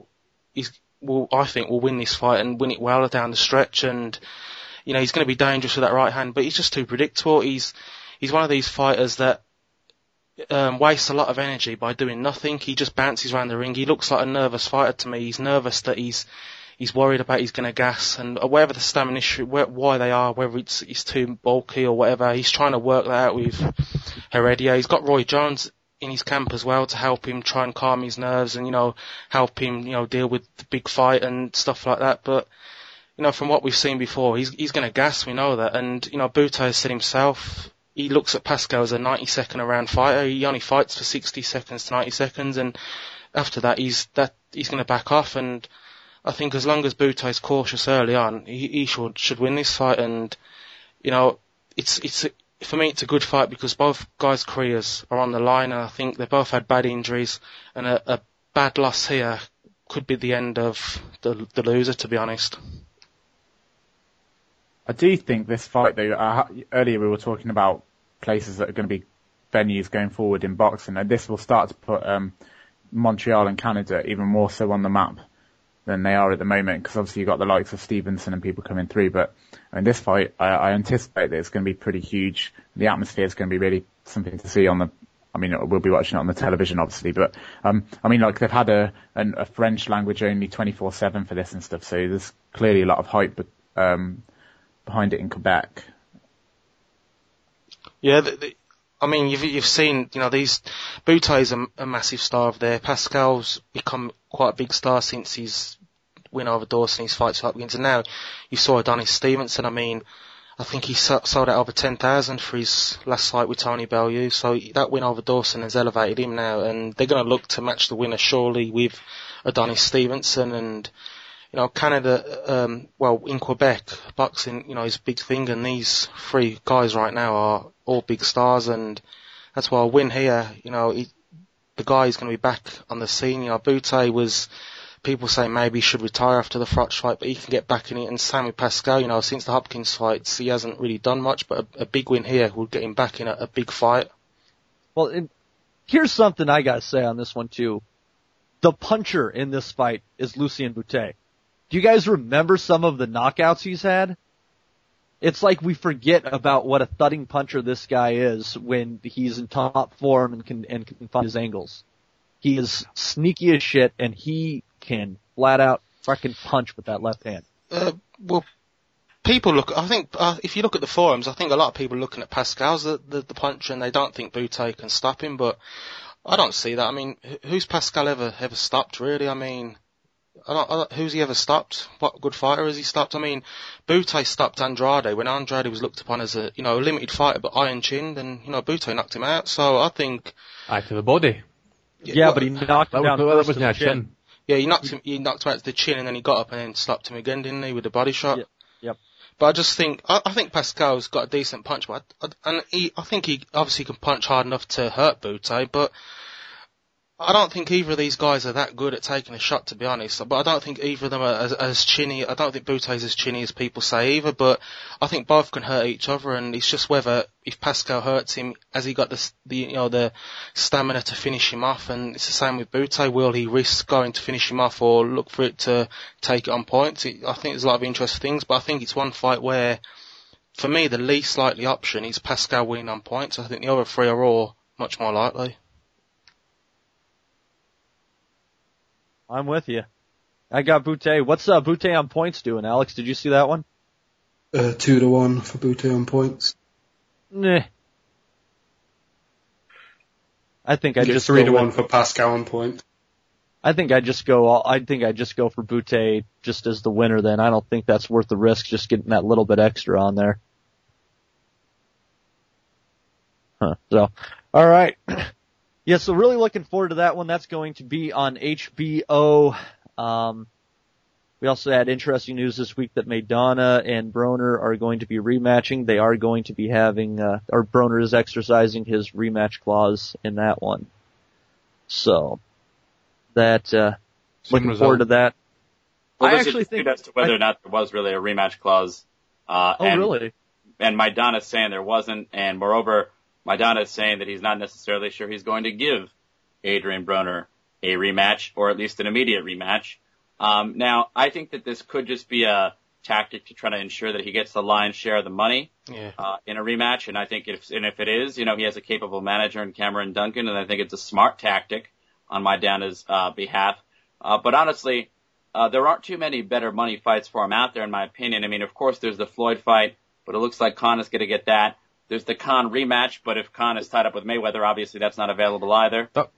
I think will win this fight and win it well down the stretch, and he's going to be dangerous with that right hand, but he's just too predictable. He's one of these fighters that wastes a lot of energy by doing nothing. He just bounces around the ring. He looks like a nervous fighter to me. He's nervous that he's worried about he's going to gas, and whatever the stamina issue, why they are, whether it's too bulky or whatever, he's trying to work that out with Heredia. He's got Roy Jones in his camp as well to help him try and calm his nerves and, help him, deal with the big fight and stuff like that. But, from what we've seen before, he's going to gas, we know that. And, Bute has said himself, he looks at Pascal as a 90-second around fighter. He only fights for 60 seconds to 90 seconds. And after that, he's going to back off. And I think as long as Bute is cautious early on, he should win this fight. And, for me, it's a good fight because both guys' careers are on the line, and I think they both had bad injuries, and a bad loss here could be the end of the loser, to be honest. I do think this fight, though, earlier we were talking about places that are going to be venues going forward in boxing, and this will start to put Montreal and Canada even more so on the map than they are at the moment, because obviously you've got the likes of Stevenson and people coming through, but in this fight, I anticipate that it's going to be pretty huge. The atmosphere is going to be really something to see we'll be watching it on the television, obviously, but, they've had a French language only 24/7 for this and stuff, so there's clearly a lot of hype, behind it in Quebec. Yeah, you've seen, these, Bute is a massive star over there. Pascal's become quite a big star since his win over Dawson, his fights with Hopkins, and now you saw Adonis Stevenson. I think he sold out over 10,000 for his last fight with Tony Bellew, so that win over Dawson has elevated him now, and they're going to look to match the winner surely with Adonis Stevenson. And Canada, in Quebec, boxing, is a big thing, and these 3 guys right now are all big stars, and that's why a win here, the guy who's going to be back on the scene. You know, Butte was, people say maybe he should retire after the Froch fight, but he can get back in it. And same with Pascal, you know, since the Hopkins fights, he hasn't really done much, but a big win here will get him back in a big fight. Well, here's something I gotta say on this one too. The puncher in this fight is Lucien Butte. Do you guys remember some of the knockouts he's had? It's like we forget about what a thudding puncher this guy is when he's in top form and can find his angles. He is sneaky as shit, and he can flat out fucking punch with that left hand. Well, people look, I think, if you look at the forums, I think a lot of people are looking at Pascal's the puncher, and they don't think Butte can stop him, but I don't see that. I mean, who's Pascal ever stopped, really? I mean, who's he ever stopped? What good fighter has he stopped? I mean, Butte stopped Andrade when Andrade was looked upon as a, you know, a limited fighter, but iron-chinned, and, you know, Butte knocked him out. So I think... Eye to the body. Yeah, but he knocked him down first to the chin. Yeah, he knocked him out to the chin, and then he got up and then slapped him again, didn't he, with the body shot? Yep. But I just think, I think Pascal's got a decent punch, but I think he obviously can punch hard enough to hurt Butte, but I don't think either of these guys are that good at taking a shot, to be honest. But I don't think either of them are as chinny. I don't think Butte's as chinny as people say either, but I think both can hurt each other, and it's just whether, if Pascal hurts him, has he got the stamina to finish him off? And it's the same with Butte. Will he risk going to finish him off or look for it to take it on points? I think there's a lot of interesting things, but I think it's one fight where, for me, the least likely option is Pascal winning on points. I think the other three are all much more likely. I'm with you. I got Butte. What's Butte on points doing, Alex? Did you see that one? 2-1 for Butte on points. Nah. I think I just 3-1 for Pascal on points. I think I just go for Butte just as the winner then. I don't think that's worth the risk, just getting that little bit extra on there. So, alright. Yeah, so really looking forward to that one. That's going to be on HBO. We also had interesting news this week that Maidana and Broner are going to be rematching. They are going to be having, or Broner is exercising his rematch clause in that one. So, that, looking forward to that. Well, I actually think as to whether or not there was really a rematch clause. Really? And Maidana's saying there wasn't, and moreover, Maidana is saying that he's not necessarily sure he's going to give Adrian Broner a rematch, or at least an immediate rematch. Now, I think that this could just be a tactic to try to ensure that he gets the lion's share of the money in a rematch. And I think if it is, you know, he has a capable manager in Cameron Duncan, and I think it's a smart tactic on Maidana's behalf. But honestly, there aren't too many better money fights for him out there, in my opinion. I mean, of course, there's the Floyd fight, but it looks like Khan is going to get that. There's the Khan rematch, but if Khan is tied up with Mayweather, obviously that's not available either. Duck.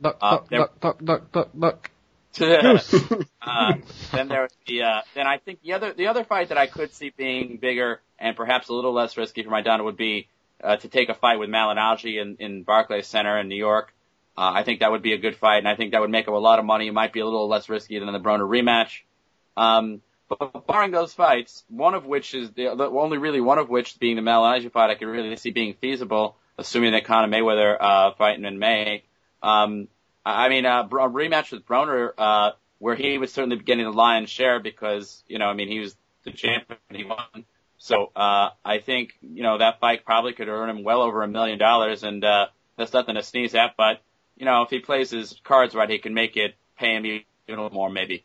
Then there's then I think the other fight that I could see being bigger and perhaps a little less risky for Maidana would be to take a fight with Malignaggi in Barclays Center in New York. I think that would be a good fight, and I think that would make him a lot of money. It might be a little less risky than the Broner rematch. But barring those fights, one of which is only really one of which being the Malignaggi fight, I could really see being feasible, assuming that Conor Mayweather fight in May. I mean, a rematch with Broner, where he would certainly be getting the lion's share because, you know, I mean, he was the champion and he won. So I think, you know, that fight probably could earn him well over $1 million, and that's nothing to sneeze at. But, you know, if he plays his cards right, he can make it pay him even a little more, maybe.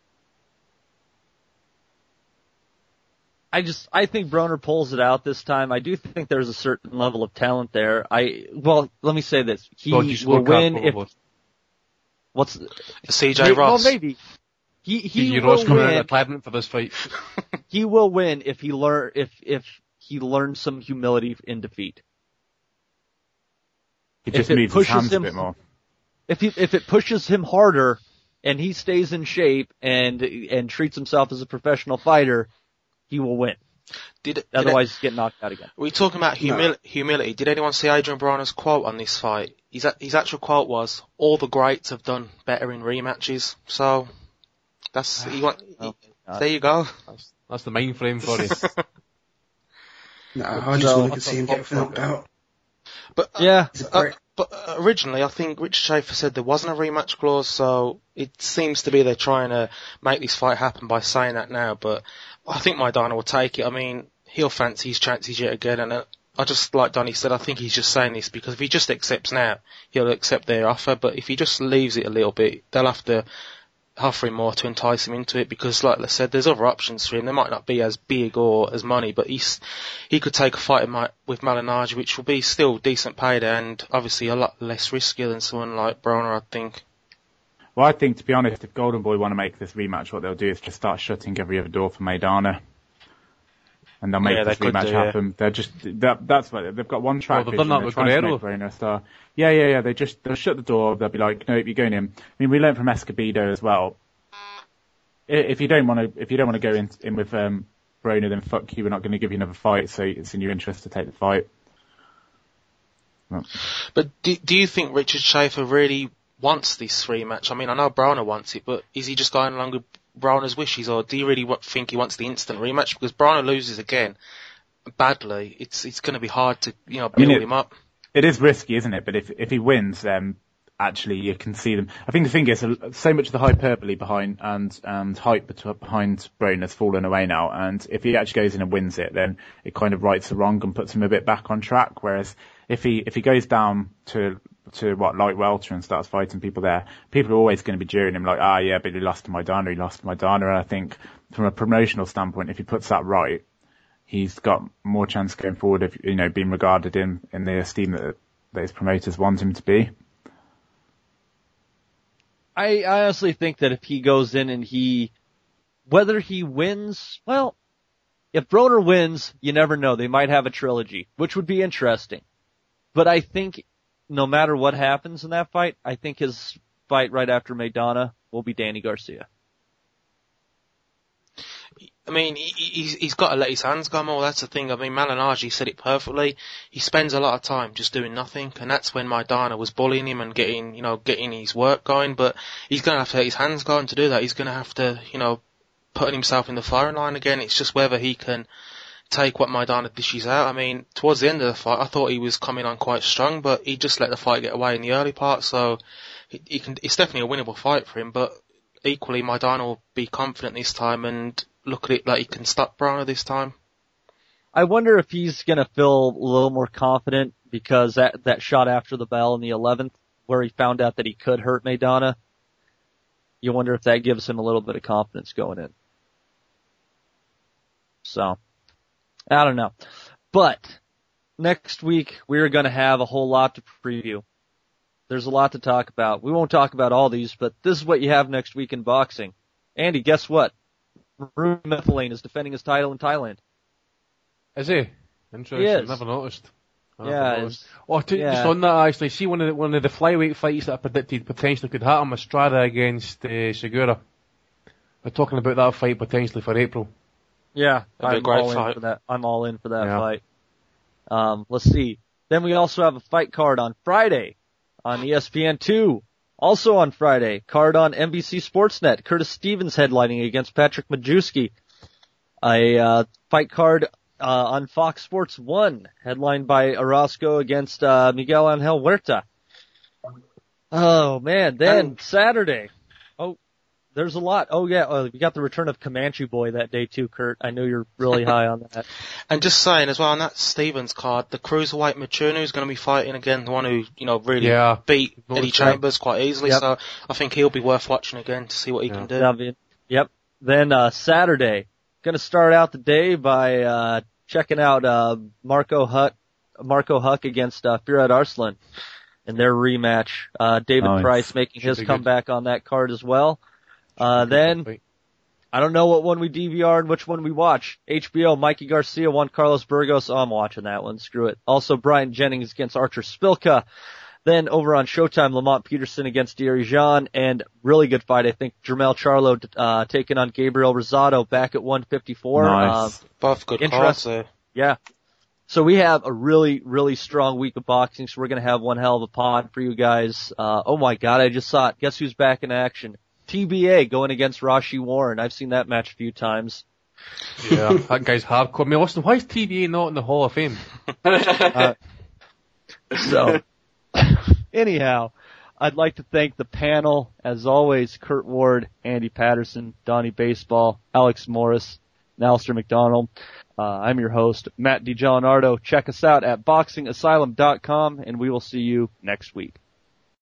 I think Broner pulls it out this time. I do think there's a certain level of talent there. Let me say this. He will win if, what's CJ Ross? Well, maybe. He will win for this fight. He will win if he learns some humility in defeat. He just needs his hands a bit more. If it pushes him harder and he stays in shape and treats himself as a professional fighter, he will win. Otherwise, he's getting knocked out again. We're talking about humility. Did anyone see Adrian Broner's quote on this fight? His actual quote was, "All the greats have done better in rematches." So that's there you go. That's the main frame for it. No, I just wanted to see him get knocked out. But yeah, But originally, I think Richard Schaefer said there wasn't a rematch clause, so it seems to be they're trying to make this fight happen by saying that now. But I think Maidana will take it. I mean, he'll fancy his chances yet again, and I just, like Donnie said, I think he's just saying this because if he just accepts now, he'll accept their offer. But if he just leaves it a little bit, they'll have to offer him more to entice him into it because, like I said, there's other options for him. They might not be as big or as money, but he could take a fight with Malignaggi, which will be still decent payday and obviously a lot less riskier than someone like Broner, I think. Well, I think, to be honest, if Golden Boy want to make this rematch, what they'll do is just start shutting every other door for Maidana. And they'll make this rematch happen. They're just, that's what, they've got one track. Well, they've done that with Guerrero. Yeah. They'll shut the door. They'll be like, nope, you're going in. I mean, we learned from Escobedo as well. If you don't want to go in with, Broner, then fuck you, we're not going to give you another fight, so it's in your interest to take the fight. But do you think Richard Schaefer really wants this rematch? I mean, I know Broner wants it, but is he just going along with Broner's wishes, or do you really think he wants the instant rematch? Because Broner loses again badly, it's going to be hard to build him up. It is risky, isn't it? But if he wins, actually you can see them. I think the thing is, so much of the hyperbole behind and hype behind Broner has fallen away now. And if he actually goes in and wins it, then it kind of rights the wrong and puts him a bit back on track. Whereas if he goes down to light welter and starts fighting people there, people are always going to be jeering him like, yeah, but he lost to Maidana. And I think from a promotional standpoint, if he puts that right, he's got more chance going forward of, being regarded in the esteem that his promoters want him to be. I honestly think that if he goes in and whether he wins, well, if Broner wins, you never know. They might have a trilogy, which would be interesting. But I think no matter what happens in that fight, I think his fight right after Maidana will be Danny Garcia. I mean, he's got to let his hands go more. That's the thing. I mean, Malignaggi said it perfectly. He spends a lot of time just doing nothing, and that's when Maidana was bullying him and getting his work going. But he's going to have to let his hands go, and to do that, he's going to have to, putting himself in the firing line again. It's just whether he can take what Maidana dishes out. I mean, towards the end of the fight, I thought he was coming on quite strong, but he just let the fight get away in the early part. So it's definitely a winnable fight for him. But equally, Maidana will be confident this time and look at it like he can stop Broner this time. I wonder if he's going to feel a little more confident because that shot after the bell in the 11th where he found out that he could hurt Maidana, you wonder if that gives him a little bit of confidence going in. So, I don't know. But next week we're going to have a whole lot to preview. There's a lot to talk about. We won't talk about all these, but this is what you have next week in boxing. Andy, guess what? Rune Methylane is defending his title in Thailand. Is he? Interesting. He is. Never noticed. Just on that, actually, see one of the flyweight fights that I predicted potentially could happen, Estrada against Segura. We're talking about that fight potentially for April. Yeah, I'm all in for that. I'm all in for that fight. Let's see. Then we also have a fight card on Friday on ESPN2. Also on Friday, card on NBC Sportsnet, Curtis Stevens headlining against Patrick Majewski. A fight card on Fox Sports 1, headlined by Orozco against Miguel Angel Huerta. Oh man, then Saturday. Oh, there's a lot. Oh yeah, we got the return of Comanche Boy that day too, Kurt. I know you're really high on that. And just saying as well, on that Stevens card, the cruiserweight Machunu is going to be fighting again, the one who, really beat Eddie Chambers quite easily, so I think he'll be worth watching again to see what he can do. Yep. Then, Saturday, gonna start out the day by, checking out, Marco Huck against, Firat Arslan in their rematch. David Price making his comeback on that card as well. Then, I don't know what one we DVR and which one we watch. HBO, Mikey Garcia, Juan Carlos Burgos. Oh, I'm watching that one. Screw it. Also, Brian Jennings against Archer Spilka. Then over on Showtime, Lamont Peterson against Thierry Jean. And really good fight, I think. Jermell Charlo, taking on Gabriel Rosado back at 154. Nice. Both good cards. Yeah. So we have a really, really strong week of boxing. So we're going to have one hell of a pod for you guys. Oh my God, I just saw it. Guess who's back in action? TBA going against Rashi Warren. I've seen that match a few times. Yeah, that guy's hardcore. I mean, listen, why is TBA not in the Hall of Fame? So, Anyhow, I'd like to thank the panel, as always, Kurt Ward, Andy Patterson, Donnie Baseball, Alex Morris, and Alistair McDonald. I'm your host, Matt DiGianardo. Check us out at boxingasylum.com, and we will see you next week.